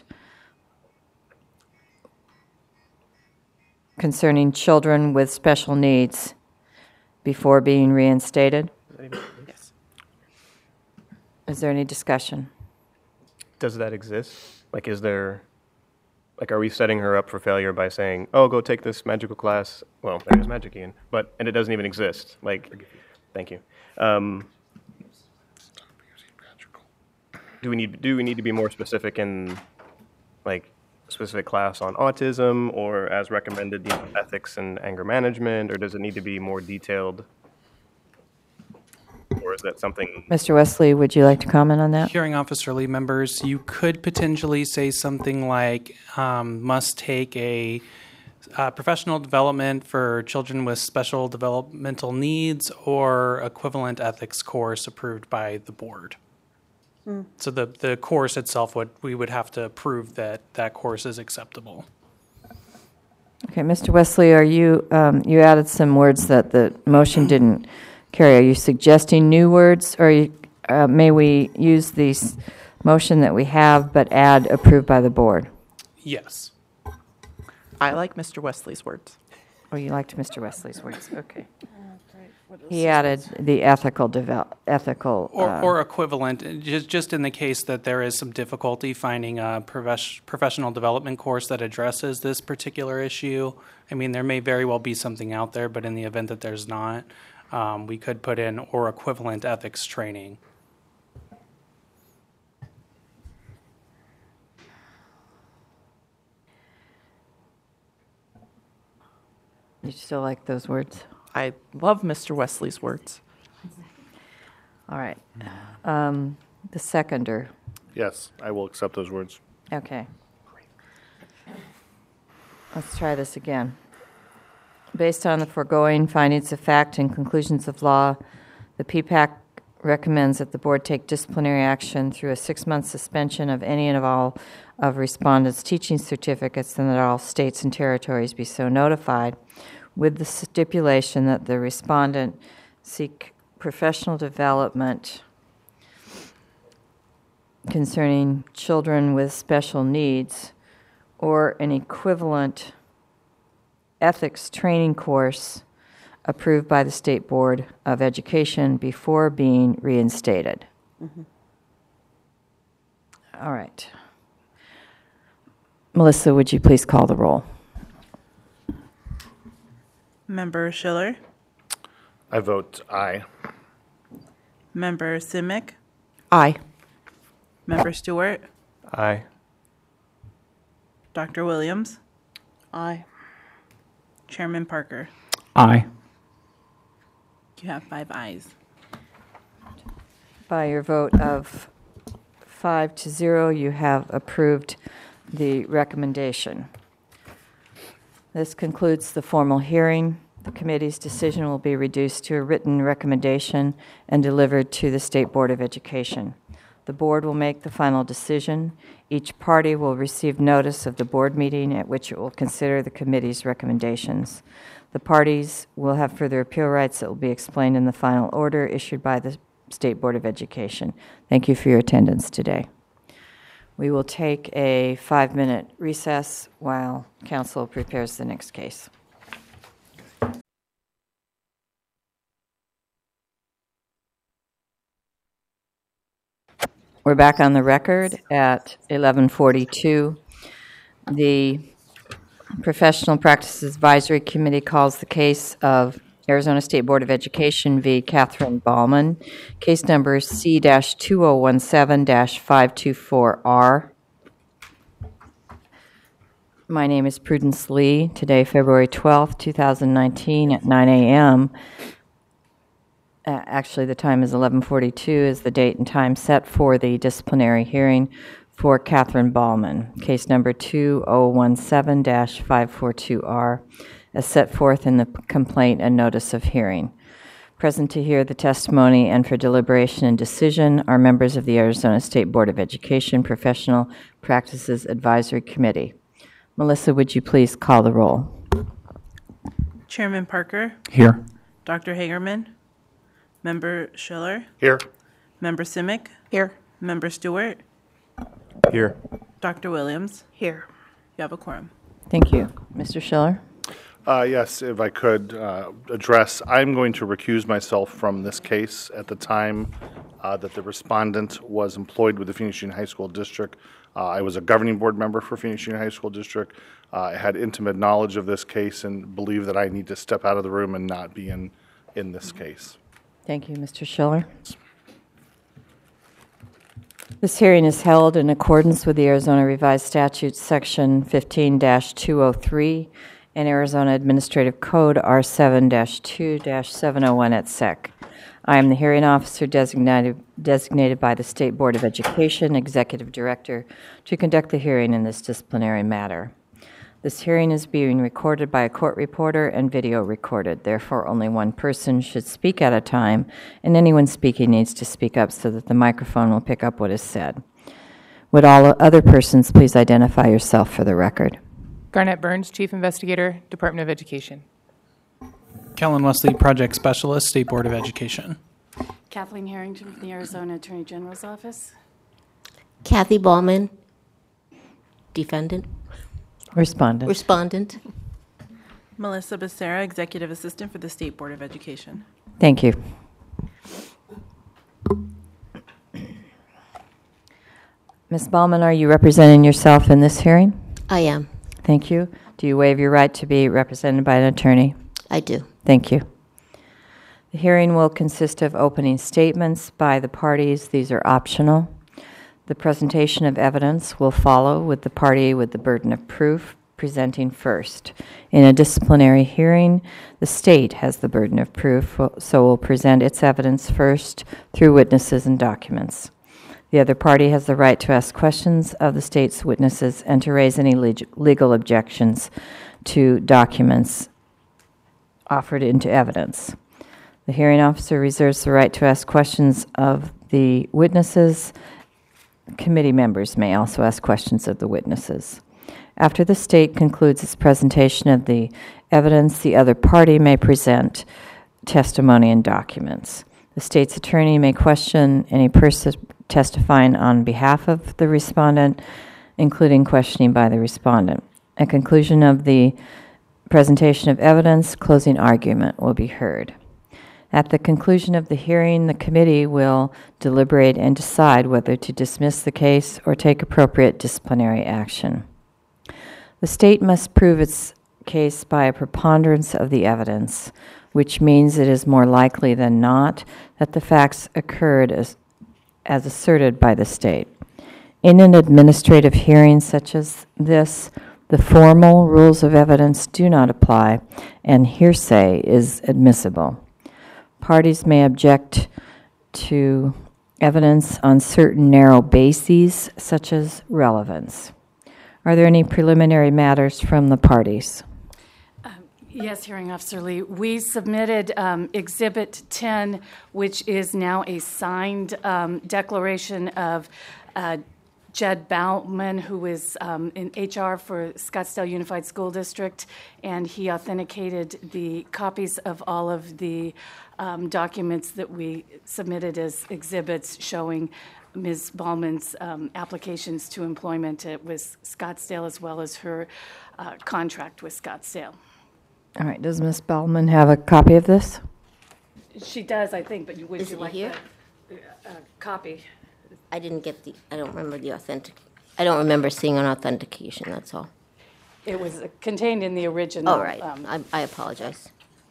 concerning children with special needs before being reinstated? Yes. Is there any discussion? Does that exist? Like, is there, like, are we setting her up for failure by saying, oh, go take this magical class? Well, there's magic again, and it doesn't even exist. Like, thank you. Do we need to be more specific in, like, a specific class on autism, or as recommended, ethics and anger management, or does it need to be more detailed? Or is that something? Mr. Wesley, would you like to comment on that? Hearing Officer Lee, members, you could potentially say something like must take a professional development for children with special developmental needs or equivalent ethics course approved by the board. So the course itself, we would have to prove that that course is acceptable. Okay, Mr. Wesley, are you added some words that the motion didn't carry. Are you suggesting new words, or may we use the motion that we have but add approved by the board? Yes. I like Mr. Wesley's words. Oh, you liked Mr. Wesley's words. Okay. He added the ethical or equivalent, just in the case that there is some difficulty finding a professional development course that addresses this particular issue. I mean, there may very well be something out there, but in the event that there's not, we could put in or equivalent ethics training. You still like those words? I love Mr. Wesley's words. All right. The seconder. Yes, I will accept those words. Okay. Let's try this again. Based on the foregoing findings of fact and conclusions of law, the PPAC recommends that the board take disciplinary action through a 6-month suspension of any and of all of respondents' teaching certificates, and that all states and territories be so notified, with the stipulation that the respondent seek professional development concerning children with special needs or an equivalent ethics training course approved by the State Board of Education before being reinstated. All right. Melissa, would you please call the roll? Member Schiller, I vote aye. Member Simic, Aye. Member Stewart, Aye. Dr. Williams, Aye. Chairman Parker. Aye. You have 5 ayes. By your vote of 5-0, you have approved the recommendation. This concludes the formal hearing. The committee's decision will be reduced to a written recommendation and delivered to the State Board of Education. The board will make the final decision. Each party will receive notice of the board meeting at which it will consider the committee's recommendations. The parties will have further appeal rights that will be explained in the final order issued by the State Board of Education. Thank you for your attendance today. We will take a 5-minute recess while council prepares the next case. We're back on the record at 11:42. The Professional Practices Advisory Committee calls the case of Arizona State Board of Education v. Catherine Ballman, case number C-2017-524R. My name is Prudence Lee. Today, February 12th, 2019 at 9 a.m. Actually, the time is 11:42 is the date and time set for the disciplinary hearing for Catherine Ballman, case number 2017-542R, as set forth in the complaint and notice of hearing. Present to hear the testimony and for deliberation and decision are members of the Arizona State Board of Education Professional Practices Advisory Committee. Melissa, would you please call the roll? Chairman Parker, Here. Dr. Hagerman, Member Schiller, Here. Member Simic, Here. Member Stewart, Here. Dr. Williams. Here. You have a quorum. Thank you. Mr. Schiller? Yes, if I could address, I'm going to recuse myself from this case. At the time that the respondent was employed with the Phoenix Union High School District, I was a governing board member for Phoenix Union High School District. I had intimate knowledge of this case and believe that I need to step out of the room and not be in this case. Thank you, Mr. Schiller. This hearing is held in accordance with the Arizona Revised Statutes, Section 15-203, and Arizona Administrative Code R7-2-701 et sec. I am the hearing officer designated by the State Board of Education, Executive Director, to conduct the hearing in this disciplinary matter. This hearing is being recorded by a court reporter and video recorded. Therefore, only one person should speak at a time, and anyone speaking needs to speak up so that the microphone will pick up what is said. Would all other persons please identify yourself for the record? Garnett Burns, Chief Investigator, Department of Education. Kellen Wesley, Project Specialist, State Board of Education. Kathleen Harrington from the Arizona Attorney General's Office. Kathy Ballman, Defendant. Respondent. Melissa Becerra, Executive Assistant for the State Board of Education. Thank you. Ms. Ballman, are you representing yourself in this hearing? I am. Thank you. Do you waive your right to be represented by an attorney? I do. Thank you. The hearing will consist of opening statements by the parties. These are optional. The presentation of evidence will follow with the party with the burden of proof presenting first. In a disciplinary hearing, the state has the burden of proof, so will present its evidence first through witnesses and documents. The other party has the right to ask questions of the state's witnesses and to raise any legal objections to documents offered into evidence. The hearing officer reserves the right to ask questions of the witnesses. Committee members may also ask questions of the witnesses. After the state concludes its presentation of the evidence, the other party may present testimony and documents. The state's attorney may question any person testifying on behalf of the respondent, including questioning by the respondent. At conclusion of the presentation of evidence, closing argument will be heard. At the conclusion of the hearing, the committee will deliberate and decide whether to dismiss the case or take appropriate disciplinary action. The state must prove its case by a preponderance of the evidence, which means it is more likely than not that the facts occurred as asserted by the state. In an administrative hearing such as this, the formal rules of evidence do not apply, and hearsay is admissible. Parties may object to evidence on certain narrow bases, such as relevance. Are there any preliminary matters from the parties? Yes, Hearing Officer Lee. We submitted Exhibit 10, which is now a signed declaration of Jed Bauman, who is in HR for Scottsdale Unified School District, and he authenticated the copies of all of the documents that we submitted as exhibits showing Ms. Bauman's applications to employment with Scottsdale, as well as her contract with Scottsdale. All right. Does Ms. Bauman have a copy of this? She does, I think, but would Is you it like here? the copy? I didn't get I don't remember the I don't remember seeing an authentication, that's all. It was contained in the original. Oh, right. I apologize.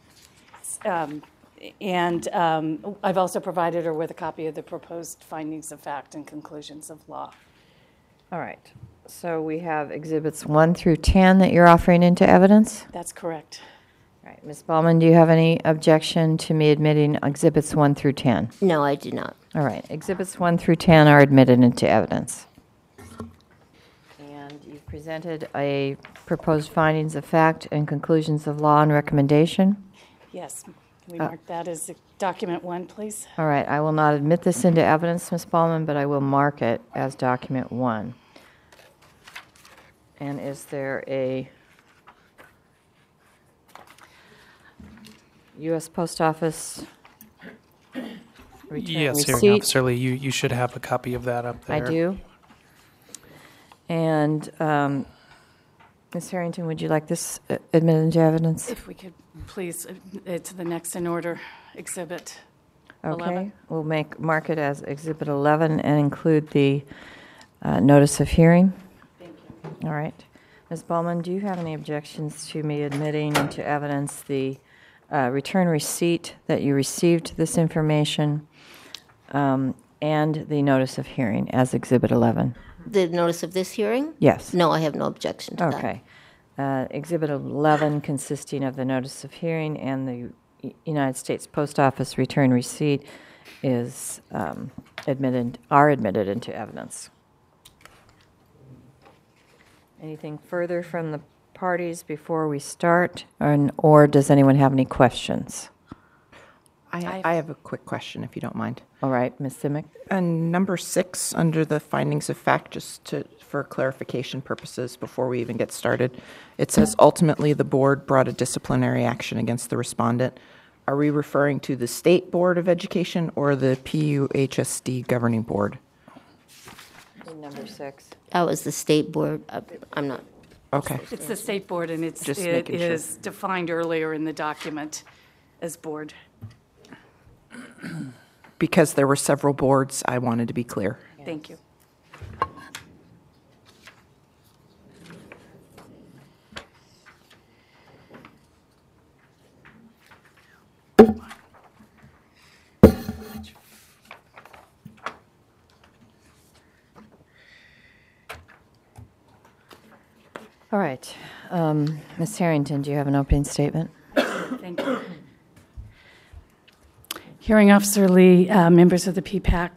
And I've also provided her with a copy of the proposed findings of fact and conclusions of law. All right. So we have Exhibits 1 through 10 that you're offering into evidence? That's correct. All right. Ms. Bauman, do you have any objection to me admitting Exhibits 1 through 10? No, I do not. All right. Exhibits 1 through 10 are admitted into evidence. And you've presented a proposed findings of fact and conclusions of law and recommendation? Yes. Can we mark that as document 1, please? All right. I will not admit this into evidence, Ms. Bauman, but I will mark it as document 1. And is there a U.S. Post Office return Yes, receipt? Hearing Officer Lee, you should have a copy of that up there. I do. And Ms. Harrington, would you like this admitted into evidence? If we could please, to the next in order exhibit. Okay. 11. We'll mark it as Exhibit 11 and include the notice of hearing. Thank you. All right. Ms. Bauman, do you have any objections to me admitting into evidence the return receipt that you received this information and the notice of hearing as Exhibit 11? The notice of this hearing? Yes. No, I have no objection to that. Okay. Exhibit 11 consisting of the notice of hearing and the United States Post Office return receipt is admitted into evidence. Anything further from the parties before we start, or does anyone have any questions? I have a quick question, if you don't mind. All right, Ms. Simic. And number 6, under the findings of fact, just for clarification purposes before we even get started, it says ultimately the board brought a disciplinary action against the respondent. Are we referring to the State Board of Education or the PUHSD governing board? Number 6. That was the state board. I'm not. Okay. It's the State Board, and it making sure. is defined earlier in the document as board. Because there were several boards, I wanted to be clear. Thank you. All right. Ms. Harrington, do you have an opening statement? Thank you. Hearing Officer Lee, members of the PPAC,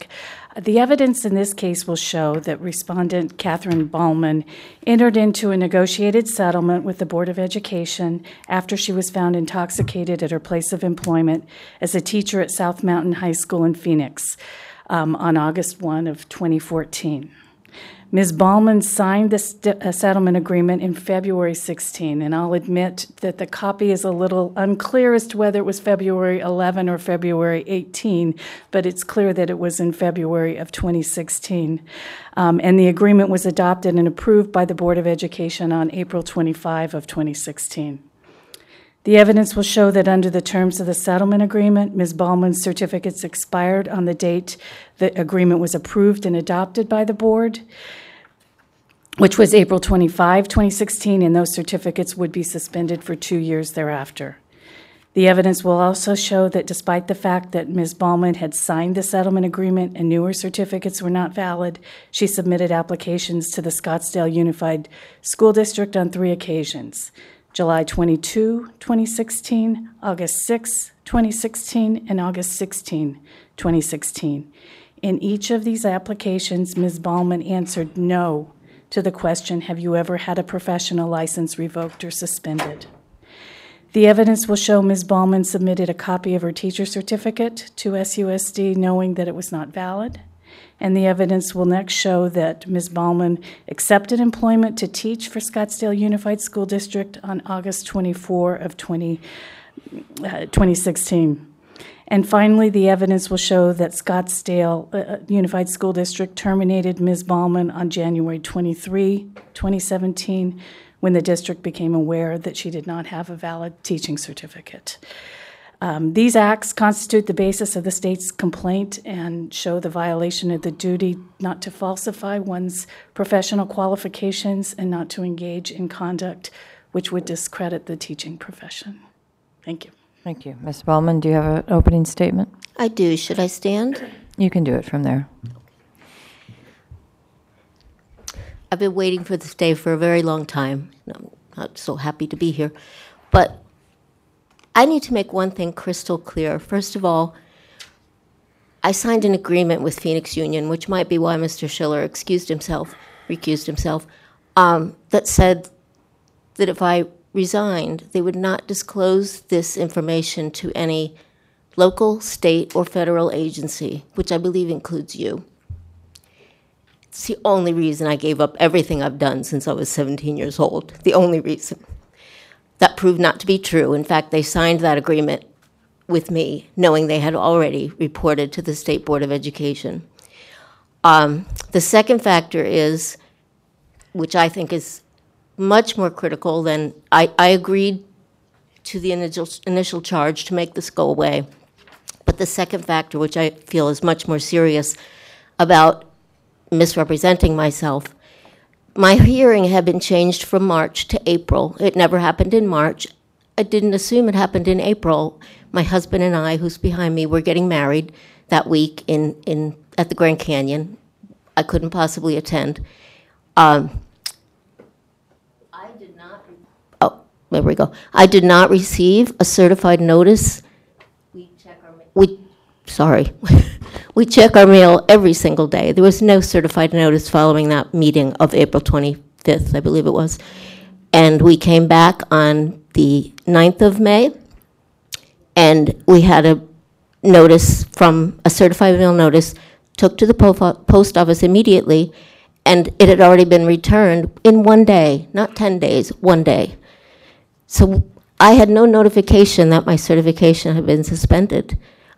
The evidence in this case will show that respondent Catherine Ballman entered into a negotiated settlement with the Board of Education after she was found intoxicated at her place of employment as a teacher at South Mountain High School in Phoenix on August 1 of 2014. Ms. Ballman signed the settlement agreement in February 16, and I'll admit that the copy is a little unclear as to whether it was February 11 or February 18, but it's clear that it was in February of 2016. And the agreement was adopted and approved by the Board of Education on April 25 of 2016. The evidence will show that under the terms of the settlement agreement, Ms. Ballman's certificates expired on the date the agreement was approved and adopted by the board, which was April 25, 2016, and those certificates would be suspended for 2 years thereafter. The evidence will also show that despite the fact that Ms. Ballman had signed the settlement agreement and knew her certificates were not valid, she submitted applications to the Scottsdale Unified School District on 3 occasions: July 22, 2016, August 6, 2016, and August 16, 2016. In each of these applications, Ms. Ballman answered no to the question, have you ever had a professional license revoked or suspended? The evidence will show Ms. Ballman submitted a copy of her teacher certificate to SUSD knowing that it was not valid. And the evidence will next show that Ms. Ballman accepted employment to teach for Scottsdale Unified School District on August 24 of 2016. And finally, the evidence will show that Scottsdale Unified School District terminated Ms. Ballman on January 23, 2017, when the district became aware that she did not have a valid teaching certificate. These acts constitute the basis of the state's complaint and show the violation of the duty not to falsify one's professional qualifications and not to engage in conduct which would discredit the teaching profession. Thank you. Thank you. Ms. Ballman, do you have an opening statement? I do. Should I stand? You can do it from there. I've been waiting for this day for a very long time. I'm not so happy to be here. But I need to make one thing crystal clear. First of all, I signed an agreement with Phoenix Union, which might be why Mr. Schiller recused himself, that said that if I resigned, they would not disclose this information to any local, state, or federal agency, which I believe includes you. It's the only reason I gave up everything I've done since I was 17 years old. The only reason. That proved not to be true. In fact, they signed that agreement with me, knowing they had already reported to the State Board of Education. The second factor is, which I think is much more critical than, I agreed to the initial charge to make this go away. But the second factor, which I feel is much more serious about misrepresenting myself, my hearing had been changed from March to April. It never happened in March. I didn't assume it happened in April. My husband and I, who's behind me, were getting married that week at the Grand Canyon. I couldn't possibly attend. There we go. I did not receive a certified notice. We check our mail every single day. There was no certified notice following that meeting of April 25th, I believe it was. And we came back on the 9th of May, and we had a notice from a certified mail notice, took to the post office immediately, and it had already been returned in 1 day, not 10 days, 1 day. So I had no notification that my certification had been suspended.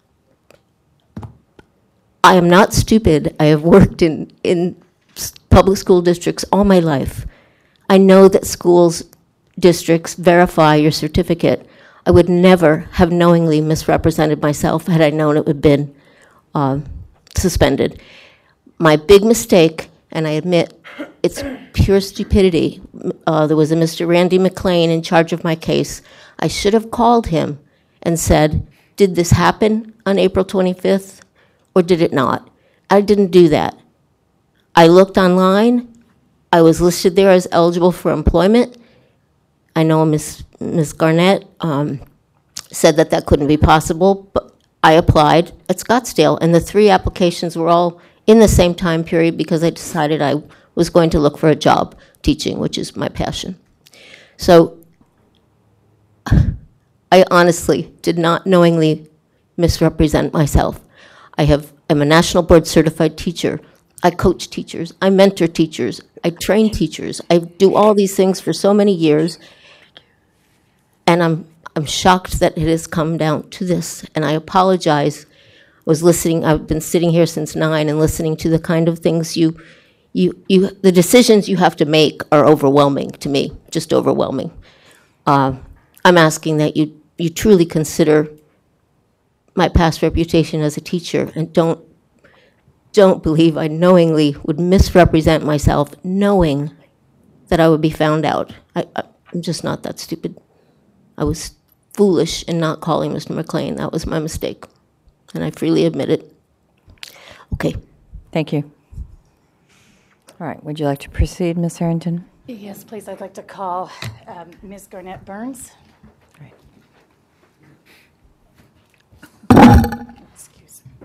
I am not stupid. I have worked in public school districts all my life. I know that schools, districts verify your certificate. I would never have knowingly misrepresented myself had I known it would have been suspended. My big mistake, and I admit it's pure stupidity, there was a Mr. Randy McLean in charge of my case. I should have called him and said, did this happen on April 25th? Or did it not? I didn't do that. I looked online. I was listed there as eligible for employment. I know Ms. Garnett said that couldn't be possible, but I applied at Scottsdale, and the 3 applications were all in the same time period because I decided I was going to look for a job teaching, which is my passion. So I honestly did not knowingly misrepresent myself. I'm a national board certified teacher. I coach teachers. I mentor teachers. I train teachers. I do all these things for so many years. And I'm shocked that it has come down to this. And I apologize. I've been sitting here since 9 and listening to the kind of things the decisions you have to make are overwhelming to me, just overwhelming. I'm asking that you truly consider my past reputation as a teacher and don't believe I knowingly would misrepresent myself knowing that I would be found out. I'm just not that stupid. I was foolish in not calling Mr. McLean. That was my mistake, and I freely admit it. Okay. Thank you. All right. Would you like to proceed, Ms. Harrington? Yes, please. I'd like to call Ms. Garnett Burns. Excuse me.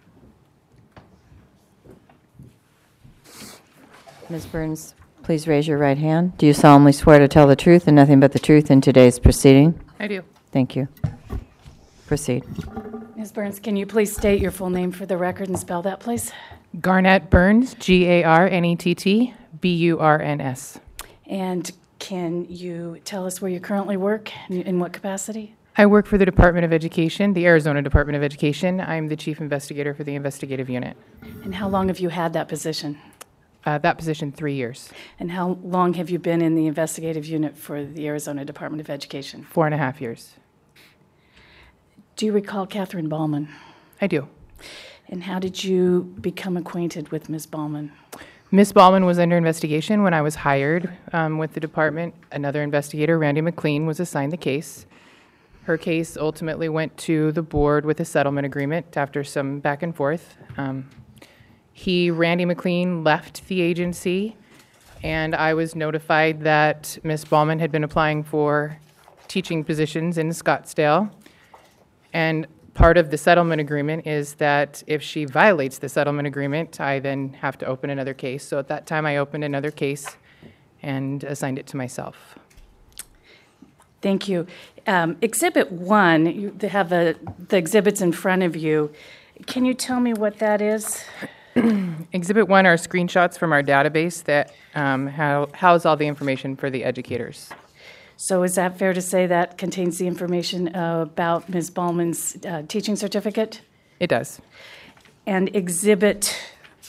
Ms. Burns, please raise your right hand. Do you solemnly swear to tell the truth and nothing but the truth in today's proceeding? I do. Thank you. Proceed. Ms. Burns, can you please state your full name for the record and spell that, please? Garnett Burns, Garnett Burns. And can you tell us where you currently work, in what capacity? I work for the Department of Education, the Arizona Department of Education. I'm the chief investigator for the investigative unit. And how long have you had that position? That position, 3 years. And how long have you been in the investigative unit for the Arizona Department of Education? 4.5 years. Do you recall Catherine Ballman? I do. And how did you become acquainted with Ms. Ballman? Ms. Ballman was under investigation when I was hired with the department. Another investigator, Randy McLean, was assigned the case. Her case ultimately went to the board with a settlement agreement after some back and forth. Randy McLean, left the agency, and I was notified that Ms. Ballman had been applying for teaching positions in Scottsdale. And part of the settlement agreement is that if she violates the settlement agreement, I then have to open another case. So at that time, I opened another case and assigned it to myself. Thank you. Exhibit 1, you have the exhibits in front of you. Can you tell me what that is? Exhibit 1 are screenshots from our database that house all the information for the educators. So is that fair to say that contains the information about Ms. Ballman's teaching certificate? It does. And Exhibit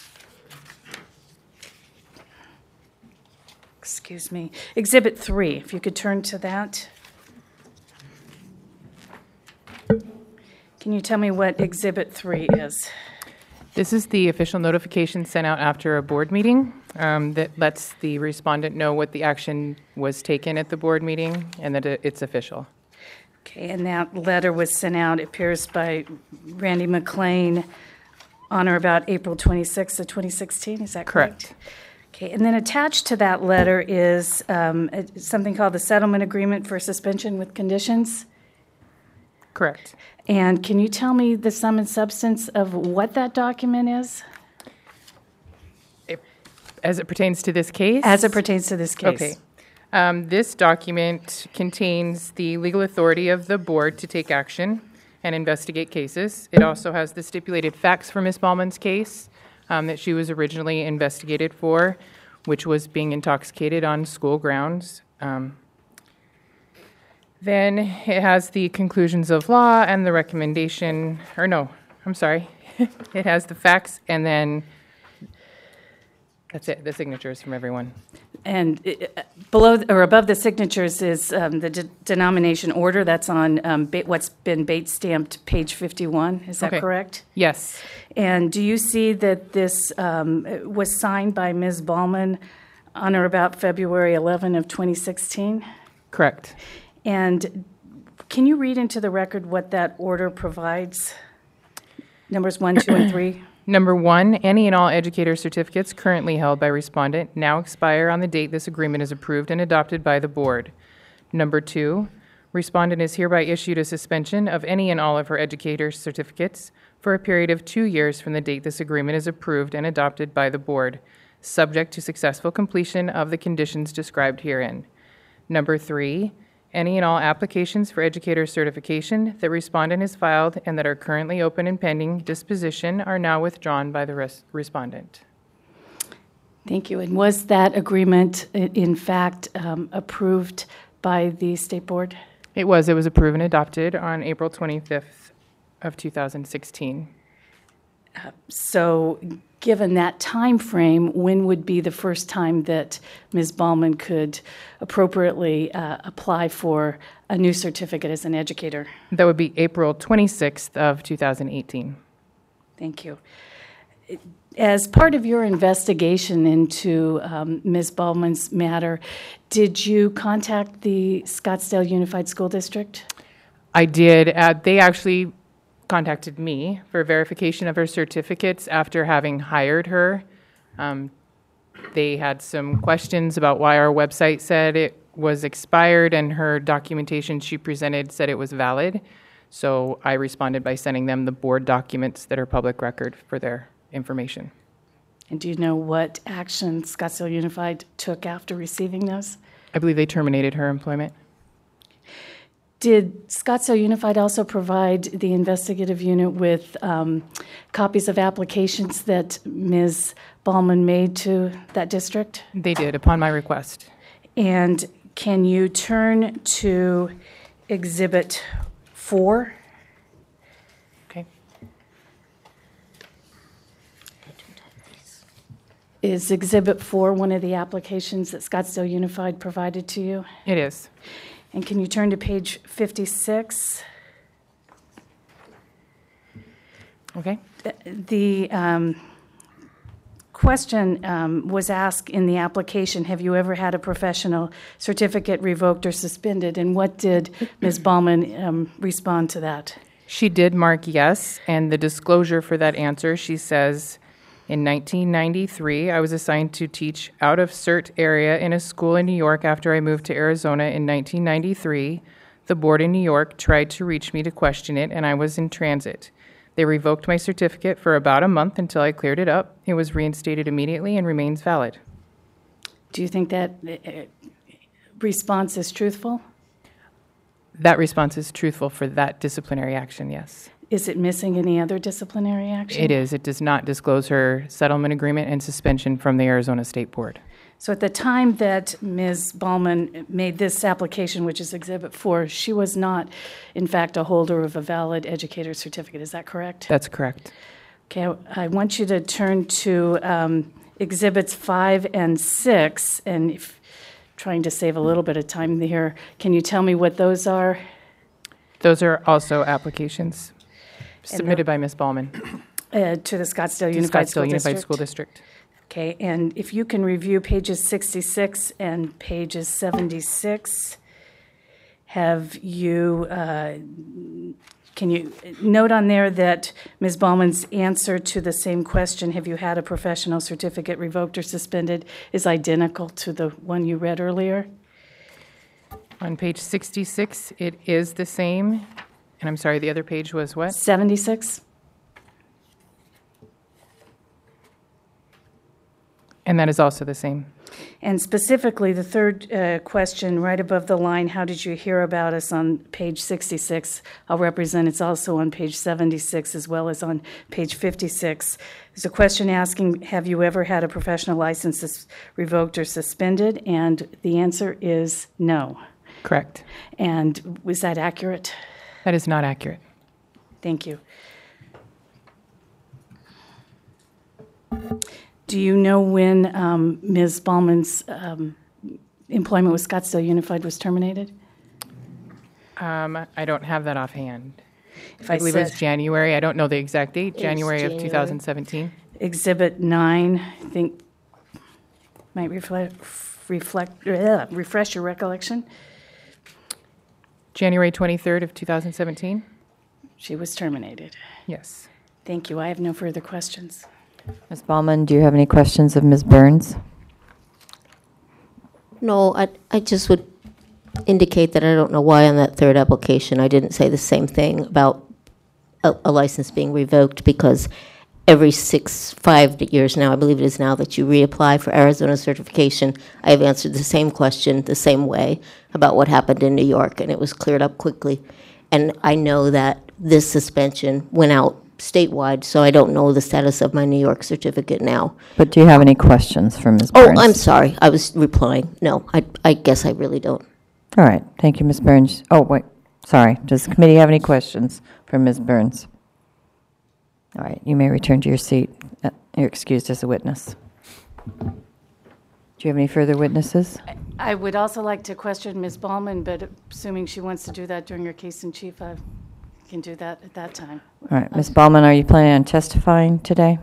3, if you could turn to that. Can you tell me what Exhibit 3 is? This is the official notification sent out after a board meeting that lets the respondent know what the action was taken at the board meeting and that it's official. Okay, and that letter was sent out, it appears, by Randy McLean on or about April 26th of 2016, is that correct? Correct. Okay, and then attached to that letter is something called the Settlement Agreement for Suspension with Conditions? Correct. And can you tell me the sum and substance of what that document is? As it pertains to this case? As it pertains to this case. Okay. This document contains the legal authority of the board to take action and investigate cases. It also has the stipulated facts for Ms. Ballman's case that she was originally investigated for, which was being intoxicated on school grounds. Then it has the conclusions of law and the recommendation, it has the facts, and then that's it, the signatures from everyone. And below or above the signatures is the denomination order that's on what's been bait stamped page 51. Is that correct? Yes. And do you see that this was signed by Ms. Ballman on or about February 11 of 2016? Correct. And can you read into the record what that order provides? Numbers 1, 2, and 3. Number 1, any and all educator certificates currently held by respondent now expire on the date this agreement is approved and adopted by the board. Number 2, Respondent is hereby issued a suspension of any and all of her educator certificates for a period of 2 years from the date this agreement is approved and adopted by the board, subject to successful completion of the conditions described herein. Number 3, any and all applications for educator certification that respondent has filed and that are currently open and pending disposition are now withdrawn by the respondent. Thank you. And was that agreement, in fact, approved by the State Board? It was approved and adopted on April 25th of 2016. So given that time frame, when would be the first time that Ms. Ballman could appropriately apply for a new certificate as an educator? That would be April 26th of 2018. Thank you. As part of your investigation into Ms. Ballman's matter, did you contact the Scottsdale Unified School District? I did. They actually contacted me for verification of her certificates after having hired her. They had some questions about why our website said it was expired and her documentation she presented said it was valid. So I responded by sending them the board documents that are public record for their information. And do you know what action Scottsdale Unified took after receiving those? I believe they terminated her employment. Did Scottsdale Unified also provide the investigative unit with copies of applications that Ms. Ballman made to that district? They did, upon my request. And can you turn to Exhibit 4? Okay. Is Exhibit 4 one of the applications that Scottsdale Unified provided to you? It is. And can you turn to page 56? Okay. The question was asked in the application, have you ever had a professional certificate revoked or suspended? And what did Ms. Ballman respond to that? She did mark yes, and the disclosure for that answer, she says, in 1993, I was assigned to teach out of CERT area in a school in New York after I moved to Arizona in 1993. The board in New York tried to reach me to question it, and I was in transit. They revoked my certificate for about a month until I cleared it up. It was reinstated immediately and remains valid. Do you think that response is truthful? That response is truthful for that disciplinary action, yes. Is it missing any other disciplinary action? It is. It does not disclose her settlement agreement and suspension from the Arizona State Board. So at the time that Ms. Ballman made this application, which is Exhibit 4, she was not, in fact, a holder of a valid educator certificate. Is that correct? That's correct. Okay, I want you to turn to Exhibits 5 and 6, and if trying to save a little bit of time here, can you tell me what those are? Those are also applications submitted by Ms. Ballman. To the Scottsdale Unified School District. Okay, and if you can review pages 66 and pages 76, have you, can you note on there that Ms. Ballman's answer to the same question, have you had a professional certificate revoked or suspended, is identical to the one you read earlier? On page 66, it is the same. And I'm sorry, the other page was what? 76. And that is also the same. And specifically, the third question right above the line, how did you hear about us, on page 66, I'll represent it's also on page 76 as well as on page 56. There's a question asking, have you ever had a professional license revoked or suspended? And the answer is no. Correct. And was that accurate? That is not accurate. Thank you. Do you know when Ms. Ballman's employment with Scottsdale Unified was terminated? I don't have that offhand. If I believe it was January. I don't know the exact date. January of 2017. Exhibit 9, I think, might refresh your recollection. January 23rd of 2017. She was terminated. Yes. Thank you. I have no further questions. Ms. Ballman, do you have any questions of Ms. Burns? No, I just would indicate that I don't know why on that third application I didn't say the same thing about a license being revoked, because every 5 years now, I believe it is now, that you reapply for Arizona certification, I have answered the same question the same way about what happened in New York, and it was cleared up quickly. And I know that this suspension went out statewide, so I don't know the status of my New York certificate now. But do you have any questions for Ms. Burns? Oh, I'm sorry. I was replying. No, I guess I really don't. All right. Thank you, Ms. Burns. Oh, wait. Sorry. Does the committee have any questions for Ms. Burns? All right. You may return to your seat. You're excused as a witness. Do you have any further witnesses? I would also like to question Ms. Ballman, but assuming she wants to do that during her case in chief, I can do that at that time. All right. Ms. Ballman, are you planning on testifying today?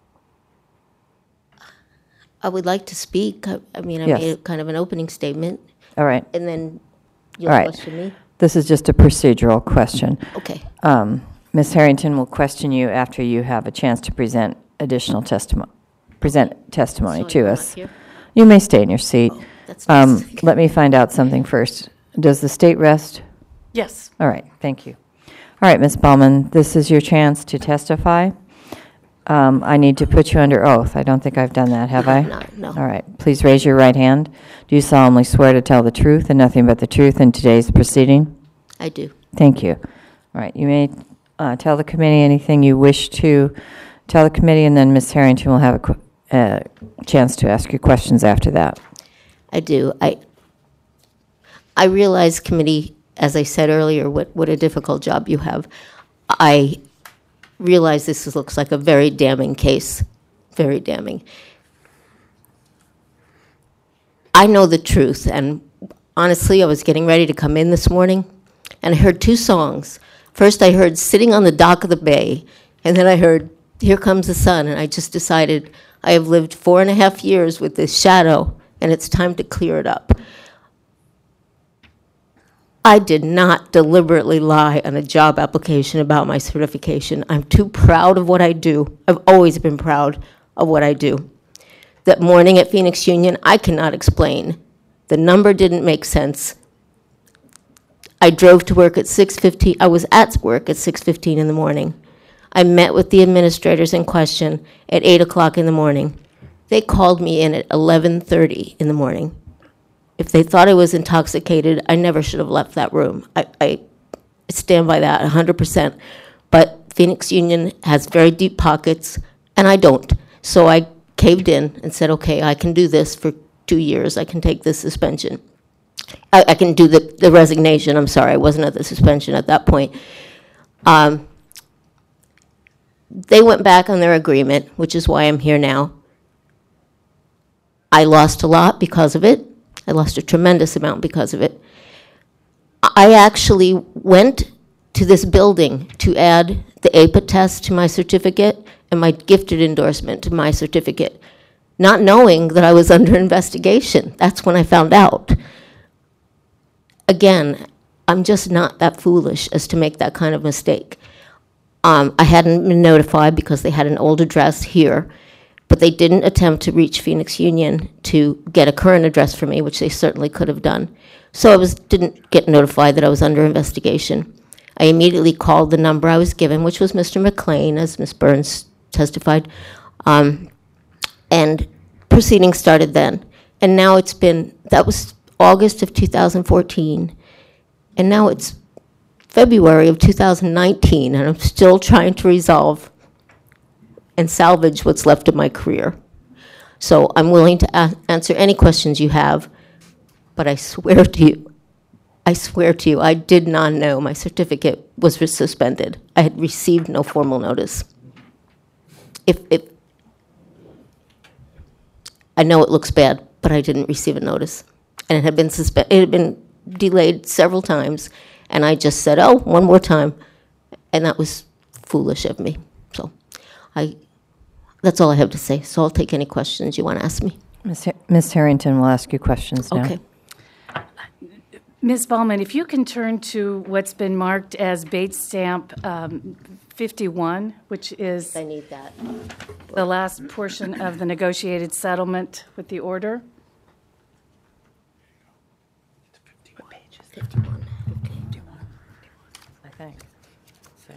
I would like to speak. I mean, I Yes. made kind of an opening statement. All right. And then you'll All right. question me? This is just a procedural question. Okay. Ms. Harrington will question you after you have a chance to present additional testimony. Present testimony So to you're us. not here? You may stay in your seat. that's nice. Let me find out something first. Does the state rest? Yes. All right. Thank you. All right, Ms. Ballman, this is your chance to testify. I need to put you under oath. I don't think I've done that, have I? No. All right. Please raise your right hand. Do you solemnly swear to tell the truth and nothing but the truth in today's proceeding? I do. Thank you. All right. You may tell the committee anything you wish to tell the committee, and then Ms. Harrington will have a chance to ask you questions after that. I do. I realize, committee, as I said earlier, what a difficult job you have. I realize this looks like a very damning case, very damning. I know the truth, and honestly, I was getting ready to come in this morning, and I heard two songs. First, I heard Sitting on the Dock of the Bay, and then I heard Here Comes the Sun, and I just decided I have lived 4.5 years with this shadow, and it's time to clear it up. I did not deliberately lie on a job application about my certification. I'm too proud of what I do. I've always been proud of what I do. That morning at Phoenix Union, I cannot explain. The number didn't make sense. I drove to work at 6:15. I was at work at 6:15 in the morning. I met with the administrators in question at 8 o'clock in the morning. They called me in at 11:30 in the morning. If they thought I was intoxicated, I never should have left that room. I stand by that 100%. But Phoenix Union has very deep pockets, and I don't. So I caved in and said, okay, I can do this for 2 years. I can take this suspension. I can do the resignation. I'm sorry, I wasn't at the suspension at that point. They went back on their agreement, which is why I'm here now. I lost a lot because of it. I lost a tremendous amount because of it. I actually went to this building to add the APA test to my certificate and my gifted endorsement to my certificate, not knowing that I was under investigation. That's when I found out. Again, I'm just not that foolish as to make that kind of mistake. I hadn't been notified because they had an old address here, but they didn't attempt to reach Phoenix Union to get a current address for me, which they certainly could have done. So I didn't get notified that I was under investigation. I immediately called the number I was given, which was Mr. McLean, as Ms. Burns testified, and proceedings started then. And now that was August of 2014, and now it's February of 2019, and I'm still trying to resolve and salvage what's left of my career. So I'm willing to answer any questions you have, but I swear to you, I did not know my certificate was suspended. I had received no formal notice. If I know it looks bad, but I didn't receive a notice, and it had been delayed several times, and I just said, "Oh, one more time," and that was foolish of me. So, that's all I have to say. So I'll take any questions you want to ask me. Ms. Harrington will ask you questions now. Okay. Ms. Ballman, if you can turn to what's been marked as Bates stamp 51, which is I need that. The last portion of the negotiated settlement with the order. Thanks. So.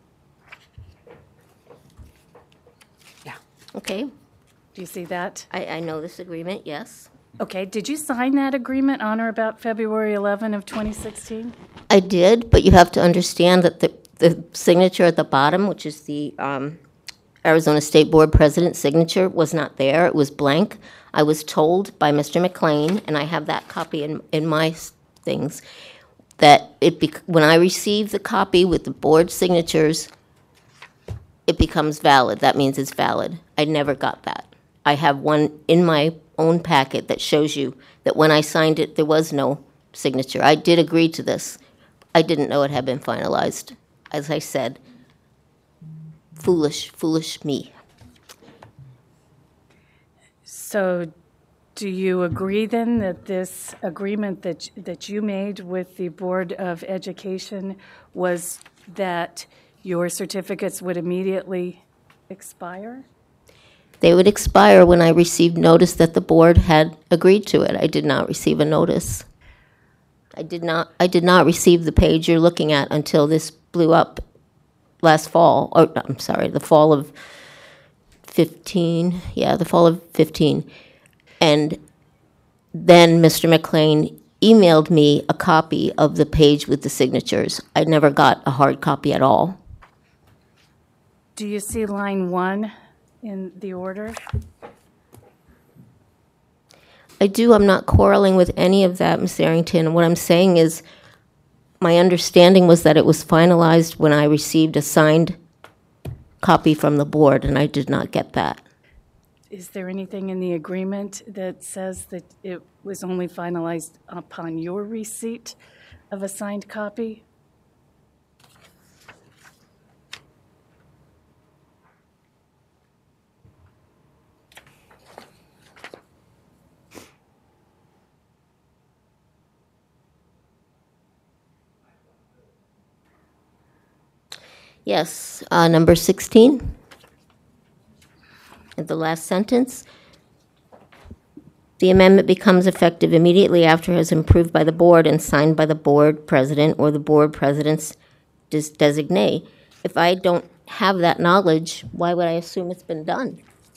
Yeah. Okay. Do you see that? I know this agreement, yes. Okay, did you sign that agreement on or about February 11 of 2016? I did, but you have to understand that the signature at the bottom, which is the Arizona State Board President's signature, was not there. It was blank. I was told by Mr. McLean, and I have that copy in my things, that when I receive the copy with the board signatures, it becomes valid. That means it's valid. I never got that. I have one in my own packet that shows you that when I signed it, there was no signature. I did agree to this. I didn't know it had been finalized. As I said, foolish me. So do you agree then that this agreement that you made with the Board of Education was that your certificates would immediately expire? They would expire when I received notice that the board had agreed to it. I did not receive a notice. I did not receive the page you're looking at until this blew up last fall. Or I'm sorry, the fall of 15. Yeah, the fall of 15. And then Mr. McLean emailed me a copy of the page with the signatures. I never got a hard copy at all. Do you see line 1 in the order? I do. I'm not quarreling with any of that, Ms. Arrington. What I'm saying is my understanding was that it was finalized when I received a signed copy from the board, and I did not get that. Is there anything in the agreement that says that it was only finalized upon your receipt of a signed copy? Yes, number 16. At the last sentence, the amendment becomes effective immediately after it has been approved by the board and signed by the board president or the board president's designee. If I don't have that knowledge, why would I assume it's been done?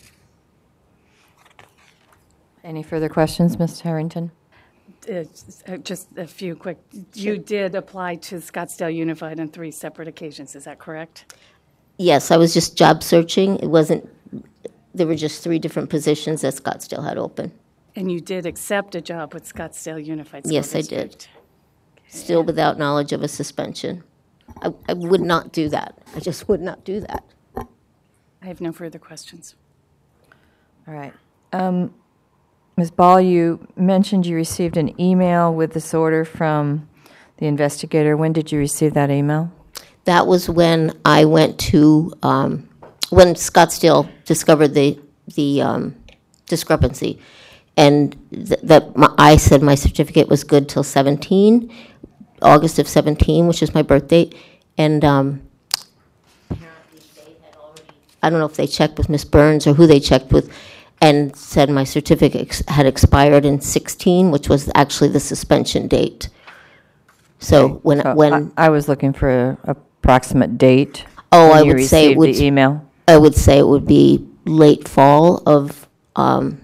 Any further questions, Ms. Harrington? Just a few quick. You did apply to Scottsdale Unified on 3 separate occasions, is that correct? Yes, I was just job searching. There were just 3 different positions that Scottsdale had open. And you did accept a job with Scottsdale Unified School Yes, District? I did. Still without knowledge of a suspension. I would not do that. I just would not do that. I have no further questions. All right. Ms. Ball, you mentioned you received an email with this order from the investigator. When did you receive that email? That was when I went to, when Scottsdale discovered the discrepancy. And I said my certificate was good till 17, August of 17, which is my birth date. And apparently they had already, I don't know if they checked with Ms. Burns or who they checked with, and said my certificate had expired in 16, which was actually the suspension date. So when I was looking for an approximate date. Oh, when I you would say it would. The email. I would say it would be late fall of. Let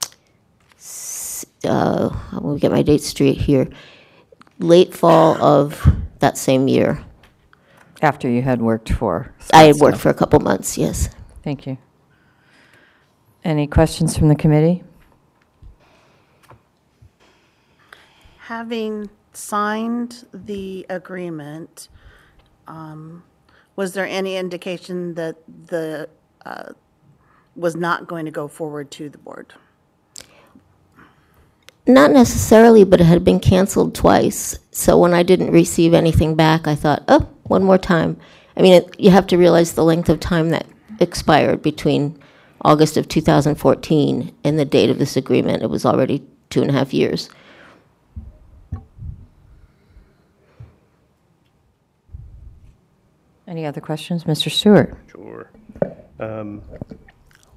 me get my date straight here. Late fall of that same year. After you had worked for Scottsdale. I had worked for a couple months. Yes. Thank you. Any questions from the committee? Having signed the agreement, was there any indication that the was not going to go forward to the board? Not necessarily, but it had been canceled twice. So when I didn't receive anything back, I thought, oh, one more time. I mean, you have to realize the length of time that expired between August of 2014 and the date of this agreement. It was already 2.5 years. Any other questions? Mr. Stewart? Sure.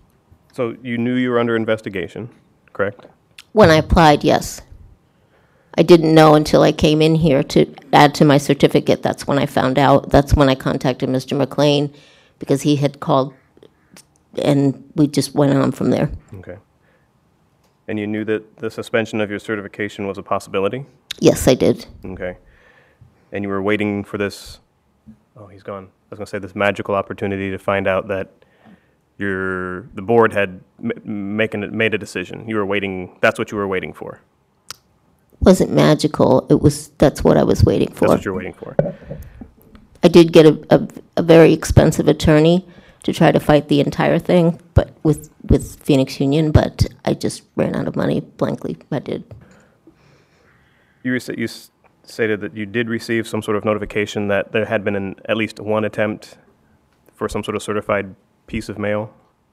So you knew you were under investigation, correct? When I applied, yes. I didn't know until I came in here to add to my certificate. That's when I found out. That's when I contacted Mr. McLean, because he had called, and we just went on from there. Okay. And you knew that the suspension of your certification was a possibility? Yes, I did. Okay. And you were waiting for this, oh, he's gone. I was going to say this magical opportunity to find out that the board had made a decision. You were waiting, that's what you were waiting for. Wasn't magical. That's what I was waiting for. That's what you're waiting for. I did get a very expensive attorney to try to fight the entire thing, but with Phoenix Union, but I just ran out of money blankly. I did. You stated that you did receive some sort of notification that there had been at least one attempt for some sort of certified piece of mail.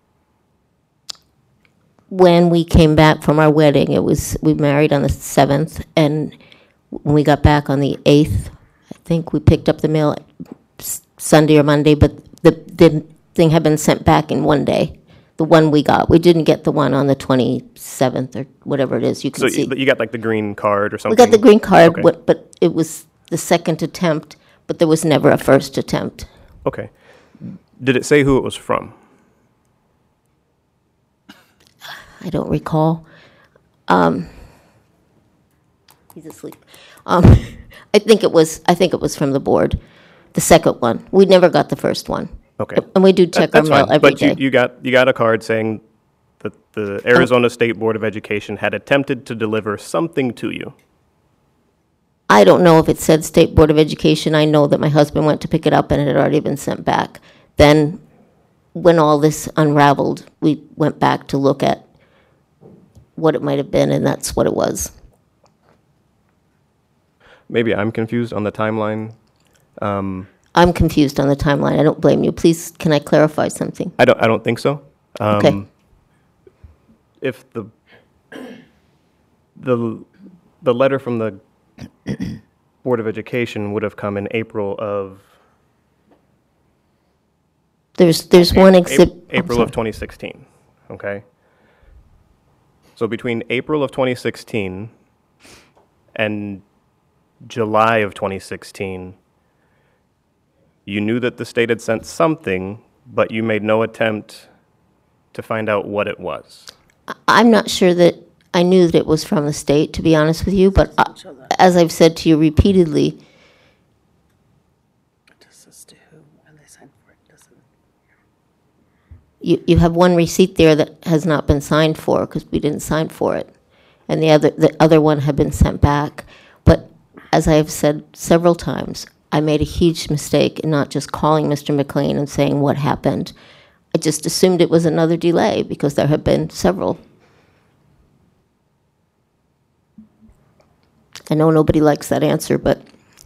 When we came back from our wedding, we married on the 7th, and when we got back on the 8th, I think we picked up the mail Sunday or Monday, but the thing had been sent back in one day. The one we got. We didn't get the one on the 27th or whatever it is. You can see. So you got like the green card or something? We got the green card, Okay. but it was the second attempt, but there was never a first attempt. Okay. Did it say who it was from? I don't recall. He's asleep. I think it was from the board, the second one. We never got the first one. Okay. And we do check our That's mail fine. every But day. you got a card saying that the Arizona State Board of Education had attempted to deliver something to you. I don't know if it said State Board of Education. I know that my husband went to pick it up and it had already been sent back. Then, when all this unraveled, we went back to look at what it might have been, and that's what it was. Maybe I'm confused on the timeline. I'm confused on the timeline. I don't blame you. Please, can I clarify something? I don't think so. Okay. If the letter from the Board of Education would have come in April of There's one exhibit. April of 2016. Okay. So between April of 2016 and July of 2016, you knew that the state had sent something, but you made no attempt to find out what it was. I'm not sure that I knew that it was from the state, to be honest with you, but as I've said to you repeatedly, you have one receipt there that has not been signed for because we didn't sign for it, and the other one had been sent back. But as I have said several times, I made a huge mistake in not just calling Mr. McLean and saying what happened. I just assumed it was another delay because there have been several. I know nobody likes that answer, but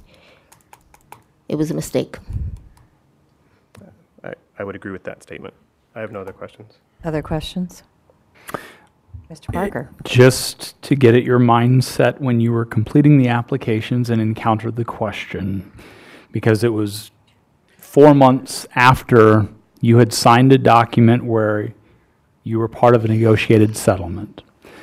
it was a mistake. I would agree with that statement. I have no other questions. Other questions? Mr. Parker. Just to get at your mindset when you were completing the applications and encountered the question, because it was 4 months after you had signed a document where you were part of a negotiated settlement.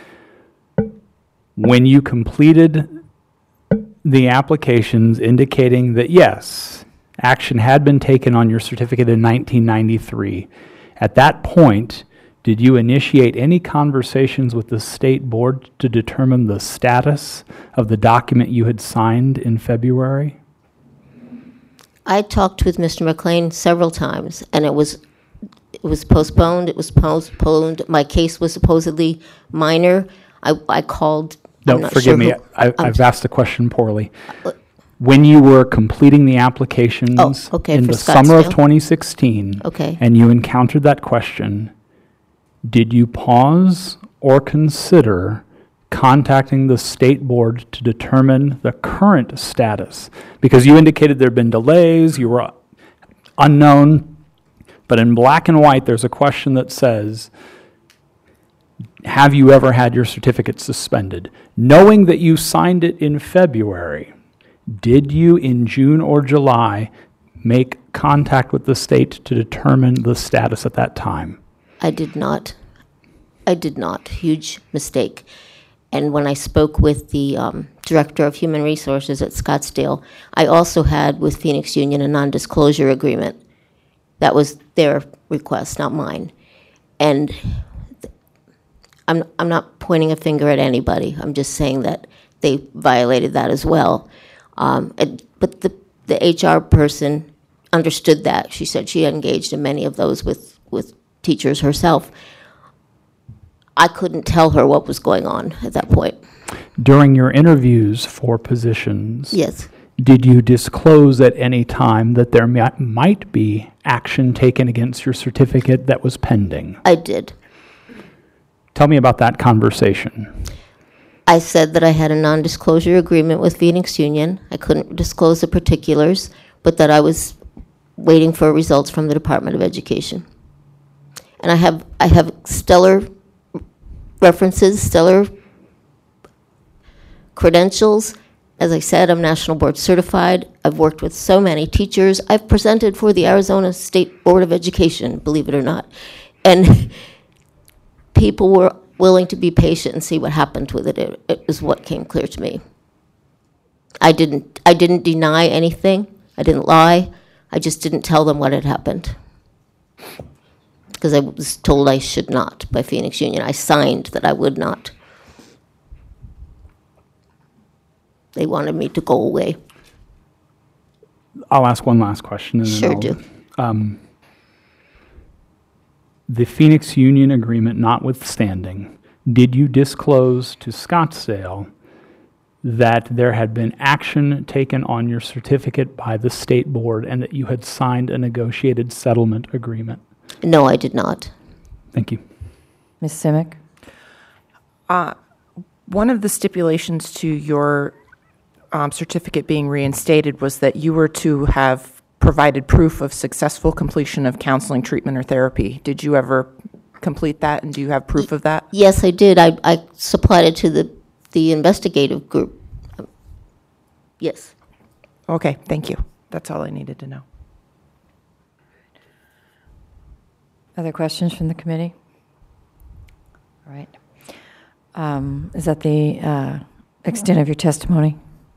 When you completed the applications indicating that, yes, action had been taken on your certificate in 1993, at that point, did you initiate any conversations with the state board to determine the status of the document you had signed in February? I talked with Mr. McLean several times, and it was postponed. It was postponed. My case was supposedly minor. I called. No, forgive me. I've asked the question poorly. When you were completing the applications in the summer of 2016, and you encountered that question, did you pause or consider contacting the state board to determine the current status? Because you indicated there had been delays, you were unknown, but in black and white there's a question that says, have you ever had your certificate suspended? Knowing that you signed it in February, did you in June or July make contact with the state to determine the status at that time? I did not. Huge mistake. And when I spoke with the Director of Human Resources at Scottsdale, I also had with Phoenix Union a non-disclosure agreement. That was their request, not mine. And I'm not pointing a finger at anybody. I'm just saying that they violated that as well. But the HR person understood that. She said she engaged in many of those with teachers herself. I couldn't tell her what was going on at that point. During your interviews for positions, Yes. did you disclose at any time that there might be action taken against your certificate that was pending? I did. Tell me about that conversation. I said that I had a non-disclosure agreement with Phoenix Union. I couldn't disclose the particulars, but that I was waiting for results from the Department of Education. And I have stellar references, stellar credentials. As I said, I'm National Board Certified. I've worked with so many teachers. I've presented for the Arizona State Board of Education, believe it or not. And people were willing to be patient and see what happened with it. It is what came clear to me. I didn't deny anything. I didn't lie. I just didn't tell them what had happened, because I was told I should not by Phoenix Union. I signed that I would not. They wanted me to go away. I'll ask one last question. And Sure do. The Phoenix Union agreement notwithstanding, did you disclose to Scottsdale that there had been action taken on your certificate by the state board and that you had signed a negotiated settlement agreement? No, I did not. Thank you. Ms. Simic? One of the stipulations to your certificate being reinstated was that you were to have provided proof of successful completion of counseling, treatment, or therapy. Did you ever complete that, and do you have proof of that? Yes, I did. I supplied it to the investigative group. Yes. Okay, thank you. That's all I needed to know. Other questions from the committee? All right. Is that the extent of your testimony?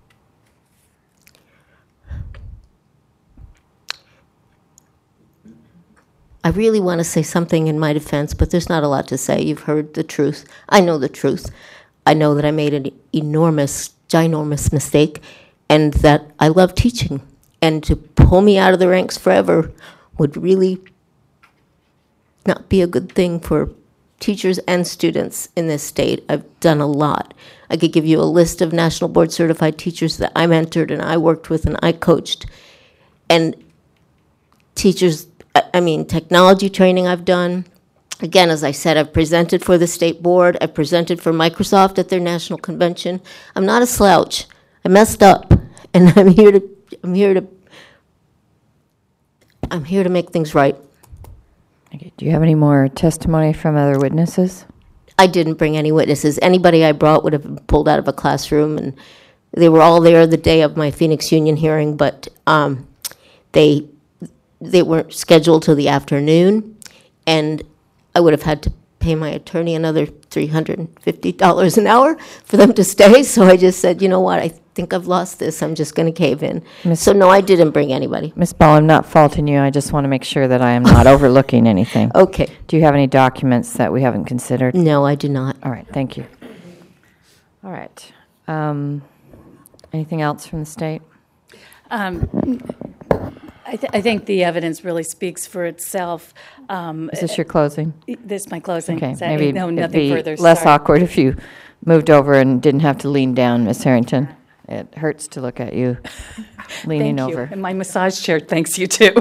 I really want to say something in my defense, but there's not a lot to say. You've heard the truth. I know the truth. I know that I made an enormous, ginormous mistake, and that I love teaching. And to pull me out of the ranks forever would really not be a good thing for teachers and students in this state. I've done a lot. I could give you a list of National Board Certified teachers that I mentored and I worked with and I coached. And teachers, technology training I've done. Again, as I said, I've presented for the state board. I've presented for Microsoft at their national convention. I'm not a slouch. I messed up, and I'm here to make things right. Okay. Do you have any more testimony from other witnesses? I didn't bring any witnesses. Anybody I brought would have been pulled out of a classroom, and they were all there the day of my Phoenix Union hearing, but they weren't scheduled till the afternoon, and I would have had to pay my attorney another $350 an hour for them to stay. So I just said, you know what, I think I've lost this. I'm just going to cave in. So no, I didn't bring anybody. Ms. Ball, I'm not faulting you. I just want to make sure that I am not overlooking anything. Okay. Do you have any documents that we haven't considered? No, I do not. All right, thank you. All right. Anything else from the state? I think the evidence really speaks for itself. Is this your closing? This is my closing. Okay, So maybe no, it'd nothing be further. less Sorry. awkward if you moved over and didn't have to lean down, Ms. Harrington. It hurts to look at you leaning Thank over. you. And my massage chair thanks you too.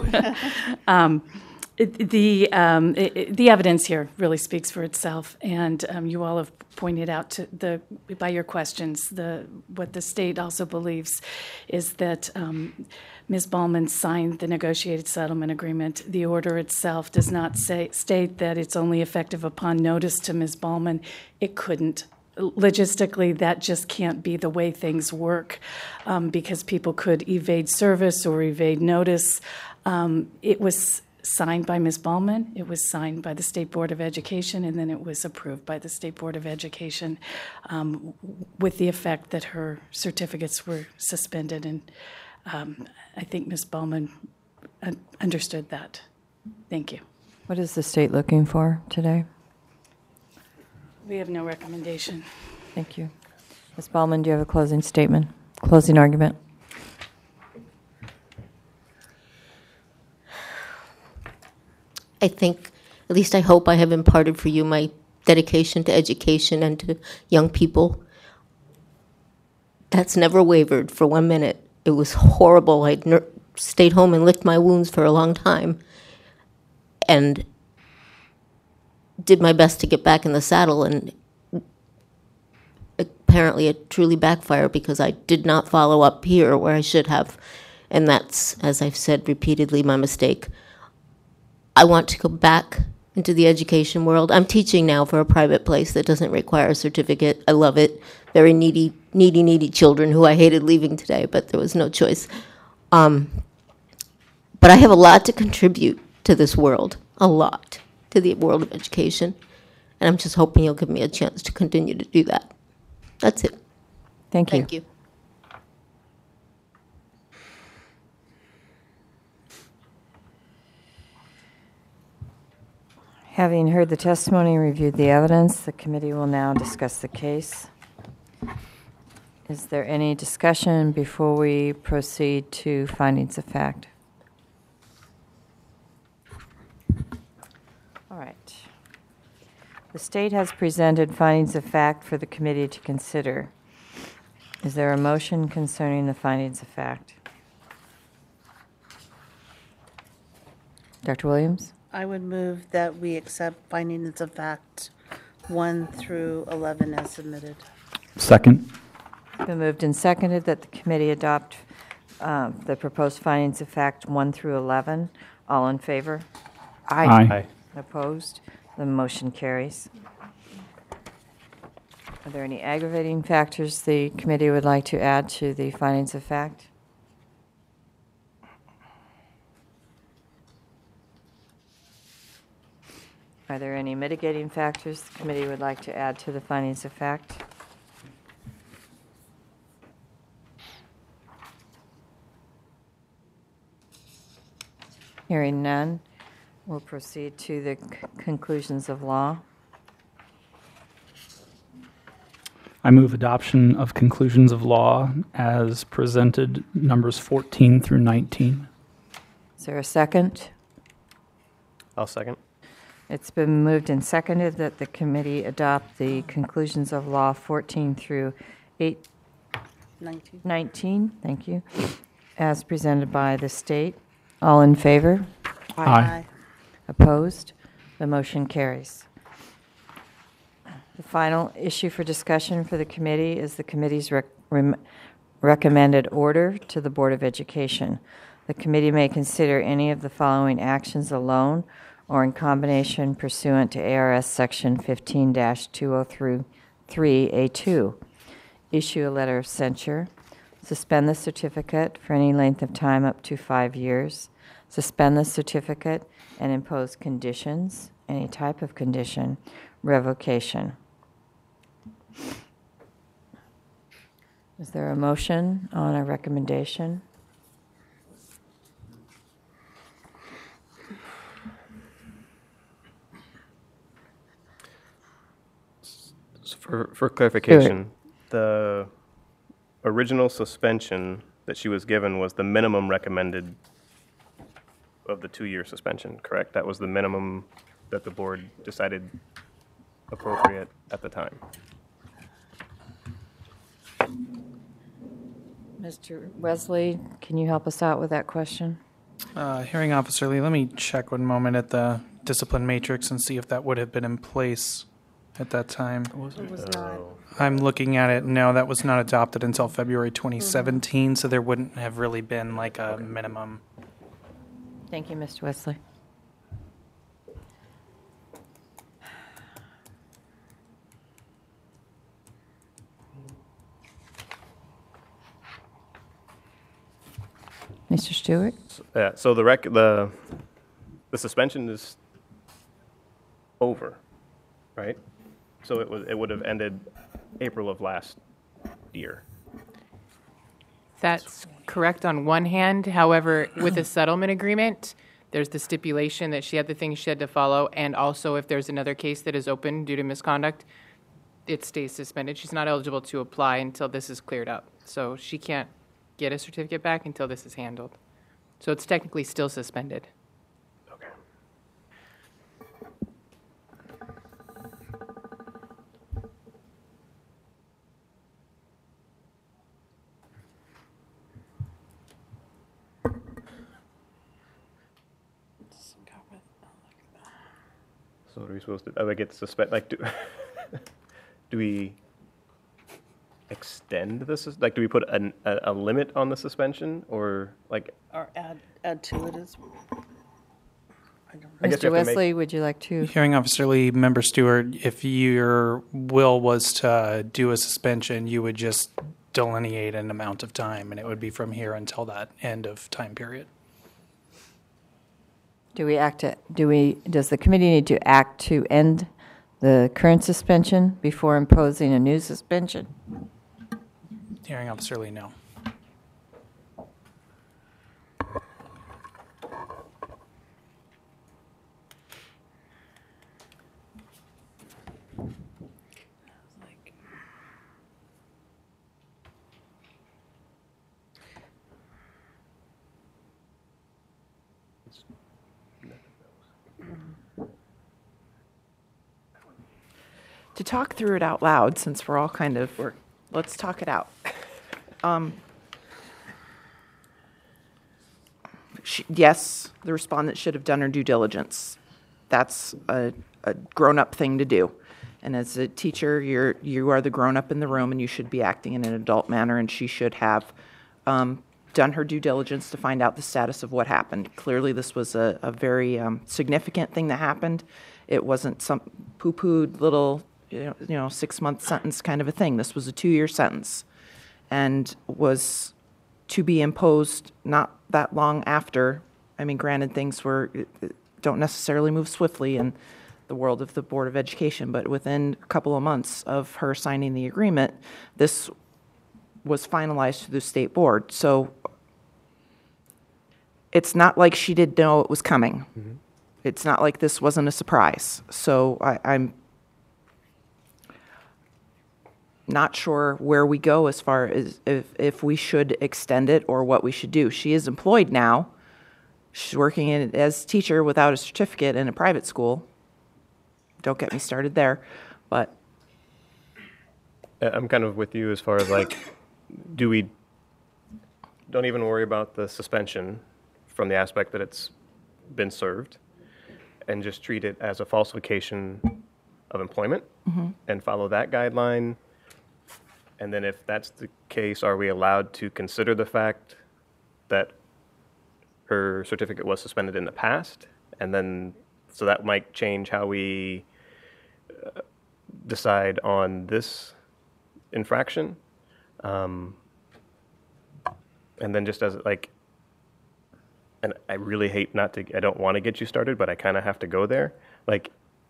The evidence here really speaks for itself, and you all have pointed out by your questions what the state also believes is that Ms. Ballman signed the negotiated settlement agreement. The order itself does not state that it's only effective upon notice to Ms. Ballman. It couldn't. Logistically, that just can't be the way things work, because people could evade service or evade notice. It was signed by Ms. Ballman, it was signed by the State Board of Education, and then it was approved by the State Board of Education with the effect that her certificates were suspended. And I think Ms. Ballman understood that. Thank you. What is the state looking for today? We have no recommendation. Thank you. Ms. Ballman, do you have a closing statement, closing argument? I think, at least I hope I have imparted for you my dedication to education and to young people. That's never wavered for 1 minute. It was horrible. I stayed home and licked my wounds for a long time and did my best to get back in the saddle, and apparently it truly backfired because I did not follow up here where I should have, and that's, as I've said repeatedly, my mistake. I want to go back into the education world. I'm teaching now for a private place that doesn't require a certificate. I love it. Very needy children who I hated leaving today, but there was no choice. But I have a lot to contribute to this world, a lot, to the world of education. And I'm just hoping you'll give me a chance to continue to do that. That's it. Thank you. Thank you. Having heard the testimony and reviewed the evidence, the committee will now discuss the case. Is there any discussion before we proceed to findings of fact? All right. The state has presented findings of fact for the committee to consider. Is there a motion concerning the findings of fact? Dr. Williams? I would move that we accept findings of fact 1 through 11 as submitted. Second. It's been moved and seconded that the committee adopt the proposed findings of fact 1 through 11. All in favor? Aye. Aye. Opposed? The motion carries. Are there any aggravating factors the committee would like to add to the findings of fact? Are there any mitigating factors the committee would like to add to the findings of fact? Hearing none, we'll proceed to the conclusions of law. I move adoption of conclusions of law as presented, numbers 14 through 19. Is there a second? I'll second. It's been moved and seconded that the committee adopt the conclusions of law 14 through 19, thank you, as presented by the state. All in favor? Aye. Opposed? The motion carries. The final issue for discussion for the committee is the committee's recommended order to the Board of Education. The committee may consider any of the following actions alone or in combination pursuant to ARS Section 15-2033A2. Issue a letter of censure. Suspend the certificate for any length of time up to 5 years. Suspend the certificate and impose conditions, any type of condition, revocation. Is there a motion on a recommendation? For clarification, the original suspension that she was given was the minimum recommended of the 2-year suspension, correct? That was the minimum that the board decided appropriate at the time. Mr. Wesley, can you help us out with that question? Hearing Officer Lee, let me check 1 moment at the discipline matrix and see if that would have been in place at that time. It was not. I'm looking at it. No, that was not adopted until February 2017, so there wouldn't have really been like a minimum. Thank you, Mr. Wesley. Mr. Stewart? So the the suspension is over, right? So it would have ended April of last year. That's correct on one hand. However, with a settlement agreement, there's the stipulation that she had the things she had to follow, and also if there's another case that is open due to misconduct, it stays suspended. She's not eligible to apply until this is cleared up. So she can't get a certificate back until this is handled. So it's technically still suspended. Okay. So what are we supposed to, like, it's suspend, like, do we extend this, like, do we put a limit on the suspension, or, like? Or add to it as, Mr. Wesley, would you like to? Hearing Officer Lee, Member Stewart, if your will was to do a suspension, you would just delineate an amount of time, and it would be from here until that end of time period. Does the committee need to act to end the current suspension before imposing a new suspension? Hearing Officer Lee, no. To talk through it out loud, since we're all kind of, let's talk it out. Yes, the respondent should have done her due diligence. That's a grown-up thing to do. And as a teacher, you are the grown-up in the room, and you should be acting in an adult manner, and she should have done her due diligence to find out the status of what happened. Clearly, this was a very significant thing that happened. It wasn't some poo-pooed little 6-month sentence kind of a thing. This was a 2-year sentence and was to be imposed not that long after. I mean, granted, things don't necessarily move swiftly in the world of the Board of Education, but within a couple of months of her signing the agreement, this was finalized through the state board. So it's not like she didn't know it was coming. Mm-hmm. It's not like this wasn't a surprise. So I'm not sure where we go as far as if we should extend it or what we should do. She is employed now. She's working as teacher without a certificate in a private school. Don't get me started there, but I'm kind of with you as far as, like, don't even worry about the suspension from the aspect that it's been served, and just treat it as a falsification of employment, mm-hmm. and follow that guideline. And then if that's the case, are we allowed to consider the fact that her certificate was suspended in the past? And then, so that might change how we decide on this infraction. And then just as, like, and I really hate I don't want to get you started, but I kind of have to go there. Like,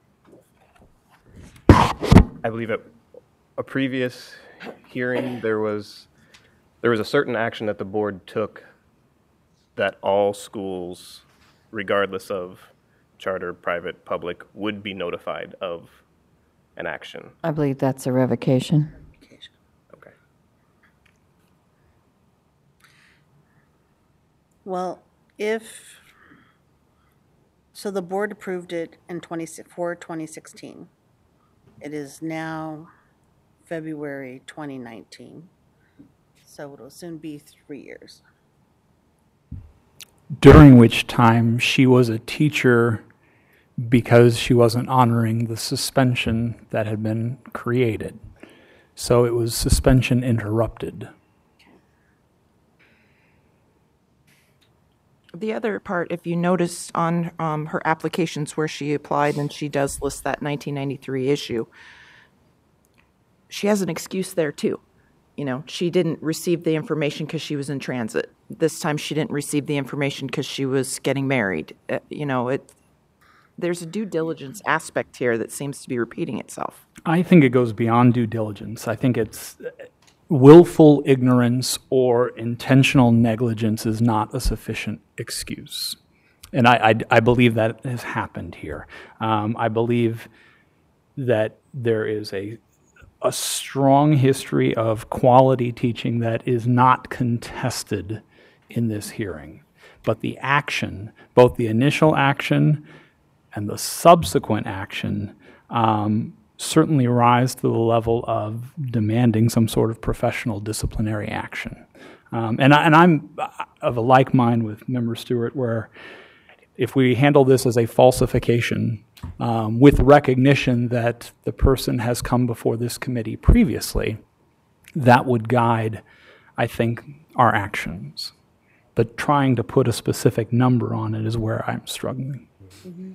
I believe at a previous hearing, there was a certain action that the board took that all schools, regardless of charter, private, public, would be notified of an action. I believe that's a revocation. Okay. Well, so the board approved it in 2016. It is now February 2019, so it'll soon be 3 years. During which time she was a teacher because she wasn't honoring the suspension that had been created. So it was suspension interrupted. The other part, if you notice on her applications where she applied, and she does list that 1993 issue, she has an excuse there too. she didn't receive the information because she was in transit. This time she didn't receive the information because she was getting married. There's a due diligence aspect here that seems to be repeating itself. I think it goes beyond due diligence. I think it's willful ignorance or intentional negligence is not a sufficient excuse. And I believe that has happened here. I believe that there is a strong history of quality teaching that is not contested in this hearing. But the action, both the initial action and the subsequent action, certainly rise to the level of demanding some sort of professional disciplinary action. And I'm of a like mind with Member Stewart, where if we handle this as a falsification with recognition that the person has come before this committee previously, that would guide, I think, our actions. But trying to put a specific number on it is where I'm struggling. Mm-hmm.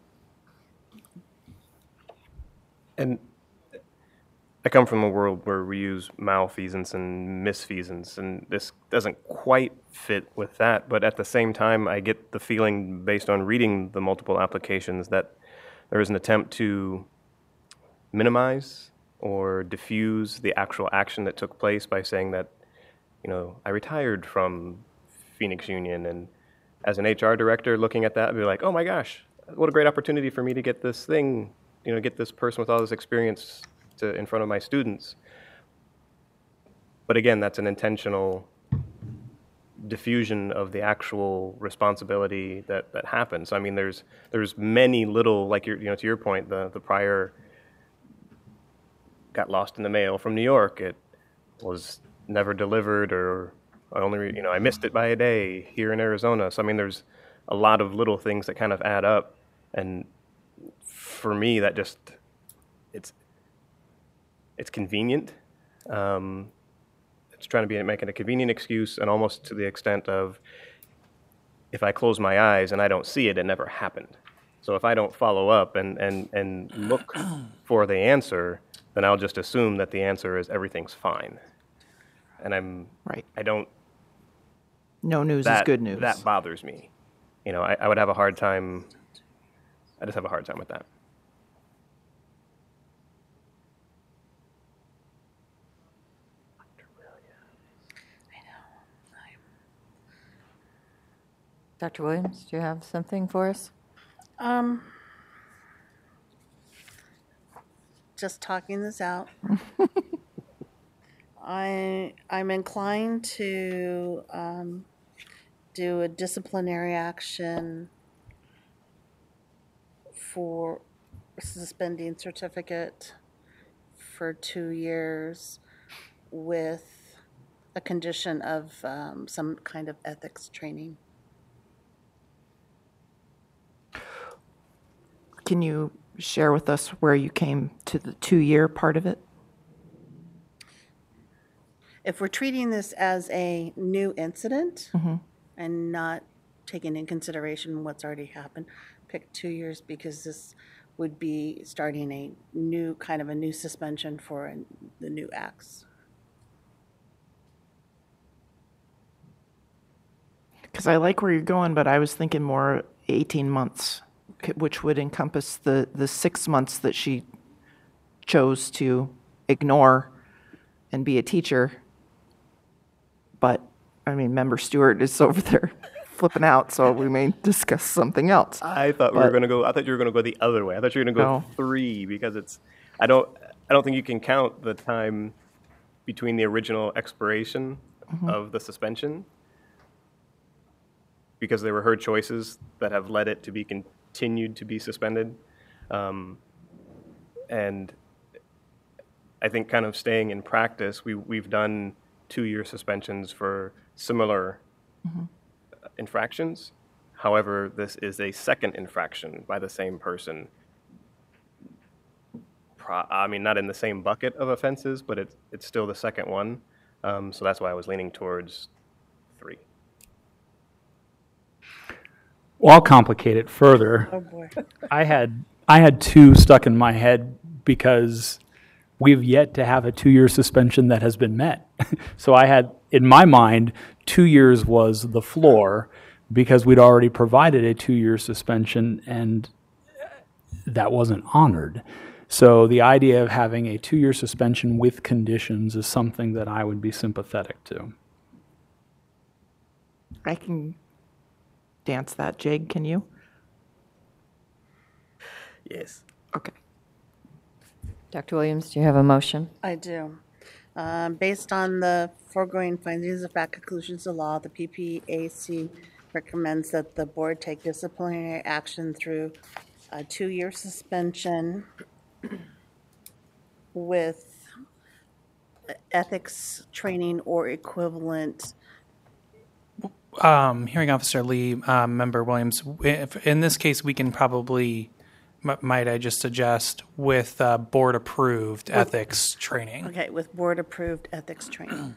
And I come from a world where we use malfeasance and misfeasance, and this doesn't quite fit with that. But at the same time, I get the feeling, based on reading the multiple applications, that there is an attempt to minimize or diffuse the actual action that took place by saying that, I retired from Phoenix Union, and as an HR director looking at that, I'd be like, oh my gosh, what a great opportunity for me to get this thing, get this person with all this experience in front of my students. But again, that's an intentional diffusion of the actual responsibility that happens. I mean, there's many little, like to your point, the prior got lost in the mail from New York. It was never delivered, or I missed it by a day here in Arizona. So I mean, there's a lot of little things that kind of add up, and for me, that just it's convenient. It's trying to make it a convenient excuse, and almost to the extent of, if I close my eyes and I don't see it, it never happened. So if I don't follow up and look for the answer, then I'll just assume that the answer is everything's fine. And I don't. No news is good news. That bothers me. I would have a hard time. I just have a hard time with that. Dr. Williams, do you have something for us? Just talking this out. I'm inclined to do a disciplinary action for suspending certificate for 2 years with a condition of some kind of ethics training. Can you share with us where you came to the 2-year part of it? If we're treating this as a new incident and not taking in consideration what's already happened, pick 2 years, because this would be starting a new suspension for the new acts. Because I like where you're going, but I was thinking more 18 months, which would encompass the 6 months that she chose to ignore and be a teacher. But, Member Stewart is over there flipping out, so we may discuss something else. I thought you were going to go the other way. I thought you were going to go 3, because I don't think you can count the time between the original expiration of the suspension, because they were her choices that have led it to be continued to be suspended. And I think kind of staying in practice, we've done 2-year suspensions for similar infractions. However, this is a second infraction by the same person. Not in the same bucket of offenses, but it's still the second one. So that's why I was leaning towards 3. Well, I'll complicate it further. Oh boy. I had 2 stuck in my head because we have yet to have a 2-year suspension that has been met. So I had, in my mind, 2 years was the floor because we'd already provided a 2-year suspension and that wasn't honored. So the idea of having a 2-year suspension with conditions is something that I would be sympathetic to. I can dance that jig, can you? Yes. Okay. Dr. Williams, do you have a motion? I do. Based on the foregoing findings of fact, conclusions of law, the PPAC recommends that the board take disciplinary action through a 2-year suspension with ethics training or equivalent. Hearing Officer Lee, Member Williams, in this case, we can probably, might I just suggest, with board-approved ethics training. Okay, with board-approved ethics training.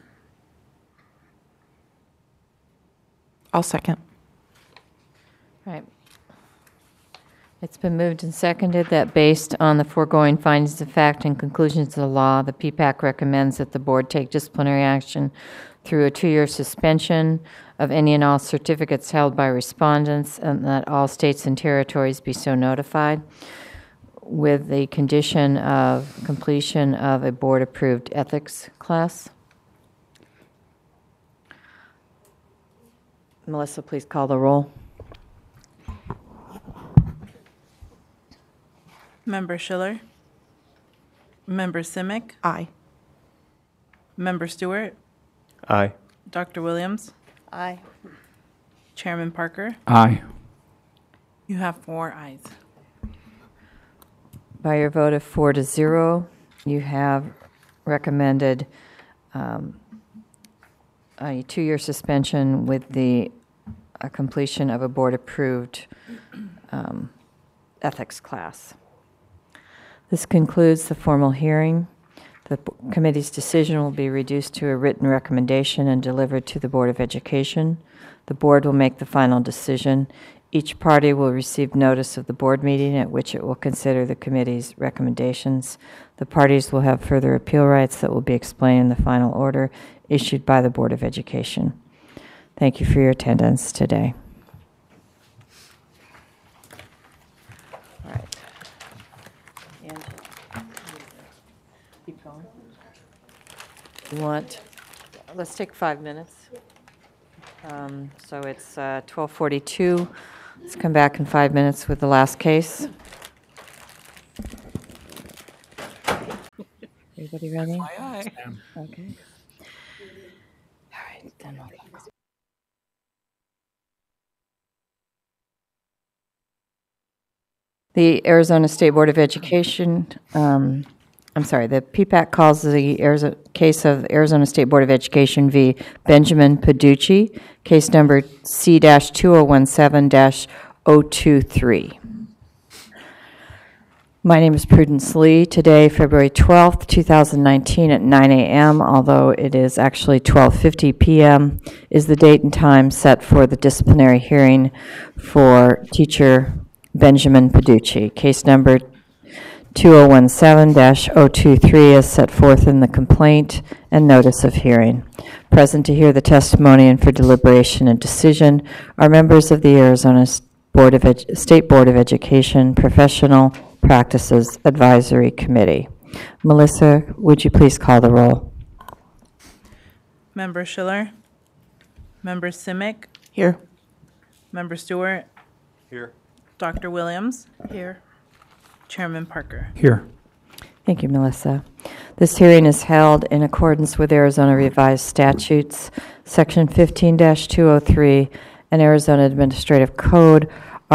I'll second. Right. It's been moved and seconded that based on the foregoing findings of fact and conclusions of the law, the PPAC recommends that the board take disciplinary action through a 2-year suspension of any and all certificates held by respondents, and that all states and territories be so notified, with the condition of completion of a board-approved ethics class. Melissa, please call the roll. Member Schiller? Member Simic? Aye. Member Stewart? Aye. Dr. Williams? Aye. Chairman Parker? Aye. You have 4 ayes. By your vote of 4-0, you have recommended a 2-year suspension with the completion of a board-approved ethics class. This concludes the formal hearing. The committee's decision will be reduced to a written recommendation and delivered to the Board of Education. The board will make the final decision. Each party will receive notice of the board meeting at which it will consider the committee's recommendations. The parties will have further appeal rights that will be explained in the final order issued by the Board of Education. Thank you for your attendance today. All right. And keep going. You want, let's take 5 minutes. So it's 12:42. Let's come back in 5 minutes with the last case. Everybody ready? Aye, aye. Okay. All right, then we'll The Arizona State Board of Education, the PPAC calls the case of Arizona State Board of Education v. Benjamin Paducci, case number C-2017-023. My name is Prudence Lee. Today, February 12th, 2019 at 9 a.m., although it is actually 12:50 p.m., is the date and time set for the disciplinary hearing for teacher Benjamin Paducci. Case number 2017-023 is set forth in the complaint and notice of hearing. Present to hear the testimony and for deliberation and decision are members of the Arizona State Board of Education Professional Practices Advisory Committee. Melissa, would you please call the roll? Member Schiller? Member Simic? Here. Member Stewart? Here. Dr. Williams? Here. Chairman Parker? Here. Thank you, Melissa. This hearing is held in accordance with Arizona Revised Statutes, Section 15-203, and Arizona Administrative Code,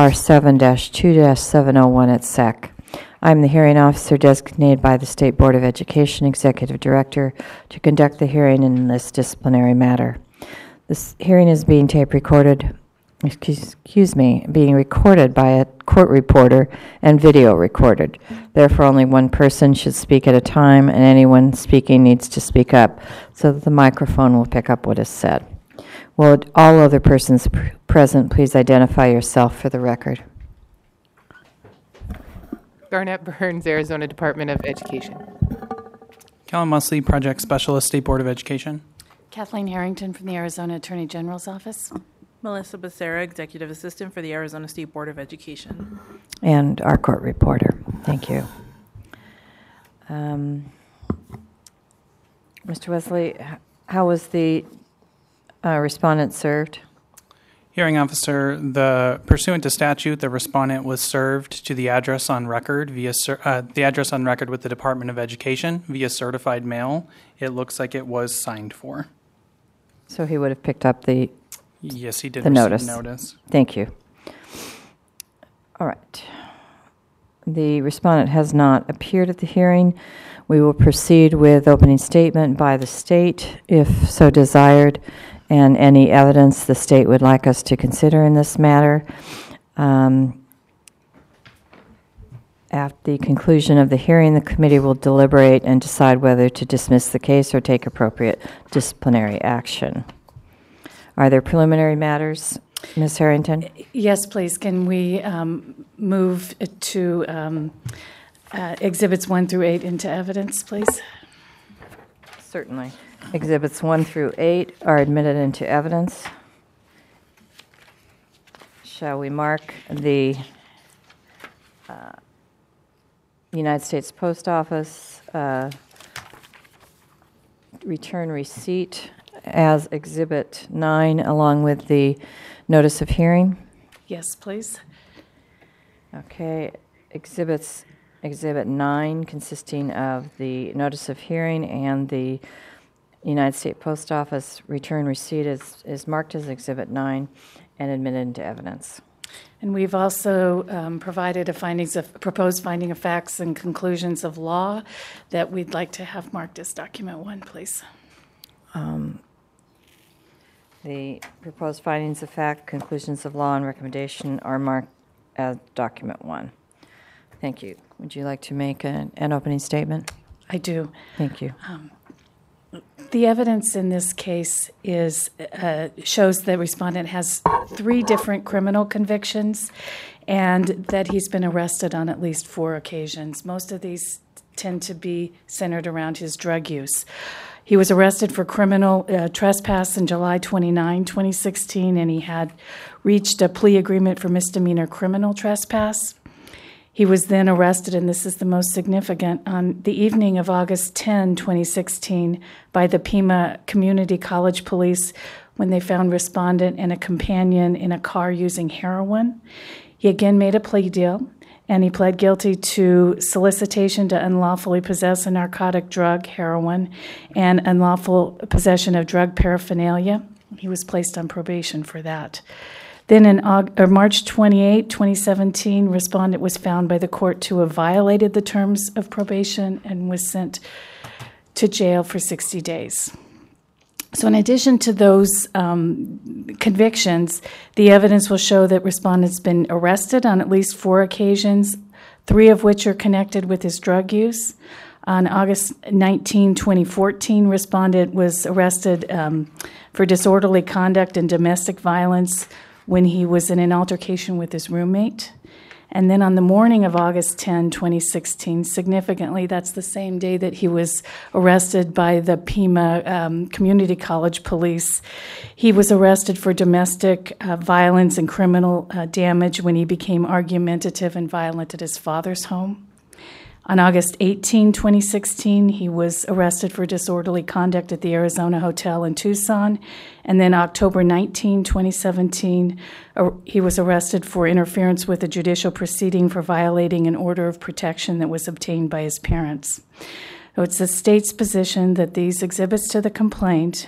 R7-2-701 at SEC. I'm the hearing officer designated by the State Board of Education Executive Director to conduct the hearing in this disciplinary matter. This hearing is being being recorded by a court reporter and video recorded. Therefore, only one person should speak at a time, and anyone speaking needs to speak up so that the microphone will pick up what is said. Will all other persons present please identify yourself for the record? Garnett Burns, Arizona Department of Education. Kellen Musley, Project Specialist, State Board of Education. Kathleen Harrington from the Arizona Attorney General's Office. Melissa Becerra, Executive Assistant for the Arizona State Board of Education. And our court reporter. Thank you. Mr. Wesley, how was the respondent served? Hearing officer, pursuant to statute, the respondent was served to the address on record with the Department of Education via certified mail. It looks like it was signed for. So he would have picked up the Yes, he did the receive notice. Thank you. All right. The respondent has not appeared at the hearing. We will proceed with opening statement by the state, if so desired, and any evidence the state would like us to consider in this matter. At the conclusion of the hearing, the committee will deliberate and decide whether to dismiss the case or take appropriate disciplinary action. Are there preliminary matters, Ms. Harrington? Yes, please. Can we move to Exhibits 1 through 8 into evidence, please? Certainly. Exhibits 1 through 8 are admitted into evidence. Shall we mark the United States Post Office return receipt as Exhibit 9 along with the notice of hearing? Yes, please. Okay. Exhibit 9 consisting of the notice of hearing and the United States Post Office return receipt is marked as Exhibit 9 and admitted into evidence. And we've also provided proposed finding of facts and conclusions of law that we'd like to have marked as Document 1, please. The proposed findings of fact, conclusions of law, and recommendation are marked as Document 1. Thank you. Would you like to make an opening statement? I do. Thank you. The evidence in this case shows the respondent has 3 different criminal convictions and that he's been arrested on at least 4 occasions. Most of these tend to be centered around his drug use. He was arrested for criminal trespass in July 29, 2016, and he had reached a plea agreement for misdemeanor criminal trespass. He was then arrested, and this is the most significant, on the evening of August 10, 2016, by the Pima Community College Police when they found respondent and a companion in a car using heroin. He again made a plea deal, and he pled guilty to solicitation to unlawfully possess a narcotic drug, heroin, and unlawful possession of drug paraphernalia. He was placed on probation for that. Then in March 28, 2017, respondent was found by the court to have violated the terms of probation and was sent to jail for 60 days. So in addition to those convictions, the evidence will show that respondent's been arrested on at least 4 occasions, 3 of which are connected with his drug use. On August 19, 2014, respondent was arrested for disorderly conduct and domestic violence when he was in an altercation with his roommate. And then on the morning of August 10, 2016, significantly, that's the same day that he was arrested by the Pima Community College Police. He was arrested for domestic violence and criminal damage when he became argumentative and violent at his father's home. On August 18, 2016, he was arrested for disorderly conduct at the Arizona Hotel in Tucson. And then October 19, 2017, he was arrested for interference with a judicial proceeding for violating an order of protection that was obtained by his parents. So it's the state's position that these exhibits to the complaint,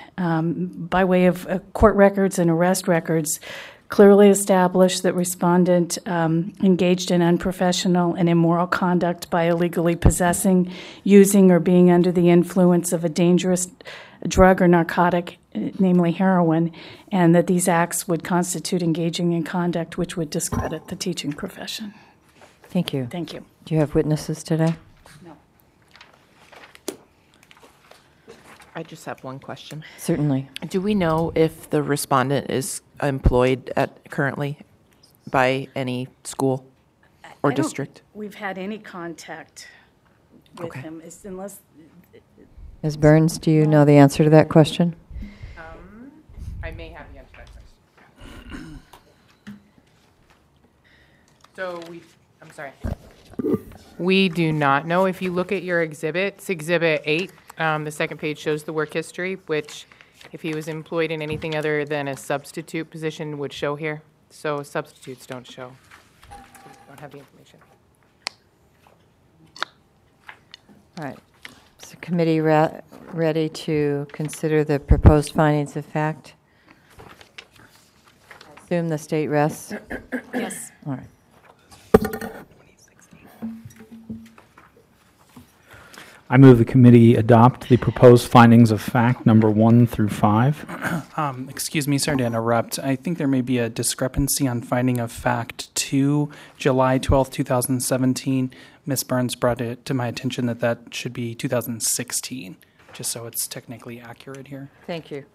by way of court records and arrest records, clearly established that respondent engaged in unprofessional and immoral conduct by illegally possessing, using, or being under the influence of a dangerous drug or narcotic, namely heroin, and that these acts would constitute engaging in conduct which would discredit the teaching profession. Thank you. Thank you. Do you have witnesses today? No. I just have one question. Certainly. Do we know if the respondent is employed currently by any school or district? We've had any contact with him, unless Ms. Burns, do you know the answer to that question? I may have the answer to that question. So I'm sorry. We do not know. If you look at your exhibits, Exhibit 8, the second page shows the work history, which if he was employed in anything other than a substitute position would show here. So substitutes don't show. So we don't have the information. All right. Is the committee ready to consider the proposed findings of fact? I assume the state rests? Yes. All right. I move the committee adopt the proposed findings of fact number 1 through 5. Excuse me, sorry to interrupt. I think there may be a discrepancy on finding of fact 2, July 12th, 2017. Ms. Burns brought it to my attention that should be 2016, just so it's technically accurate here. Thank you.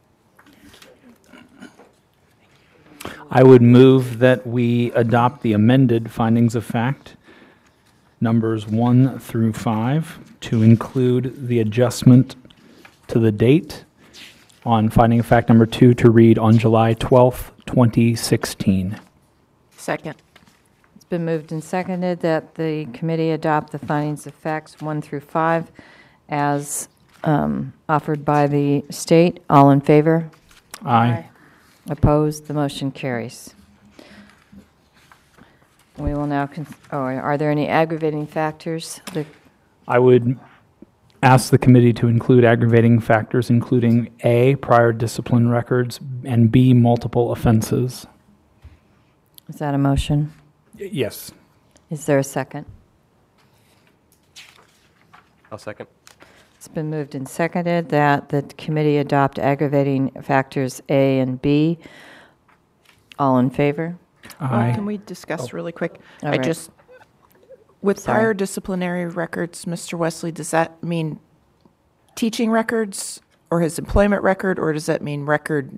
I would move that we adopt the amended findings of fact numbers 1 through 5 to include the adjustment to the date on finding of fact number 2 to read on July 12th, 2016. Second. It's been moved and seconded that the committee adopt the findings of facts 1 through 5 as offered by the state. All in favor? Aye. Opposed? The motion carries. We will now, are there any aggravating factors? I would ask the committee to include aggravating factors, including A, prior discipline records, and B, multiple offenses. Is that a motion? Yes. Is there a second? I'll second. It's been moved and seconded that the committee adopt aggravating factors A and B. All in favor? Aye. Can we discuss really quick? All right. With Sorry. prior disciplinary records, Mr. Wesley, does that mean teaching records or his employment record, or does that mean record?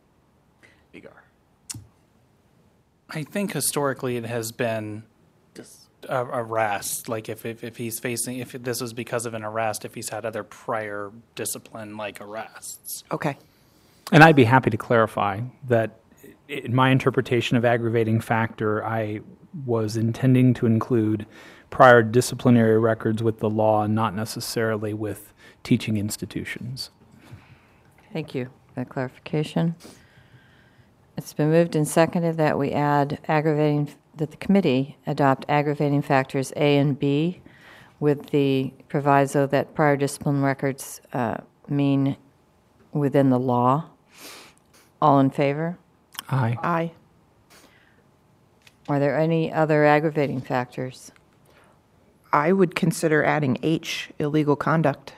I think historically it has been arrest. Like if he's facing, if this was because of an arrest, if he's had other prior discipline like arrests. Okay. And I'd be happy to clarify that in my interpretation of aggravating factor, I was intending to include prior disciplinary records with the law and not necessarily with teaching institutions. Thank you for that clarification. It's been moved and seconded that we add that the committee adopt aggravating factors A and B with the proviso that prior discipline records mean within the law. All in favor? Aye. Aye. Are there any other aggravating factors? I would consider adding H, illegal conduct.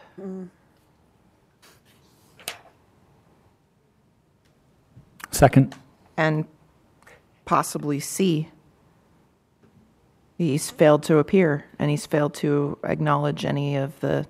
Second. And possibly C. He's failed to appear, and he's failed to acknowledge any of the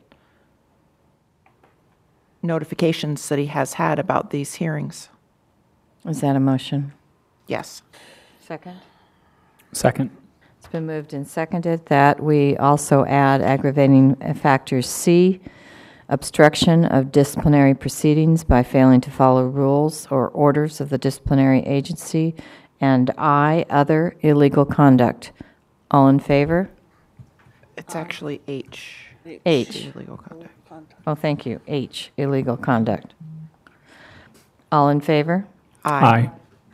notifications that he has had about these hearings. Is that a motion? Yes. Second. Second. It's been moved and seconded that we also add aggravating factors C, obstruction of disciplinary proceedings by failing to follow rules or orders of the disciplinary agency, and I, other illegal conduct. All in favor? It's actually H. H. Illegal conduct. Oh, thank you. H, illegal conduct. All in favor? Aye.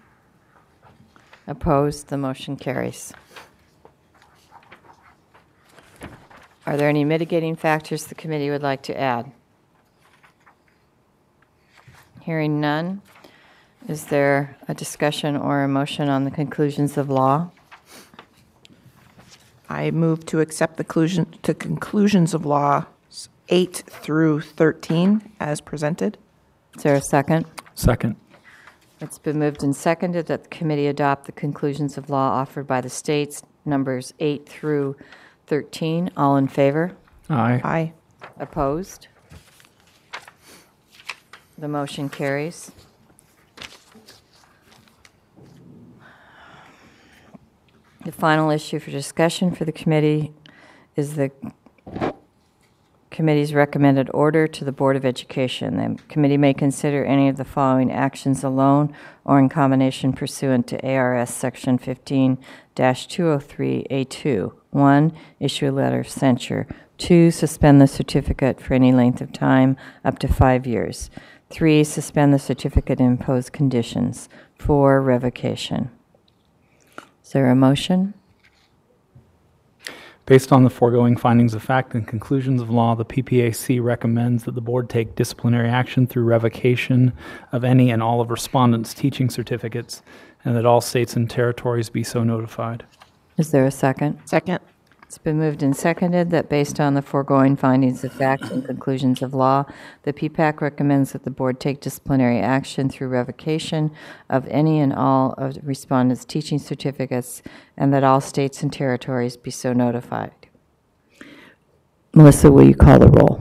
Opposed? The motion carries. Are there any mitigating factors the committee would like to add? Hearing none, is there a discussion or a motion on the conclusions of law? I move to accept the conclusions of law 8 through 13 as presented. Is there a second? Second. It's been moved and seconded that the committee adopt the conclusions of law offered by the states, numbers 8 through 13. All in favor? Aye. Aye. Opposed? The motion carries. The final issue for discussion for the committee is the committee's recommended order to the Board of Education. The committee may consider any of the following actions alone or in combination pursuant to ARS Section 15-203A2. 1. Issue a letter of censure. 2. Suspend the certificate for any length of time up to 5 years. 3. Suspend the certificate and impose conditions. 4. Revocation. Is there a motion? Based on the foregoing findings of fact and conclusions of law, the PPAC recommends that the board take disciplinary action through revocation of any and all of respondents' teaching certificates, and that all states and territories be so notified. Is there a second? Second. It's been moved and seconded that based on the foregoing findings of fact and conclusions of law, the PPAC recommends that the board take disciplinary action through revocation of any and all of the respondents' teaching certificates, and that all states and territories be so notified. Melissa, will you call the roll?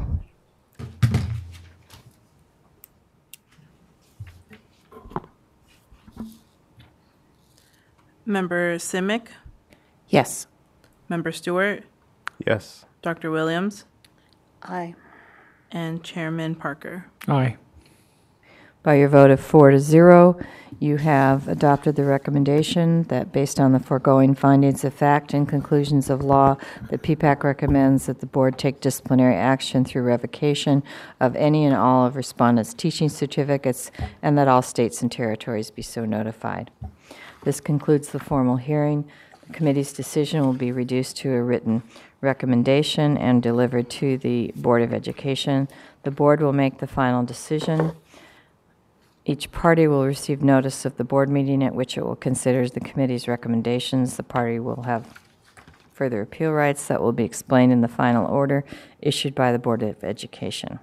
Member Simic, Yes. Member Stewart, Yes. Dr. Williams, Aye. and Chairman Parker. Aye. By your vote of 4-0, you have adopted the recommendation that based on the foregoing findings of fact and conclusions of law, the PPAC recommends that the board take disciplinary action through revocation of any and all of respondents' teaching certificates, and that all states and territories be so notified. This concludes the formal hearing. The committee's decision will be reduced to a written recommendation and delivered to the Board of Education. The board will make the final decision. Each party will receive notice of the board meeting at which it will consider the committee's recommendations. The party will have further appeal rights that will be explained in the final order issued by the Board of Education.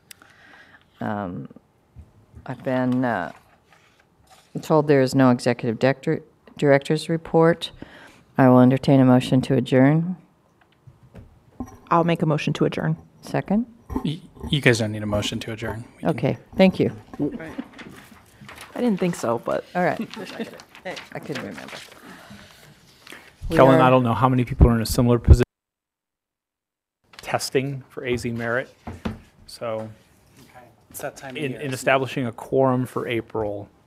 I've been told there is no executive director's report. I will entertain a motion to adjourn. I'll make a motion to adjourn. Second? You guys don't need a motion to adjourn. Okay, thank you. I didn't think so, but. All right. I couldn't remember. Kellen, I don't know how many people are in a similar position testing for AZ merit. So It's that time of in year. establishing a quorum for April,